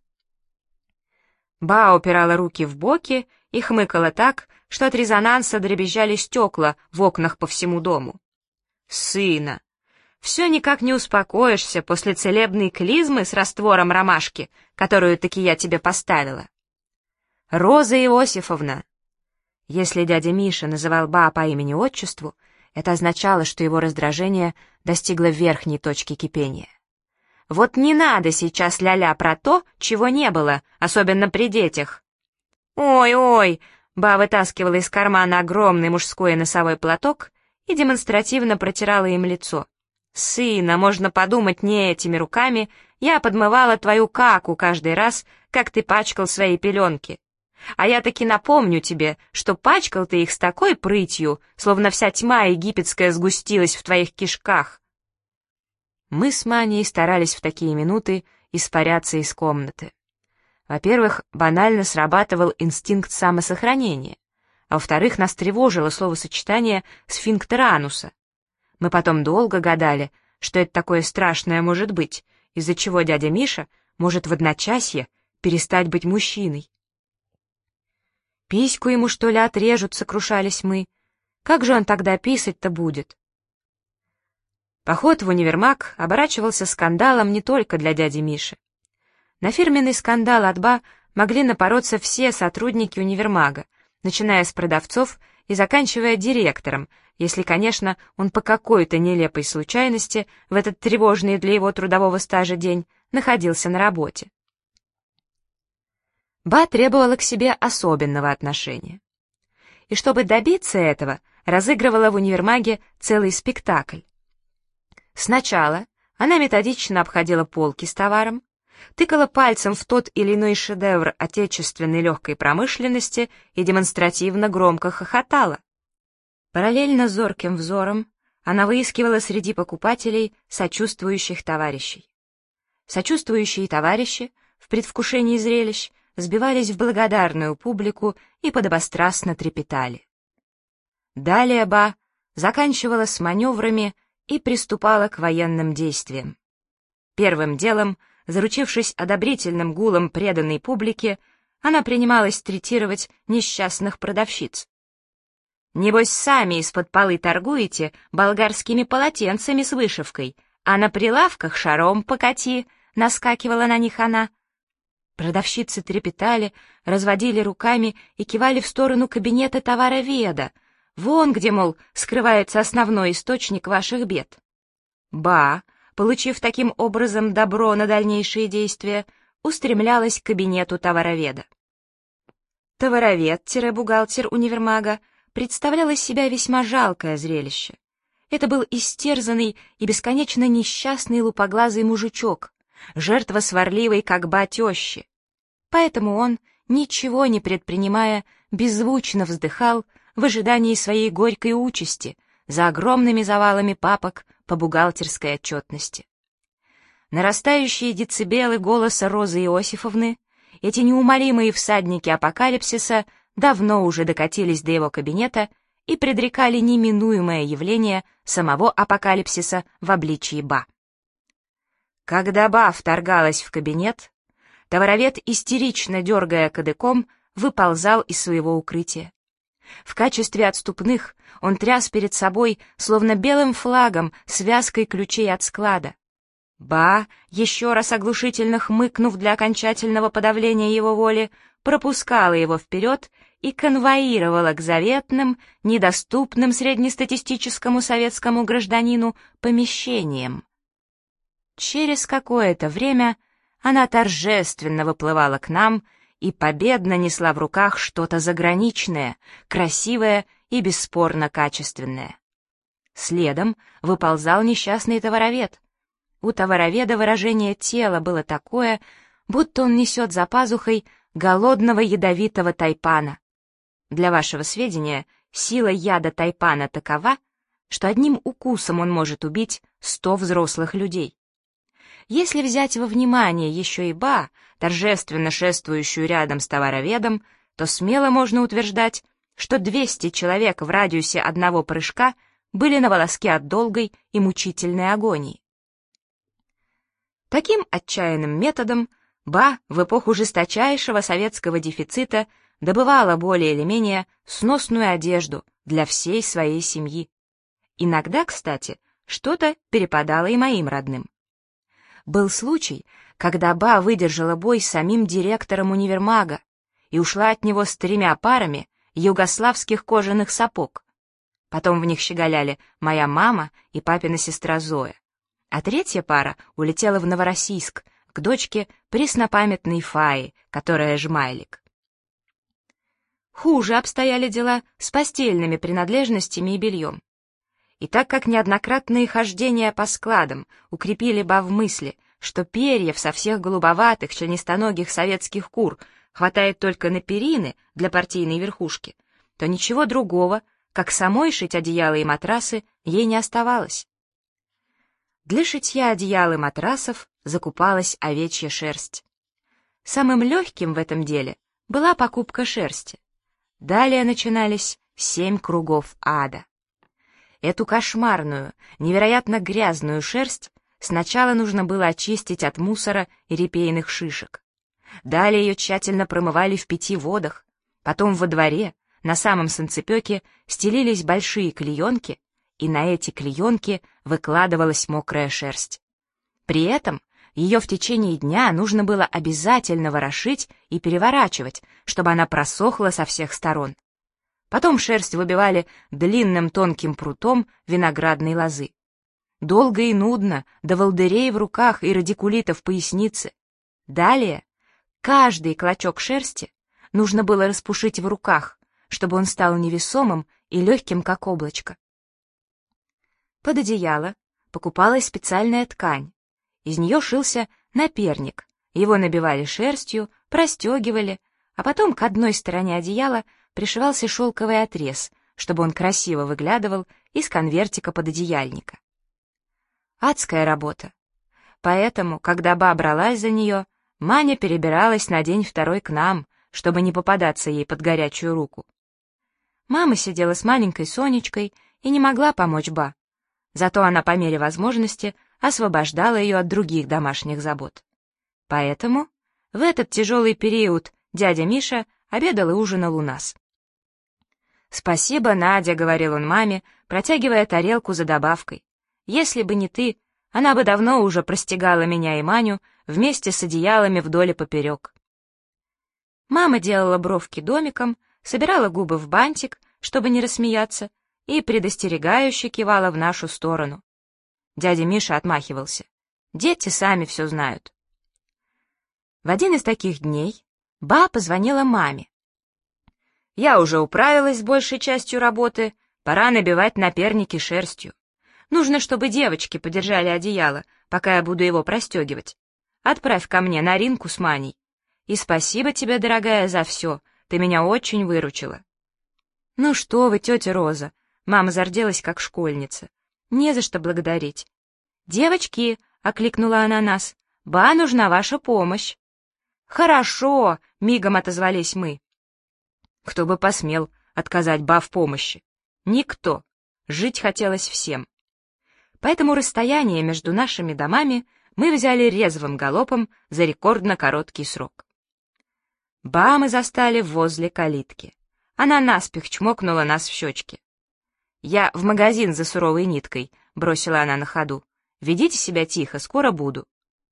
Ба упирала руки в боки и хмыкала так, что от резонанса дребезжали стекла в окнах по всему дому. «Сына, все никак не успокоишься после целебной клизмы с раствором ромашки, которую таки я тебе поставила. Роза Иосифовна». Если дядя Миша называл Ба по имени-отчеству, это означало, что его раздражение достигло верхней точки кипения. «Вот не надо сейчас ля-ля про то, чего не было, особенно при детях». «Ой-ой!» — Ба вытаскивала из кармана огромный мужской носовой платок и демонстративно протирала им лицо. «Сына, можно подумать, не этими руками я подмывала твою каку каждый раз, как ты пачкал свои пеленки. А я таки напомню тебе, что пачкал ты их с такой прытью, словно вся тьма египетская сгустилась в твоих кишках». Мы с Маней старались в такие минуты испаряться из комнаты. Во-первых, банально срабатывал инстинкт самосохранения, а во-вторых, нас тревожило словосочетание «сфинктер ануса». Мы потом долго гадали, что это такое страшное может быть, из-за чего дядя Миша может в одночасье перестать быть мужчиной. «Письку ему, что ли, отрежут?» — сокрушались мы. «Как же он тогда писать-то будет?» Поход в универмаг оборачивался скандалом не только для дяди Миши. На фирменный скандал от Ба могли напороться все сотрудники универмага, начиная с продавцов и заканчивая директором, если, конечно, он по какой-то нелепой случайности в этот тревожный для его трудового стажа день находился на работе. Ба требовала к себе особенного отношения. И чтобы добиться этого, разыгрывала в универмаге целый спектакль. Сначала она методично обходила полки с товаром, тыкала пальцем в тот или иной шедевр отечественной легкой промышленности и демонстративно громко хохотала. Параллельно зорким взором она выискивала среди покупателей сочувствующих товарищей. Сочувствующие товарищи в предвкушении зрелищ сбивались в благодарную публику и подобострастно трепетали. Далее Ба заканчивала с маневрами и приступала к военным действиям. Первым делом, заручившись одобрительным гулом преданной публики, она принималась третировать несчастных продавщиц. «Небось, сами из-под полы торгуете болгарскими полотенцами с вышивкой, а на прилавках шаром покати», — наскакивала на них она. Продавщицы трепетали, разводили руками и кивали в сторону кабинета товароведа. Вон где, мол, скрывается основной источник ваших бед. Ба, получив таким образом добро на дальнейшие действия, устремлялась к кабинету товароведа. Товаровед-бухгалтер универмага представлял из себя весьма жалкое зрелище. Это был истерзанный и бесконечно несчастный лупоглазый мужичок, жертва сварливой как ба тещи. Поэтому он, ничего не предпринимая, беззвучно вздыхал в ожидании своей горькой участи за огромными завалами папок по бухгалтерской отчетности. Нарастающие децибелы голоса Розы Иосифовны, эти неумолимые всадники апокалипсиса, давно уже докатились до его кабинета и предрекали неминуемое явление самого апокалипсиса в обличии Ба. Когда Ба вторгалась в кабинет, товаровед, истерично дергая кадыком, выползал из своего укрытия. В качестве отступных он тряс перед собой, словно белым флагом, связкой ключей от склада. Ба, еще раз оглушительно хмыкнув для окончательного подавления его воли, пропускала его вперед и конвоировала к заветным, недоступным среднестатистическому советскому гражданину помещениям. Через какое-то время она торжественно выплывала к нам и победно несла в руках что-то заграничное, красивое и бесспорно качественное. Следом выползал несчастный товаровед. У товароведа выражение тела было такое, будто он несет за пазухой голодного ядовитого тайпана. Для вашего сведения, сила яда тайпана такова, что одним укусом он может убить 100 взрослых людей. Если взять во внимание еще и Ба, торжественно шествующую рядом с товароведом, то смело можно утверждать, что 200 человек в радиусе одного прыжка были на волоске от долгой и мучительной агонии. Таким отчаянным методом Ба в эпоху жесточайшего советского дефицита добывала более или менее сносную одежду для всей своей семьи. Иногда, кстати, что-то перепадало и моим родным. Был случай, когда Ба выдержала бой с самим директором универмага и ушла от него с 3 парами югославских кожаных сапог. Потом в них щеголяли моя мама и папина сестра Зоя. А 3-я пара улетела в Новороссийск к дочке преснопамятной Фаи, которая жмайлик. Хуже обстояли дела с постельными принадлежностями и бельем. И так как неоднократные хождения по складам укрепили Ба в мысли, что перьев со всех голубоватых членистоногих советских кур хватает только на перины для партийной верхушки, то ничего другого, как самой шить одеяла и матрасы, ей не оставалось. Для шитья одеял и матрасов закупалась овечья шерсть. Самым легким в этом деле была покупка шерсти. Далее начинались 7 кругов ада. Эту кошмарную, невероятно грязную шерсть сначала нужно было очистить от мусора и репейных шишек. Далее ее тщательно промывали в 5 водах, потом во дворе, на самом санцепёке, стелились большие клеенки, и на эти клеенки выкладывалась мокрая шерсть. При этом ее в течение дня нужно было обязательно ворошить и переворачивать, чтобы она просохла со всех сторон. Потом шерсть выбивали длинным тонким прутом виноградной лозы. Долго и нудно, до волдырей в руках и радикулита в пояснице. Далее каждый клочок шерсти нужно было распушить в руках, чтобы он стал невесомым и легким, как облачко. Под одеяло покупалась специальная ткань. Из нее шился наперник, его набивали шерстью, простегивали, а потом к одной стороне одеяла пришивался шелковый отрез, чтобы он красиво выглядывал из конвертика пододеяльника. Адская работа. Поэтому, когда Ба бралась за нее, Маня перебиралась на день-второй к нам, чтобы не попадаться ей под горячую руку. Мама сидела с маленькой Сонечкой и не могла помочь Ба. Зато она по мере возможности освобождала ее от других домашних забот. Поэтому в этот тяжелый период дядя Миша обедал и ужинал у нас. «Спасибо, Надя», — говорил он маме, протягивая тарелку за добавкой. «Если бы не ты, она бы давно уже простигала меня и Маню вместе с одеялами вдоль и поперек». Мама делала бровки домиком, собирала губы в бантик, чтобы не рассмеяться, и предостерегающе кивала в нашу сторону. Дядя Миша отмахивался. Дети сами все знают. В один из таких дней Ба позвонила маме. «Я уже управилась с большей частью работы, пора набивать наперники шерстью. Нужно, чтобы девочки подержали одеяло, пока я буду его простегивать. Отправь ко мне Наринку с Маней. И спасибо тебе, дорогая, за все, ты меня очень выручила». «Ну что вы, тетя Роза», — мама зарделась, как школьница. «Не за что благодарить». «Девочки», — окликнула она нас, — «Ба, нужна ваша помощь». «Хорошо», — мигом отозвались мы. Кто бы посмел отказать Ба в помощи? Никто. Жить хотелось всем. Поэтому расстояние между нашими домами мы взяли резвым галопом за рекордно короткий срок. Ба мы застали возле калитки. Она наспех чмокнула нас в щечки. «Я в магазин за суровой ниткой», — бросила она на ходу. Ведите себя тихо, скоро буду».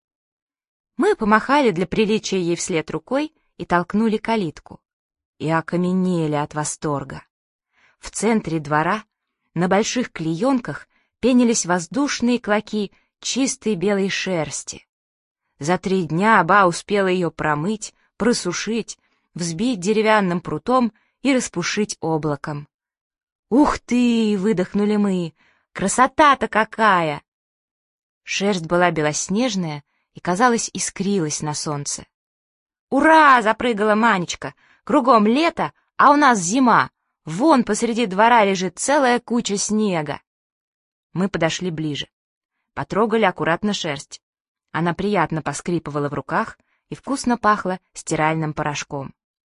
Мы помахали для приличия ей вслед рукой и толкнули калитку. И окаменели от восторга. В центре двора на больших клеенках пенились воздушные клоки чистой белой шерсти. За 3 дня Ба успела ее промыть, просушить, взбить деревянным прутом и распушить облаком. «Ух ты!» — выдохнули мы. «Красота-то какая!» Шерсть была белоснежная и, казалось, искрилась на солнце. «Ура!» — запрыгала Манечка. «Кругом лето, а у нас зима. Вон посреди двора лежит целая куча снега». Мы подошли ближе. Потрогали аккуратно шерсть. Она приятно поскрипывала в руках и вкусно пахла стиральным порошком.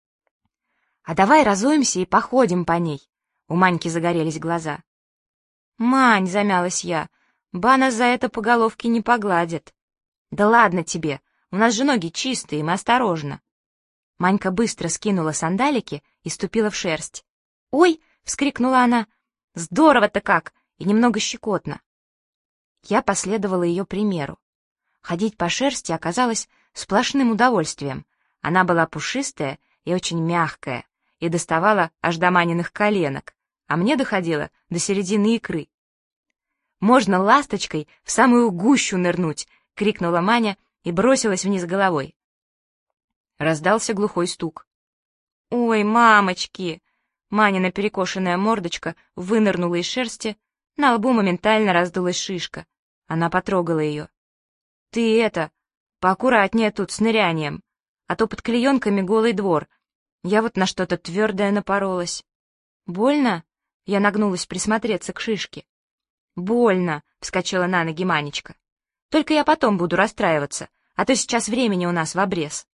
«А давай разуемся и походим по ней». У Маньки загорелись глаза. «Мань», — замялась я, — «Ба нас за это по головке не погладит». «Да ладно тебе, у нас же ноги чистые, мы осторожно». Манька быстро скинула сандалики и ступила в шерсть. «Ой!» — вскрикнула она. «Здорово-то как! И немного щекотно». Я последовала ее примеру. Ходить по шерсти оказалось сплошным удовольствием. Она была пушистая и очень мягкая, и доставала аж до Маниных коленок, а мне доходила до середины икры. «Можно ласточкой в самую гущу нырнуть!» — крикнула Маня и бросилась вниз головой. Раздался глухой стук. «Ой, мамочки!» Манина перекошенная мордочка вынырнула из шерсти, на лбу моментально раздулась шишка. Она потрогала ее. «Ты это, поаккуратнее тут с нырянием, а то под клеенками голый двор. Я вот на что-то твердое напоролась». «Больно?» — я нагнулась присмотреться к шишке. «Больно!» — вскочила на ноги Манечка. «Только я потом буду расстраиваться, а то сейчас времени у нас в обрез».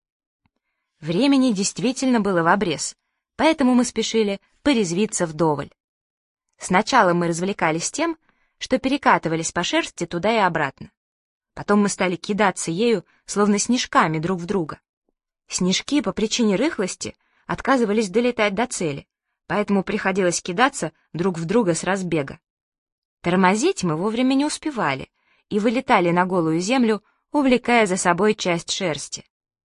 Времени действительно было в обрез, поэтому мы спешили порезвиться вдоволь. Сначала мы развлекались тем, что перекатывались по шерсти туда и обратно. Потом мы стали кидаться ею, словно снежками друг в друга. Снежки по причине рыхлости отказывались долетать до цели, поэтому приходилось кидаться друг в друга с разбега. Тормозить мы вовремя не успевали и вылетали на голую землю, увлекая за собой часть шерсти.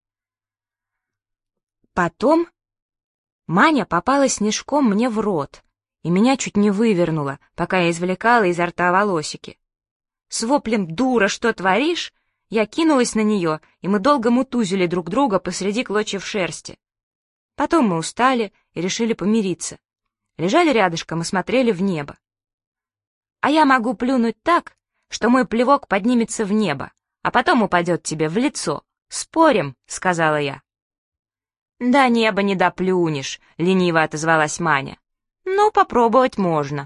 Потом Маня попала снежком мне в рот, и меня чуть не вывернуло, пока я извлекала изо рта волосики. С воплем «Дура, что творишь?» я кинулась на нее, и мы долго мутузили друг друга посреди клочьев шерсти. Потом мы устали и решили помириться. Лежали рядышком и смотрели в небо. «А я могу плюнуть так, что мой плевок поднимется в небо, а потом упадет тебе в лицо. Спорим?» — сказала я. «До неба не доплюнешь», — лениво отозвалась Маня. «Ну, попробовать можно».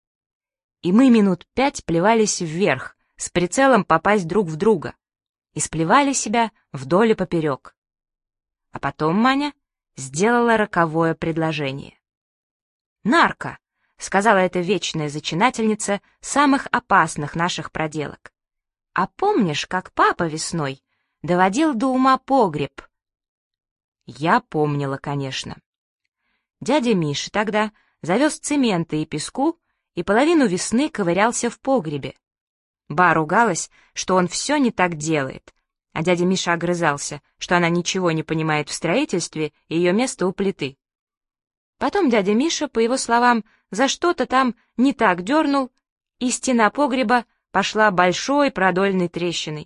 И мы минут 5 плевались вверх, с прицелом попасть друг в друга, и сплевали себя вдоль и поперек. А потом Маня сделала роковое предложение. «Нарко», — сказала эта вечная зачинательница самых опасных наших проделок. «А помнишь, как папа весной доводил до ума погреб?» Я помнила, конечно. Дядя Миша тогда завез цемента и песку и половину весны ковырялся в погребе. Ба ругалась, что он все не так делает, а дядя Миша огрызался, что она ничего не понимает в строительстве и ее место у плиты. Потом дядя Миша, по его словам, за что-то там не так дернул, и стена погреба пошла большой продольной трещиной.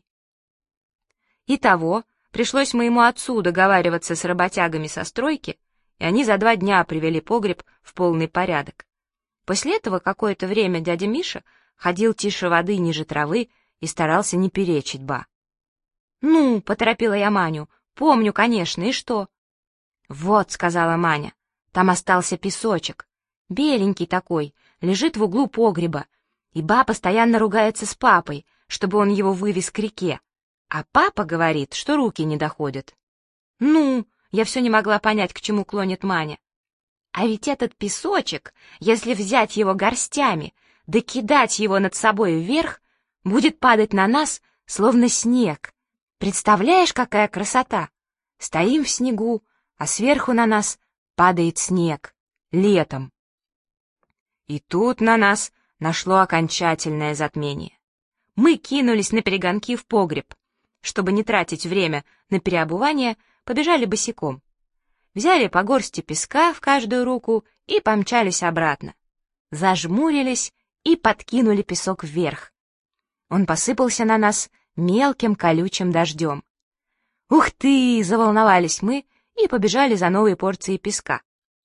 Итого пришлось моему отцу договариваться с работягами со стройки, и они за 2 дня привели погреб в полный порядок. После этого какое-то время дядя Миша ходил тише воды ниже травы и старался не перечить Ба. «Ну», — поторопила я Маню, — «помню, конечно, и что?» «Вот», — сказала Маня, — «там остался песочек, беленький такой, лежит в углу погреба, и Ба постоянно ругается с папой, чтобы он его вывез к реке, а папа говорит, что руки не доходят». «Ну», — я все не могла понять, к чему клонит Маня. «А ведь этот песочек, если взять его горстями, да кидать его над собой вверх, будет падать на нас, словно снег. Представляешь, какая красота? Стоим в снегу, а сверху на нас падает снег. Летом». И тут на нас нашло окончательное затмение. мы кинулись наперегонки в погреб. Чтобы не тратить время на переобувание, побежали босиком. Взяли по горсти песка в каждую руку и помчались обратно. Зажмурились и подкинули песок вверх. Он посыпался на нас мелким колючим дождем. «Ух ты!» — заволновались мы и побежали за новой порцией песка.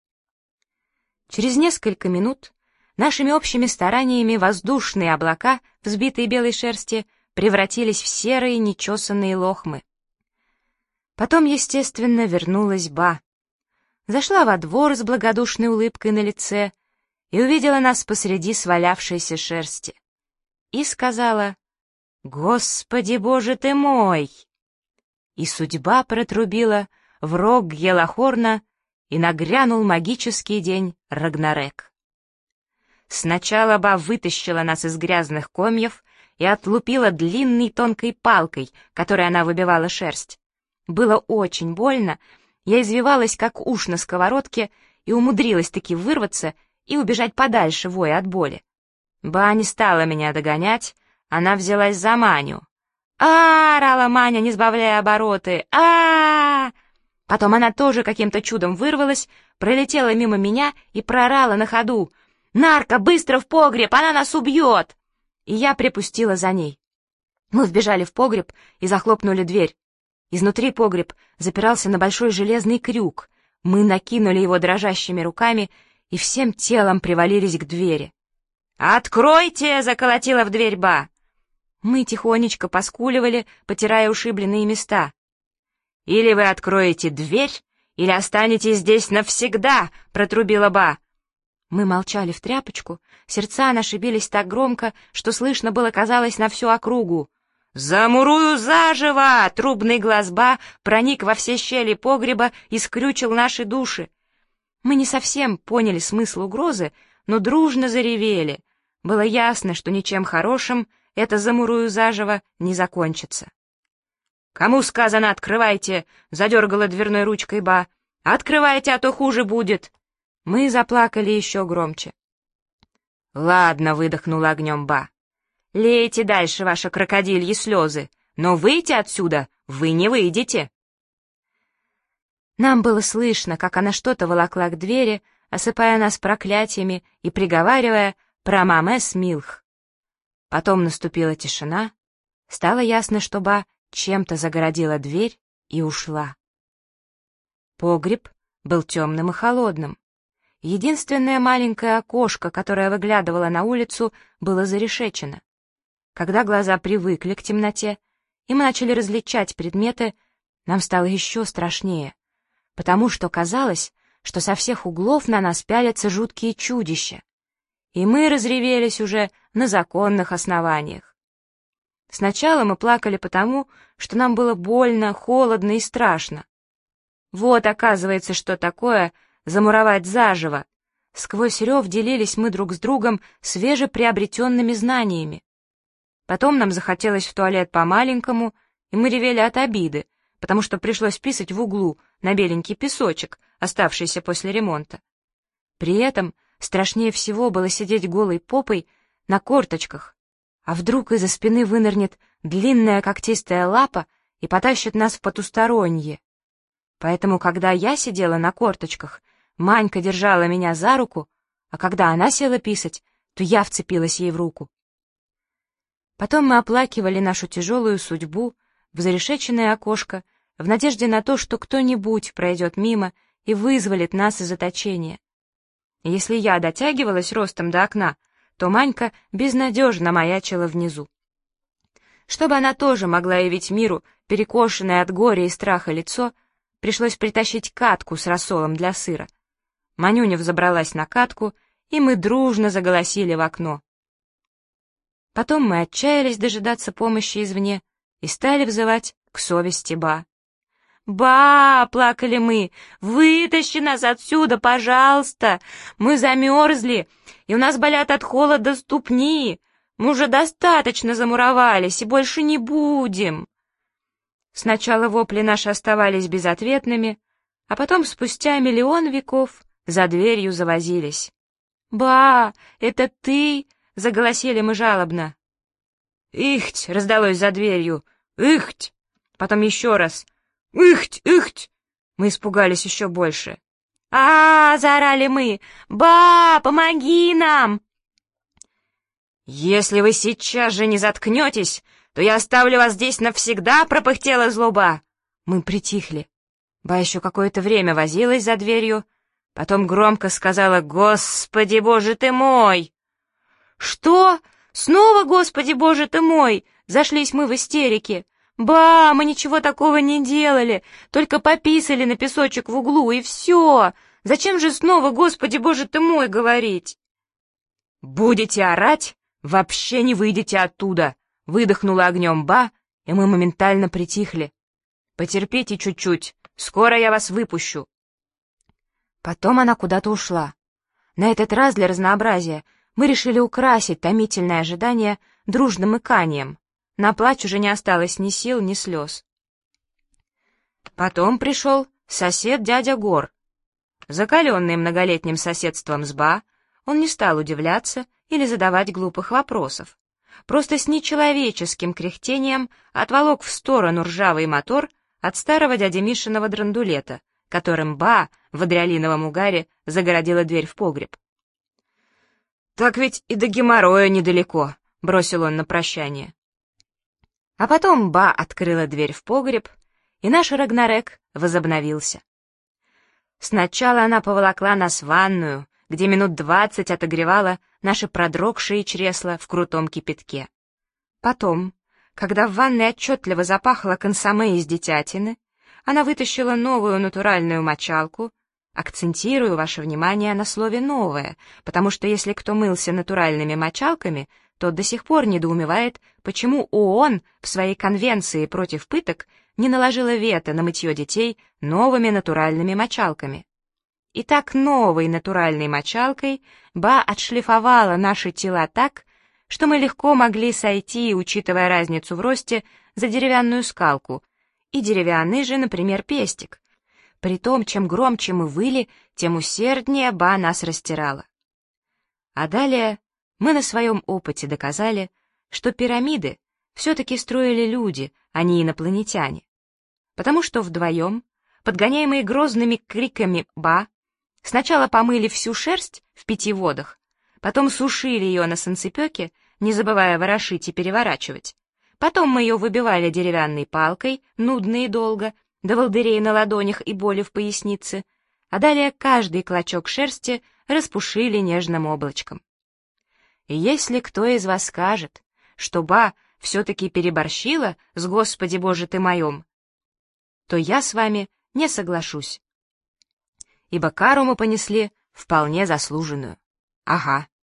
Через несколько минут нашими общими стараниями воздушные облака, взбитые белой шерсти, превратились в серые нечесанные лохмы. Потом, естественно, вернулась Ба. Зашла во двор с благодушной улыбкой на лице и увидела нас посреди свалявшейся шерсти. И сказала: «Господи, Боже ты мой!» И судьба протрубила в рог Гелахорна, и нагрянул магический день Рагнарек. Сначала Ба вытащила нас из грязных комьев и отлупила длинной тонкой палкой, которой она выбивала шерсть. Было очень больно, я извивалась, как уж на сковородке, и умудрилась таки вырваться и убежать подальше, воя от боли. Ба не стала меня догонять, она взялась за Маню. Орала Маня, не сбавляя обороты. Потом она тоже каким-то чудом вырвалась, пролетела мимо меня и проорала на ходу: «Нарка, быстро в погреб, она нас убьет!» И я припустила за ней. Мы вбежали в погреб и захлопнули дверь. Изнутри погреб запирался на большой железный крюк. Мы накинули его дрожащими руками и всем телом привалились к двери. «Откройте!» — заколотила в дверь Ба. Мы тихонечко поскуливали, потирая ушибленные места. «Или вы откроете дверь, или останетесь здесь навсегда!» — протрубила Ба. Мы молчали в тряпочку, сердца наши бились так громко, что слышно было, казалось, на всю округу. «Замурую заживо!» — трубный глаз Ба проник во все щели погреба и скрючил наши души. Мы не совсем поняли смысл угрозы, но дружно заревели. Было ясно, что ничем хорошим это «замурую заживо» не закончится. «Кому сказано, открывайте!» — задергала дверной ручкой Ба. «Открывайте, а то хуже будет!» Мы заплакали еще громче. «Ладно», — выдохнула огнем Ба. «Лейте дальше ваши крокодильи слезы, но выйти отсюда вы не выйдете». Нам было слышно, как она что-то волокла к двери, осыпая нас проклятиями и приговаривая «Прамамес милх». Потом наступила тишина, стало ясно, что Ба чем-то загородила дверь и ушла. Погреб был темным и холодным. Единственное маленькое окошко, которое выглядывало на улицу, было зарешечено. Когда глаза привыкли к темноте, и мы начали различать предметы, нам стало еще страшнее, потому что казалось, что со всех углов на нас пялятся жуткие чудища. И мы разревелись уже на законных основаниях. Сначала мы плакали потому, что нам было больно, холодно и страшно. Вот, оказывается, что такое замуровать заживо. Сквозь рев делились мы друг с другом свежеприобретенными знаниями. Потом нам захотелось в туалет по-маленькому, и мы ревели от обиды, потому что пришлось писать в углу на беленький песочек, оставшийся после ремонта. При этом страшнее всего было сидеть голой попой на корточках, а вдруг из-за спины вынырнет длинная когтистая лапа и потащит нас в потустороннее. Поэтому, когда я сидела на корточках, Манька держала меня за руку, а когда она села писать, то я вцепилась ей в руку. Потом мы оплакивали нашу тяжелую судьбу в зарешеченное окошко в надежде на то, что кто-нибудь пройдет мимо и вызволит нас из заточения. Если я дотягивалась ростом до окна, то Манька безнадежно маячила внизу. Чтобы она тоже могла явить миру перекошенное от горя и страха лицо, пришлось притащить катку с рассолом для сыра. Манюня взобралась на катку, и мы дружно заголосили в окно. Потом мы отчаялись дожидаться помощи извне и стали взывать к совести Ба. «Ба!» — плакали мы. «Вытащи нас отсюда, пожалуйста! Мы замерзли, и у нас болят от холода ступни. Мы уже достаточно замуровались и больше не будем!» Сначала вопли наши оставались безответными, а потом, спустя миллион веков, за дверью завозились. «Ба, это ты?» — заголосили мы жалобно. «Ихть!» — раздалось за дверью. «Ихть!» Потом еще раз. «Ихть! Ихть!» Мы испугались еще больше. Заорали мы. «Ба, помоги нам!» «Если вы сейчас же не заткнетесь, то я оставлю вас здесь навсегда», — пропыхтела злоба. Мы притихли. Ба еще какое-то время возилась за дверью, потом громко сказала: «Господи, Боже ты мой!» «Что? Снова Господи, Боже ты мой!» Зашлись мы в истерике. «Ба, мы ничего такого не делали, только пописали на песочек в углу, и все. Зачем же снова Господи, Боже ты мой говорить?» «Будете орать, вообще не выйдете оттуда», — выдохнула огнем Ба, и мы моментально притихли. «Потерпите чуть-чуть, скоро я вас выпущу». Потом она куда-то ушла. На этот раз для разнообразия мы решили украсить томительное ожидание дружным иканием. На плач уже не осталось ни сил, ни слез. Потом пришел сосед дядя Гор. Закаленный многолетним соседством с Ба, он не стал удивляться или задавать глупых вопросов. Просто с нечеловеческим кряхтением отволок в сторону ржавый мотор от старого дяди Мишиного драндулета, которым Ба в адреалиновом угаре загородила дверь в погреб. «Так ведь и до геморроя недалеко», — бросил он на прощание. А потом Ба открыла дверь в погреб, и наш Рагнарёк возобновился. Сначала она поволокла нас в ванную, где минут 20 отогревала наши продрогшие чресла в крутом кипятке. Потом, когда в ванной отчетливо запахло консоме из детятины, она вытащила новую натуральную мочалку. Акцентирую ваше внимание на слове «новое», потому что если кто мылся натуральными мочалками, тот до сих пор недоумевает, почему ООН в своей конвенции против пыток не наложила вето на мытье детей новыми натуральными мочалками. Итак, новой натуральной мочалкой Ба отшлифовала наши тела так, что мы легко могли сойти, учитывая разницу в росте, за деревянную скалку, и деревянный же, например, пестик. Притом, чем громче мы выли, тем усерднее Ба нас растирала. А далее мы на своем опыте доказали, что пирамиды все-таки строили люди, а не инопланетяне. Потому что вдвоем, подгоняемые грозными криками Ба, сначала помыли всю шерсть в 5 водах, потом сушили ее на санцепёке, не забывая ворошить и переворачивать. Потом мы ее выбивали деревянной палкой, нудно и долго, до волдырей на ладонях и боли в пояснице, а далее каждый клочок шерсти распушили нежным облачком. И если кто из вас скажет, что Ба все-таки переборщила с «Господи Боже ты моем», то я с вами не соглашусь. Ибо кару мы понесли вполне заслуженную. Ага.